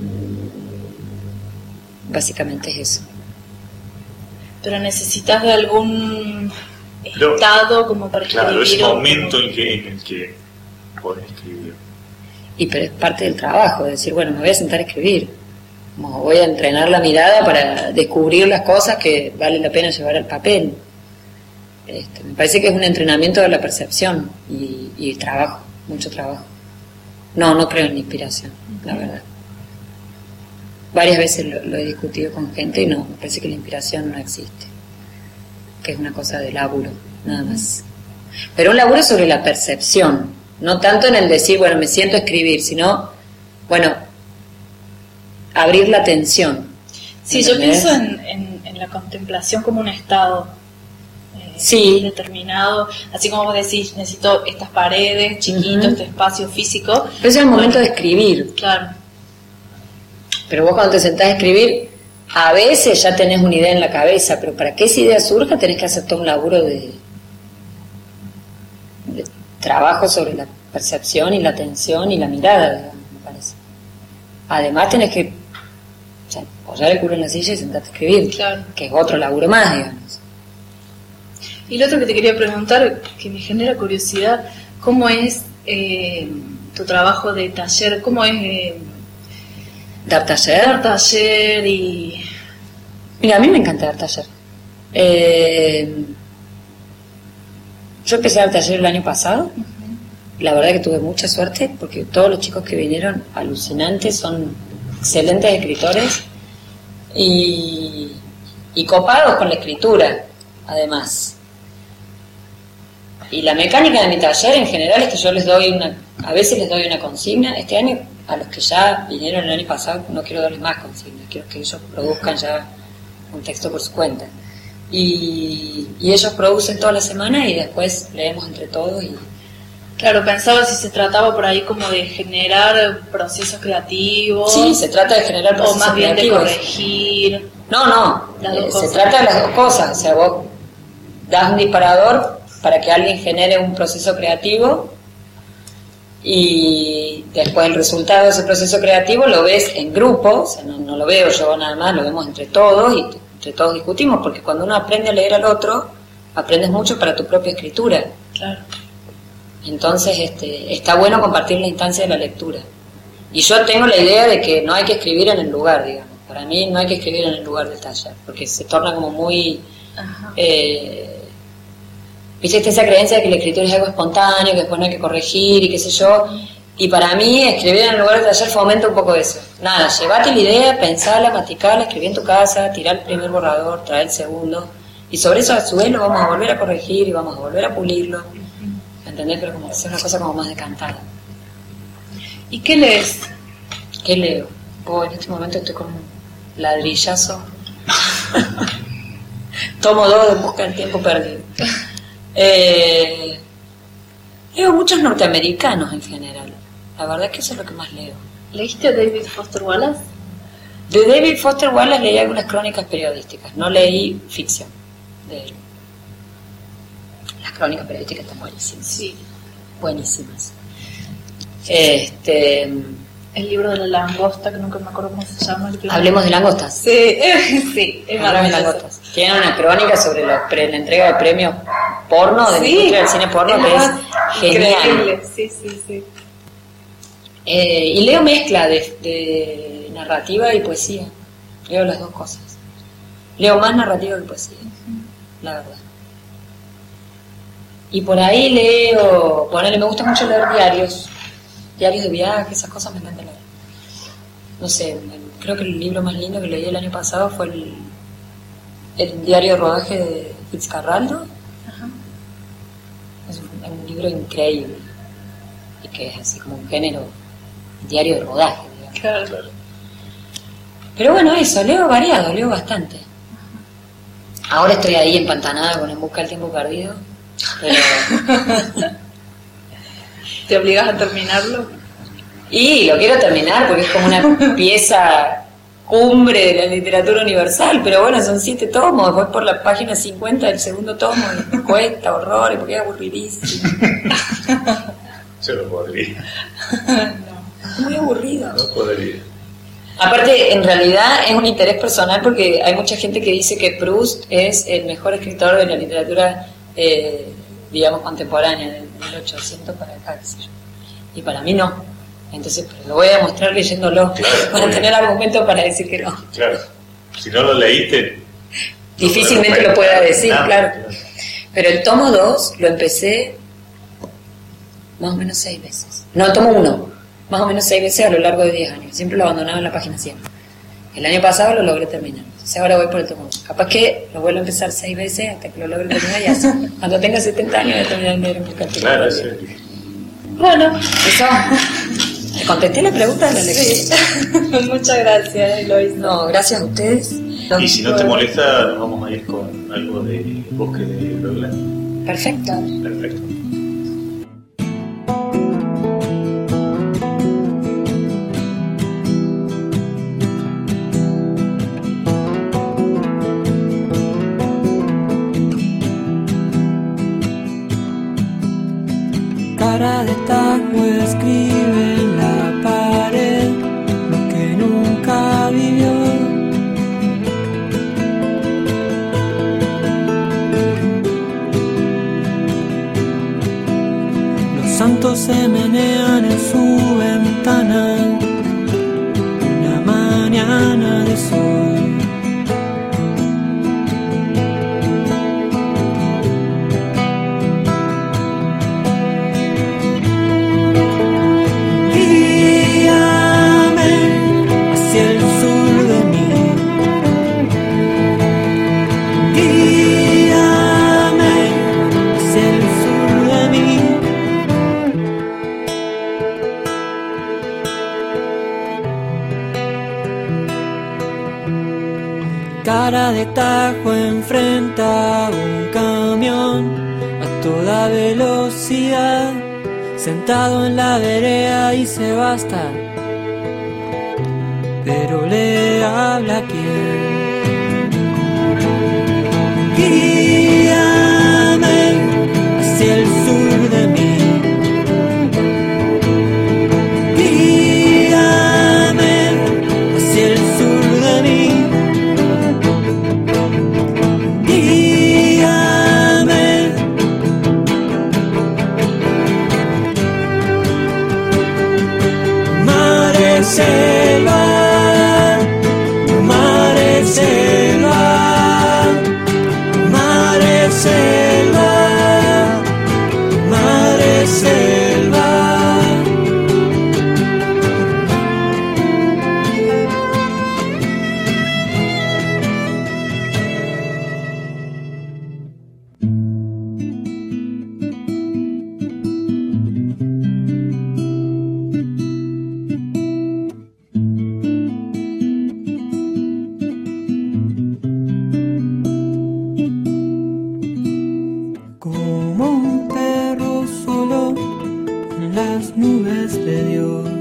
Básicamente es eso. Pero necesitas de algún Pero, estado como para escribir. Claro, ese o momento como- en que, en el que podés escribir. Y pero es parte del trabajo, de decir, bueno, me voy a sentar a escribir. Como voy a entrenar la mirada para descubrir las cosas que vale la pena llevar al papel. Este, me parece que es un entrenamiento de la percepción y, y trabajo, mucho trabajo. No, no creo en la inspiración, la verdad. Varias veces lo, lo he discutido con gente y no, me parece que la inspiración no existe. Que es una cosa de laburo, nada más. Pero un laburo sobre la percepción, no tanto en el decir, bueno, me siento a escribir, sino, bueno, abrir la atención. Sí, yo ¿Entendés? pienso en, en, en la contemplación como un estado eh, Sí. determinado, así como vos decís, necesito estas paredes, chiquito, Ujú. este espacio físico. Pero ese es el momento de escribir. Claro, Pero vos cuando te sentás a escribir, a veces ya tenés una idea en la cabeza, pero para que esa idea surja tenés que hacer todo un laburo de, de trabajo sobre la percepción y la atención y la mirada, digamos, me parece. Además tenés que, o sea, apoyar el culo en la silla y sentarte a escribir, Claro. que es otro laburo más, digamos. y lo otro que te quería preguntar, que me genera curiosidad, ¿cómo es eh, tu trabajo de taller? ¿Cómo es eh, Dar taller. dar taller y... Mira, a mí me encanta dar taller. Eh, yo empecé a dar taller el año pasado. La verdad que tuve mucha suerte porque todos los chicos que vinieron, alucinantes, son excelentes escritores y, y copados con la escritura, además. Y la mecánica de mi taller en general es que yo les doy una, a veces les doy una consigna. Este año, a los que ya vinieron el año pasado, no quiero darles más consignas, quiero que ellos produzcan ya un texto por su cuenta. Y, y ellos producen toda la semana y después leemos entre todos. Y Claro, pensaba si se trataba por ahí como de generar procesos creativos. sí, se trata de generar o procesos más bien de creativos. corregir. No, no, Las dos eh, se cosas. trata de las dos cosas. O sea, vos das un disparador para que alguien genere un proceso creativo y después el resultado de ese proceso creativo lo ves en grupo, o sea, no, no lo veo yo nada más, lo vemos entre todos y entre todos discutimos, porque cuando uno aprende a leer al otro, aprendes mucho para tu propia escritura. Claro. Entonces este, está bueno compartir la instancia de la lectura. Y yo tengo la idea de que no hay que escribir en el lugar, digamos. Para mí no hay que escribir en el lugar del taller, porque se torna como muy... Ajá. Eh, Viste, está esa creencia de que la escritura es algo espontáneo, que después no hay que corregir y qué sé yo. Y para mí, escribir en el lugar de taller fomenta un poco eso. Nada, llevate la idea, pensala, masticala, escribí en tu casa, tirá el primer borrador, trae el segundo. Y sobre eso, a su vez, lo vamos a volver a corregir y vamos a volver a pulirlo. ¿Entendés? Pero como es una cosa como más decantada. ¿Y qué lees? ¿Qué leo? Oh, en este momento estoy con un ladrillazo. Tomo dos en busca del tiempo perdido. Eh, leo muchos norteamericanos en general. La verdad es que eso es lo que más leo. ¿Leíste a David Foster Wallace? De David Foster Wallace leí algunas crónicas periodísticas. No leí ficción de él. Las crónicas periodísticas están buenísimas. Sí. Buenísimas. Este... El libro de la langosta, que nunca me acuerdo cómo se llama. Hablemos de langostas. Sí, sí, es Hablemos de langostas. Tiene una crónica sobre los pre, la entrega de premios porno, de la sí, industria del cine porno, es que es genial. Increíble, sí, sí, sí. Eh, y leo mezcla de, de narrativa y poesía. Leo las dos cosas. Leo más narrativa que poesía, uh-huh. La verdad. Y por ahí leo, ponele, me gusta mucho leer diarios. Diarios de viaje, esas cosas me encanta leer. No sé, creo que el libro más lindo que leí el año pasado fue el, el diario de rodaje de Fitzcarraldo. Ajá. Es un, un libro increíble y que es así como un género diario de rodaje, digamos. Claro, claro. Pero bueno, eso, leo variado, leo bastante. Ahora estoy ahí empantanada con En busca del tiempo perdido, pero... ¿Te obligas a terminarlo? Y lo quiero terminar porque es como una pieza cumbre de la literatura universal, pero bueno, son siete tomos, voy por la página cincuenta del segundo tomo y me cuesta horror, porque es aburridísimo. Yo no podría. No. Es muy aburrido. No podría. Aparte, en realidad es un interés personal porque hay mucha gente que dice que Proust es el mejor escritor de la literatura, eh, digamos, contemporánea, del mil ochocientos para acá, qué sé yo. Y para mí no. Entonces, pero lo voy a demostrar leyéndolo, claro, para obvio. Tener argumentos para decir que no. Claro. Si no lo leíste... Difícilmente no lo pueda decir, nada, claro. claro. Pero el tomo dos lo empecé más o menos seis veces. No, el tomo uno, más o menos seis veces a lo largo de diez años. Siempre lo abandonaba en la página cien. El año pasado lo logré terminar. Entonces ahora voy por el tomo uno. Capaz que lo vuelvo a empezar seis veces hasta que lo logre terminar y así. Cuando tenga setenta años voy a terminar de leer en busca del tiempo Claro, perdido. sí. Bueno, eso. ¿Te contesté la pregunta de la lectura? Sí. Muchas gracias, Eloís. No, gracias a ustedes. Y si no te molesta, nos vamos a ir con algo de Bosque de Berlín. Perfecto. Perfecto. Cara de tajo escribe en la pared lo que nunca vivió. Los santos se menean en su ventana una mañana de sol. Cara de tajo enfrenta un camión a toda velocidad, sentado en la vereda dice basta, pero le habla quién. Guíame hacia el sur de mí. Guíame hacia el sur de mí. Selva, mare selva, mare selva. en las nubes de Dios.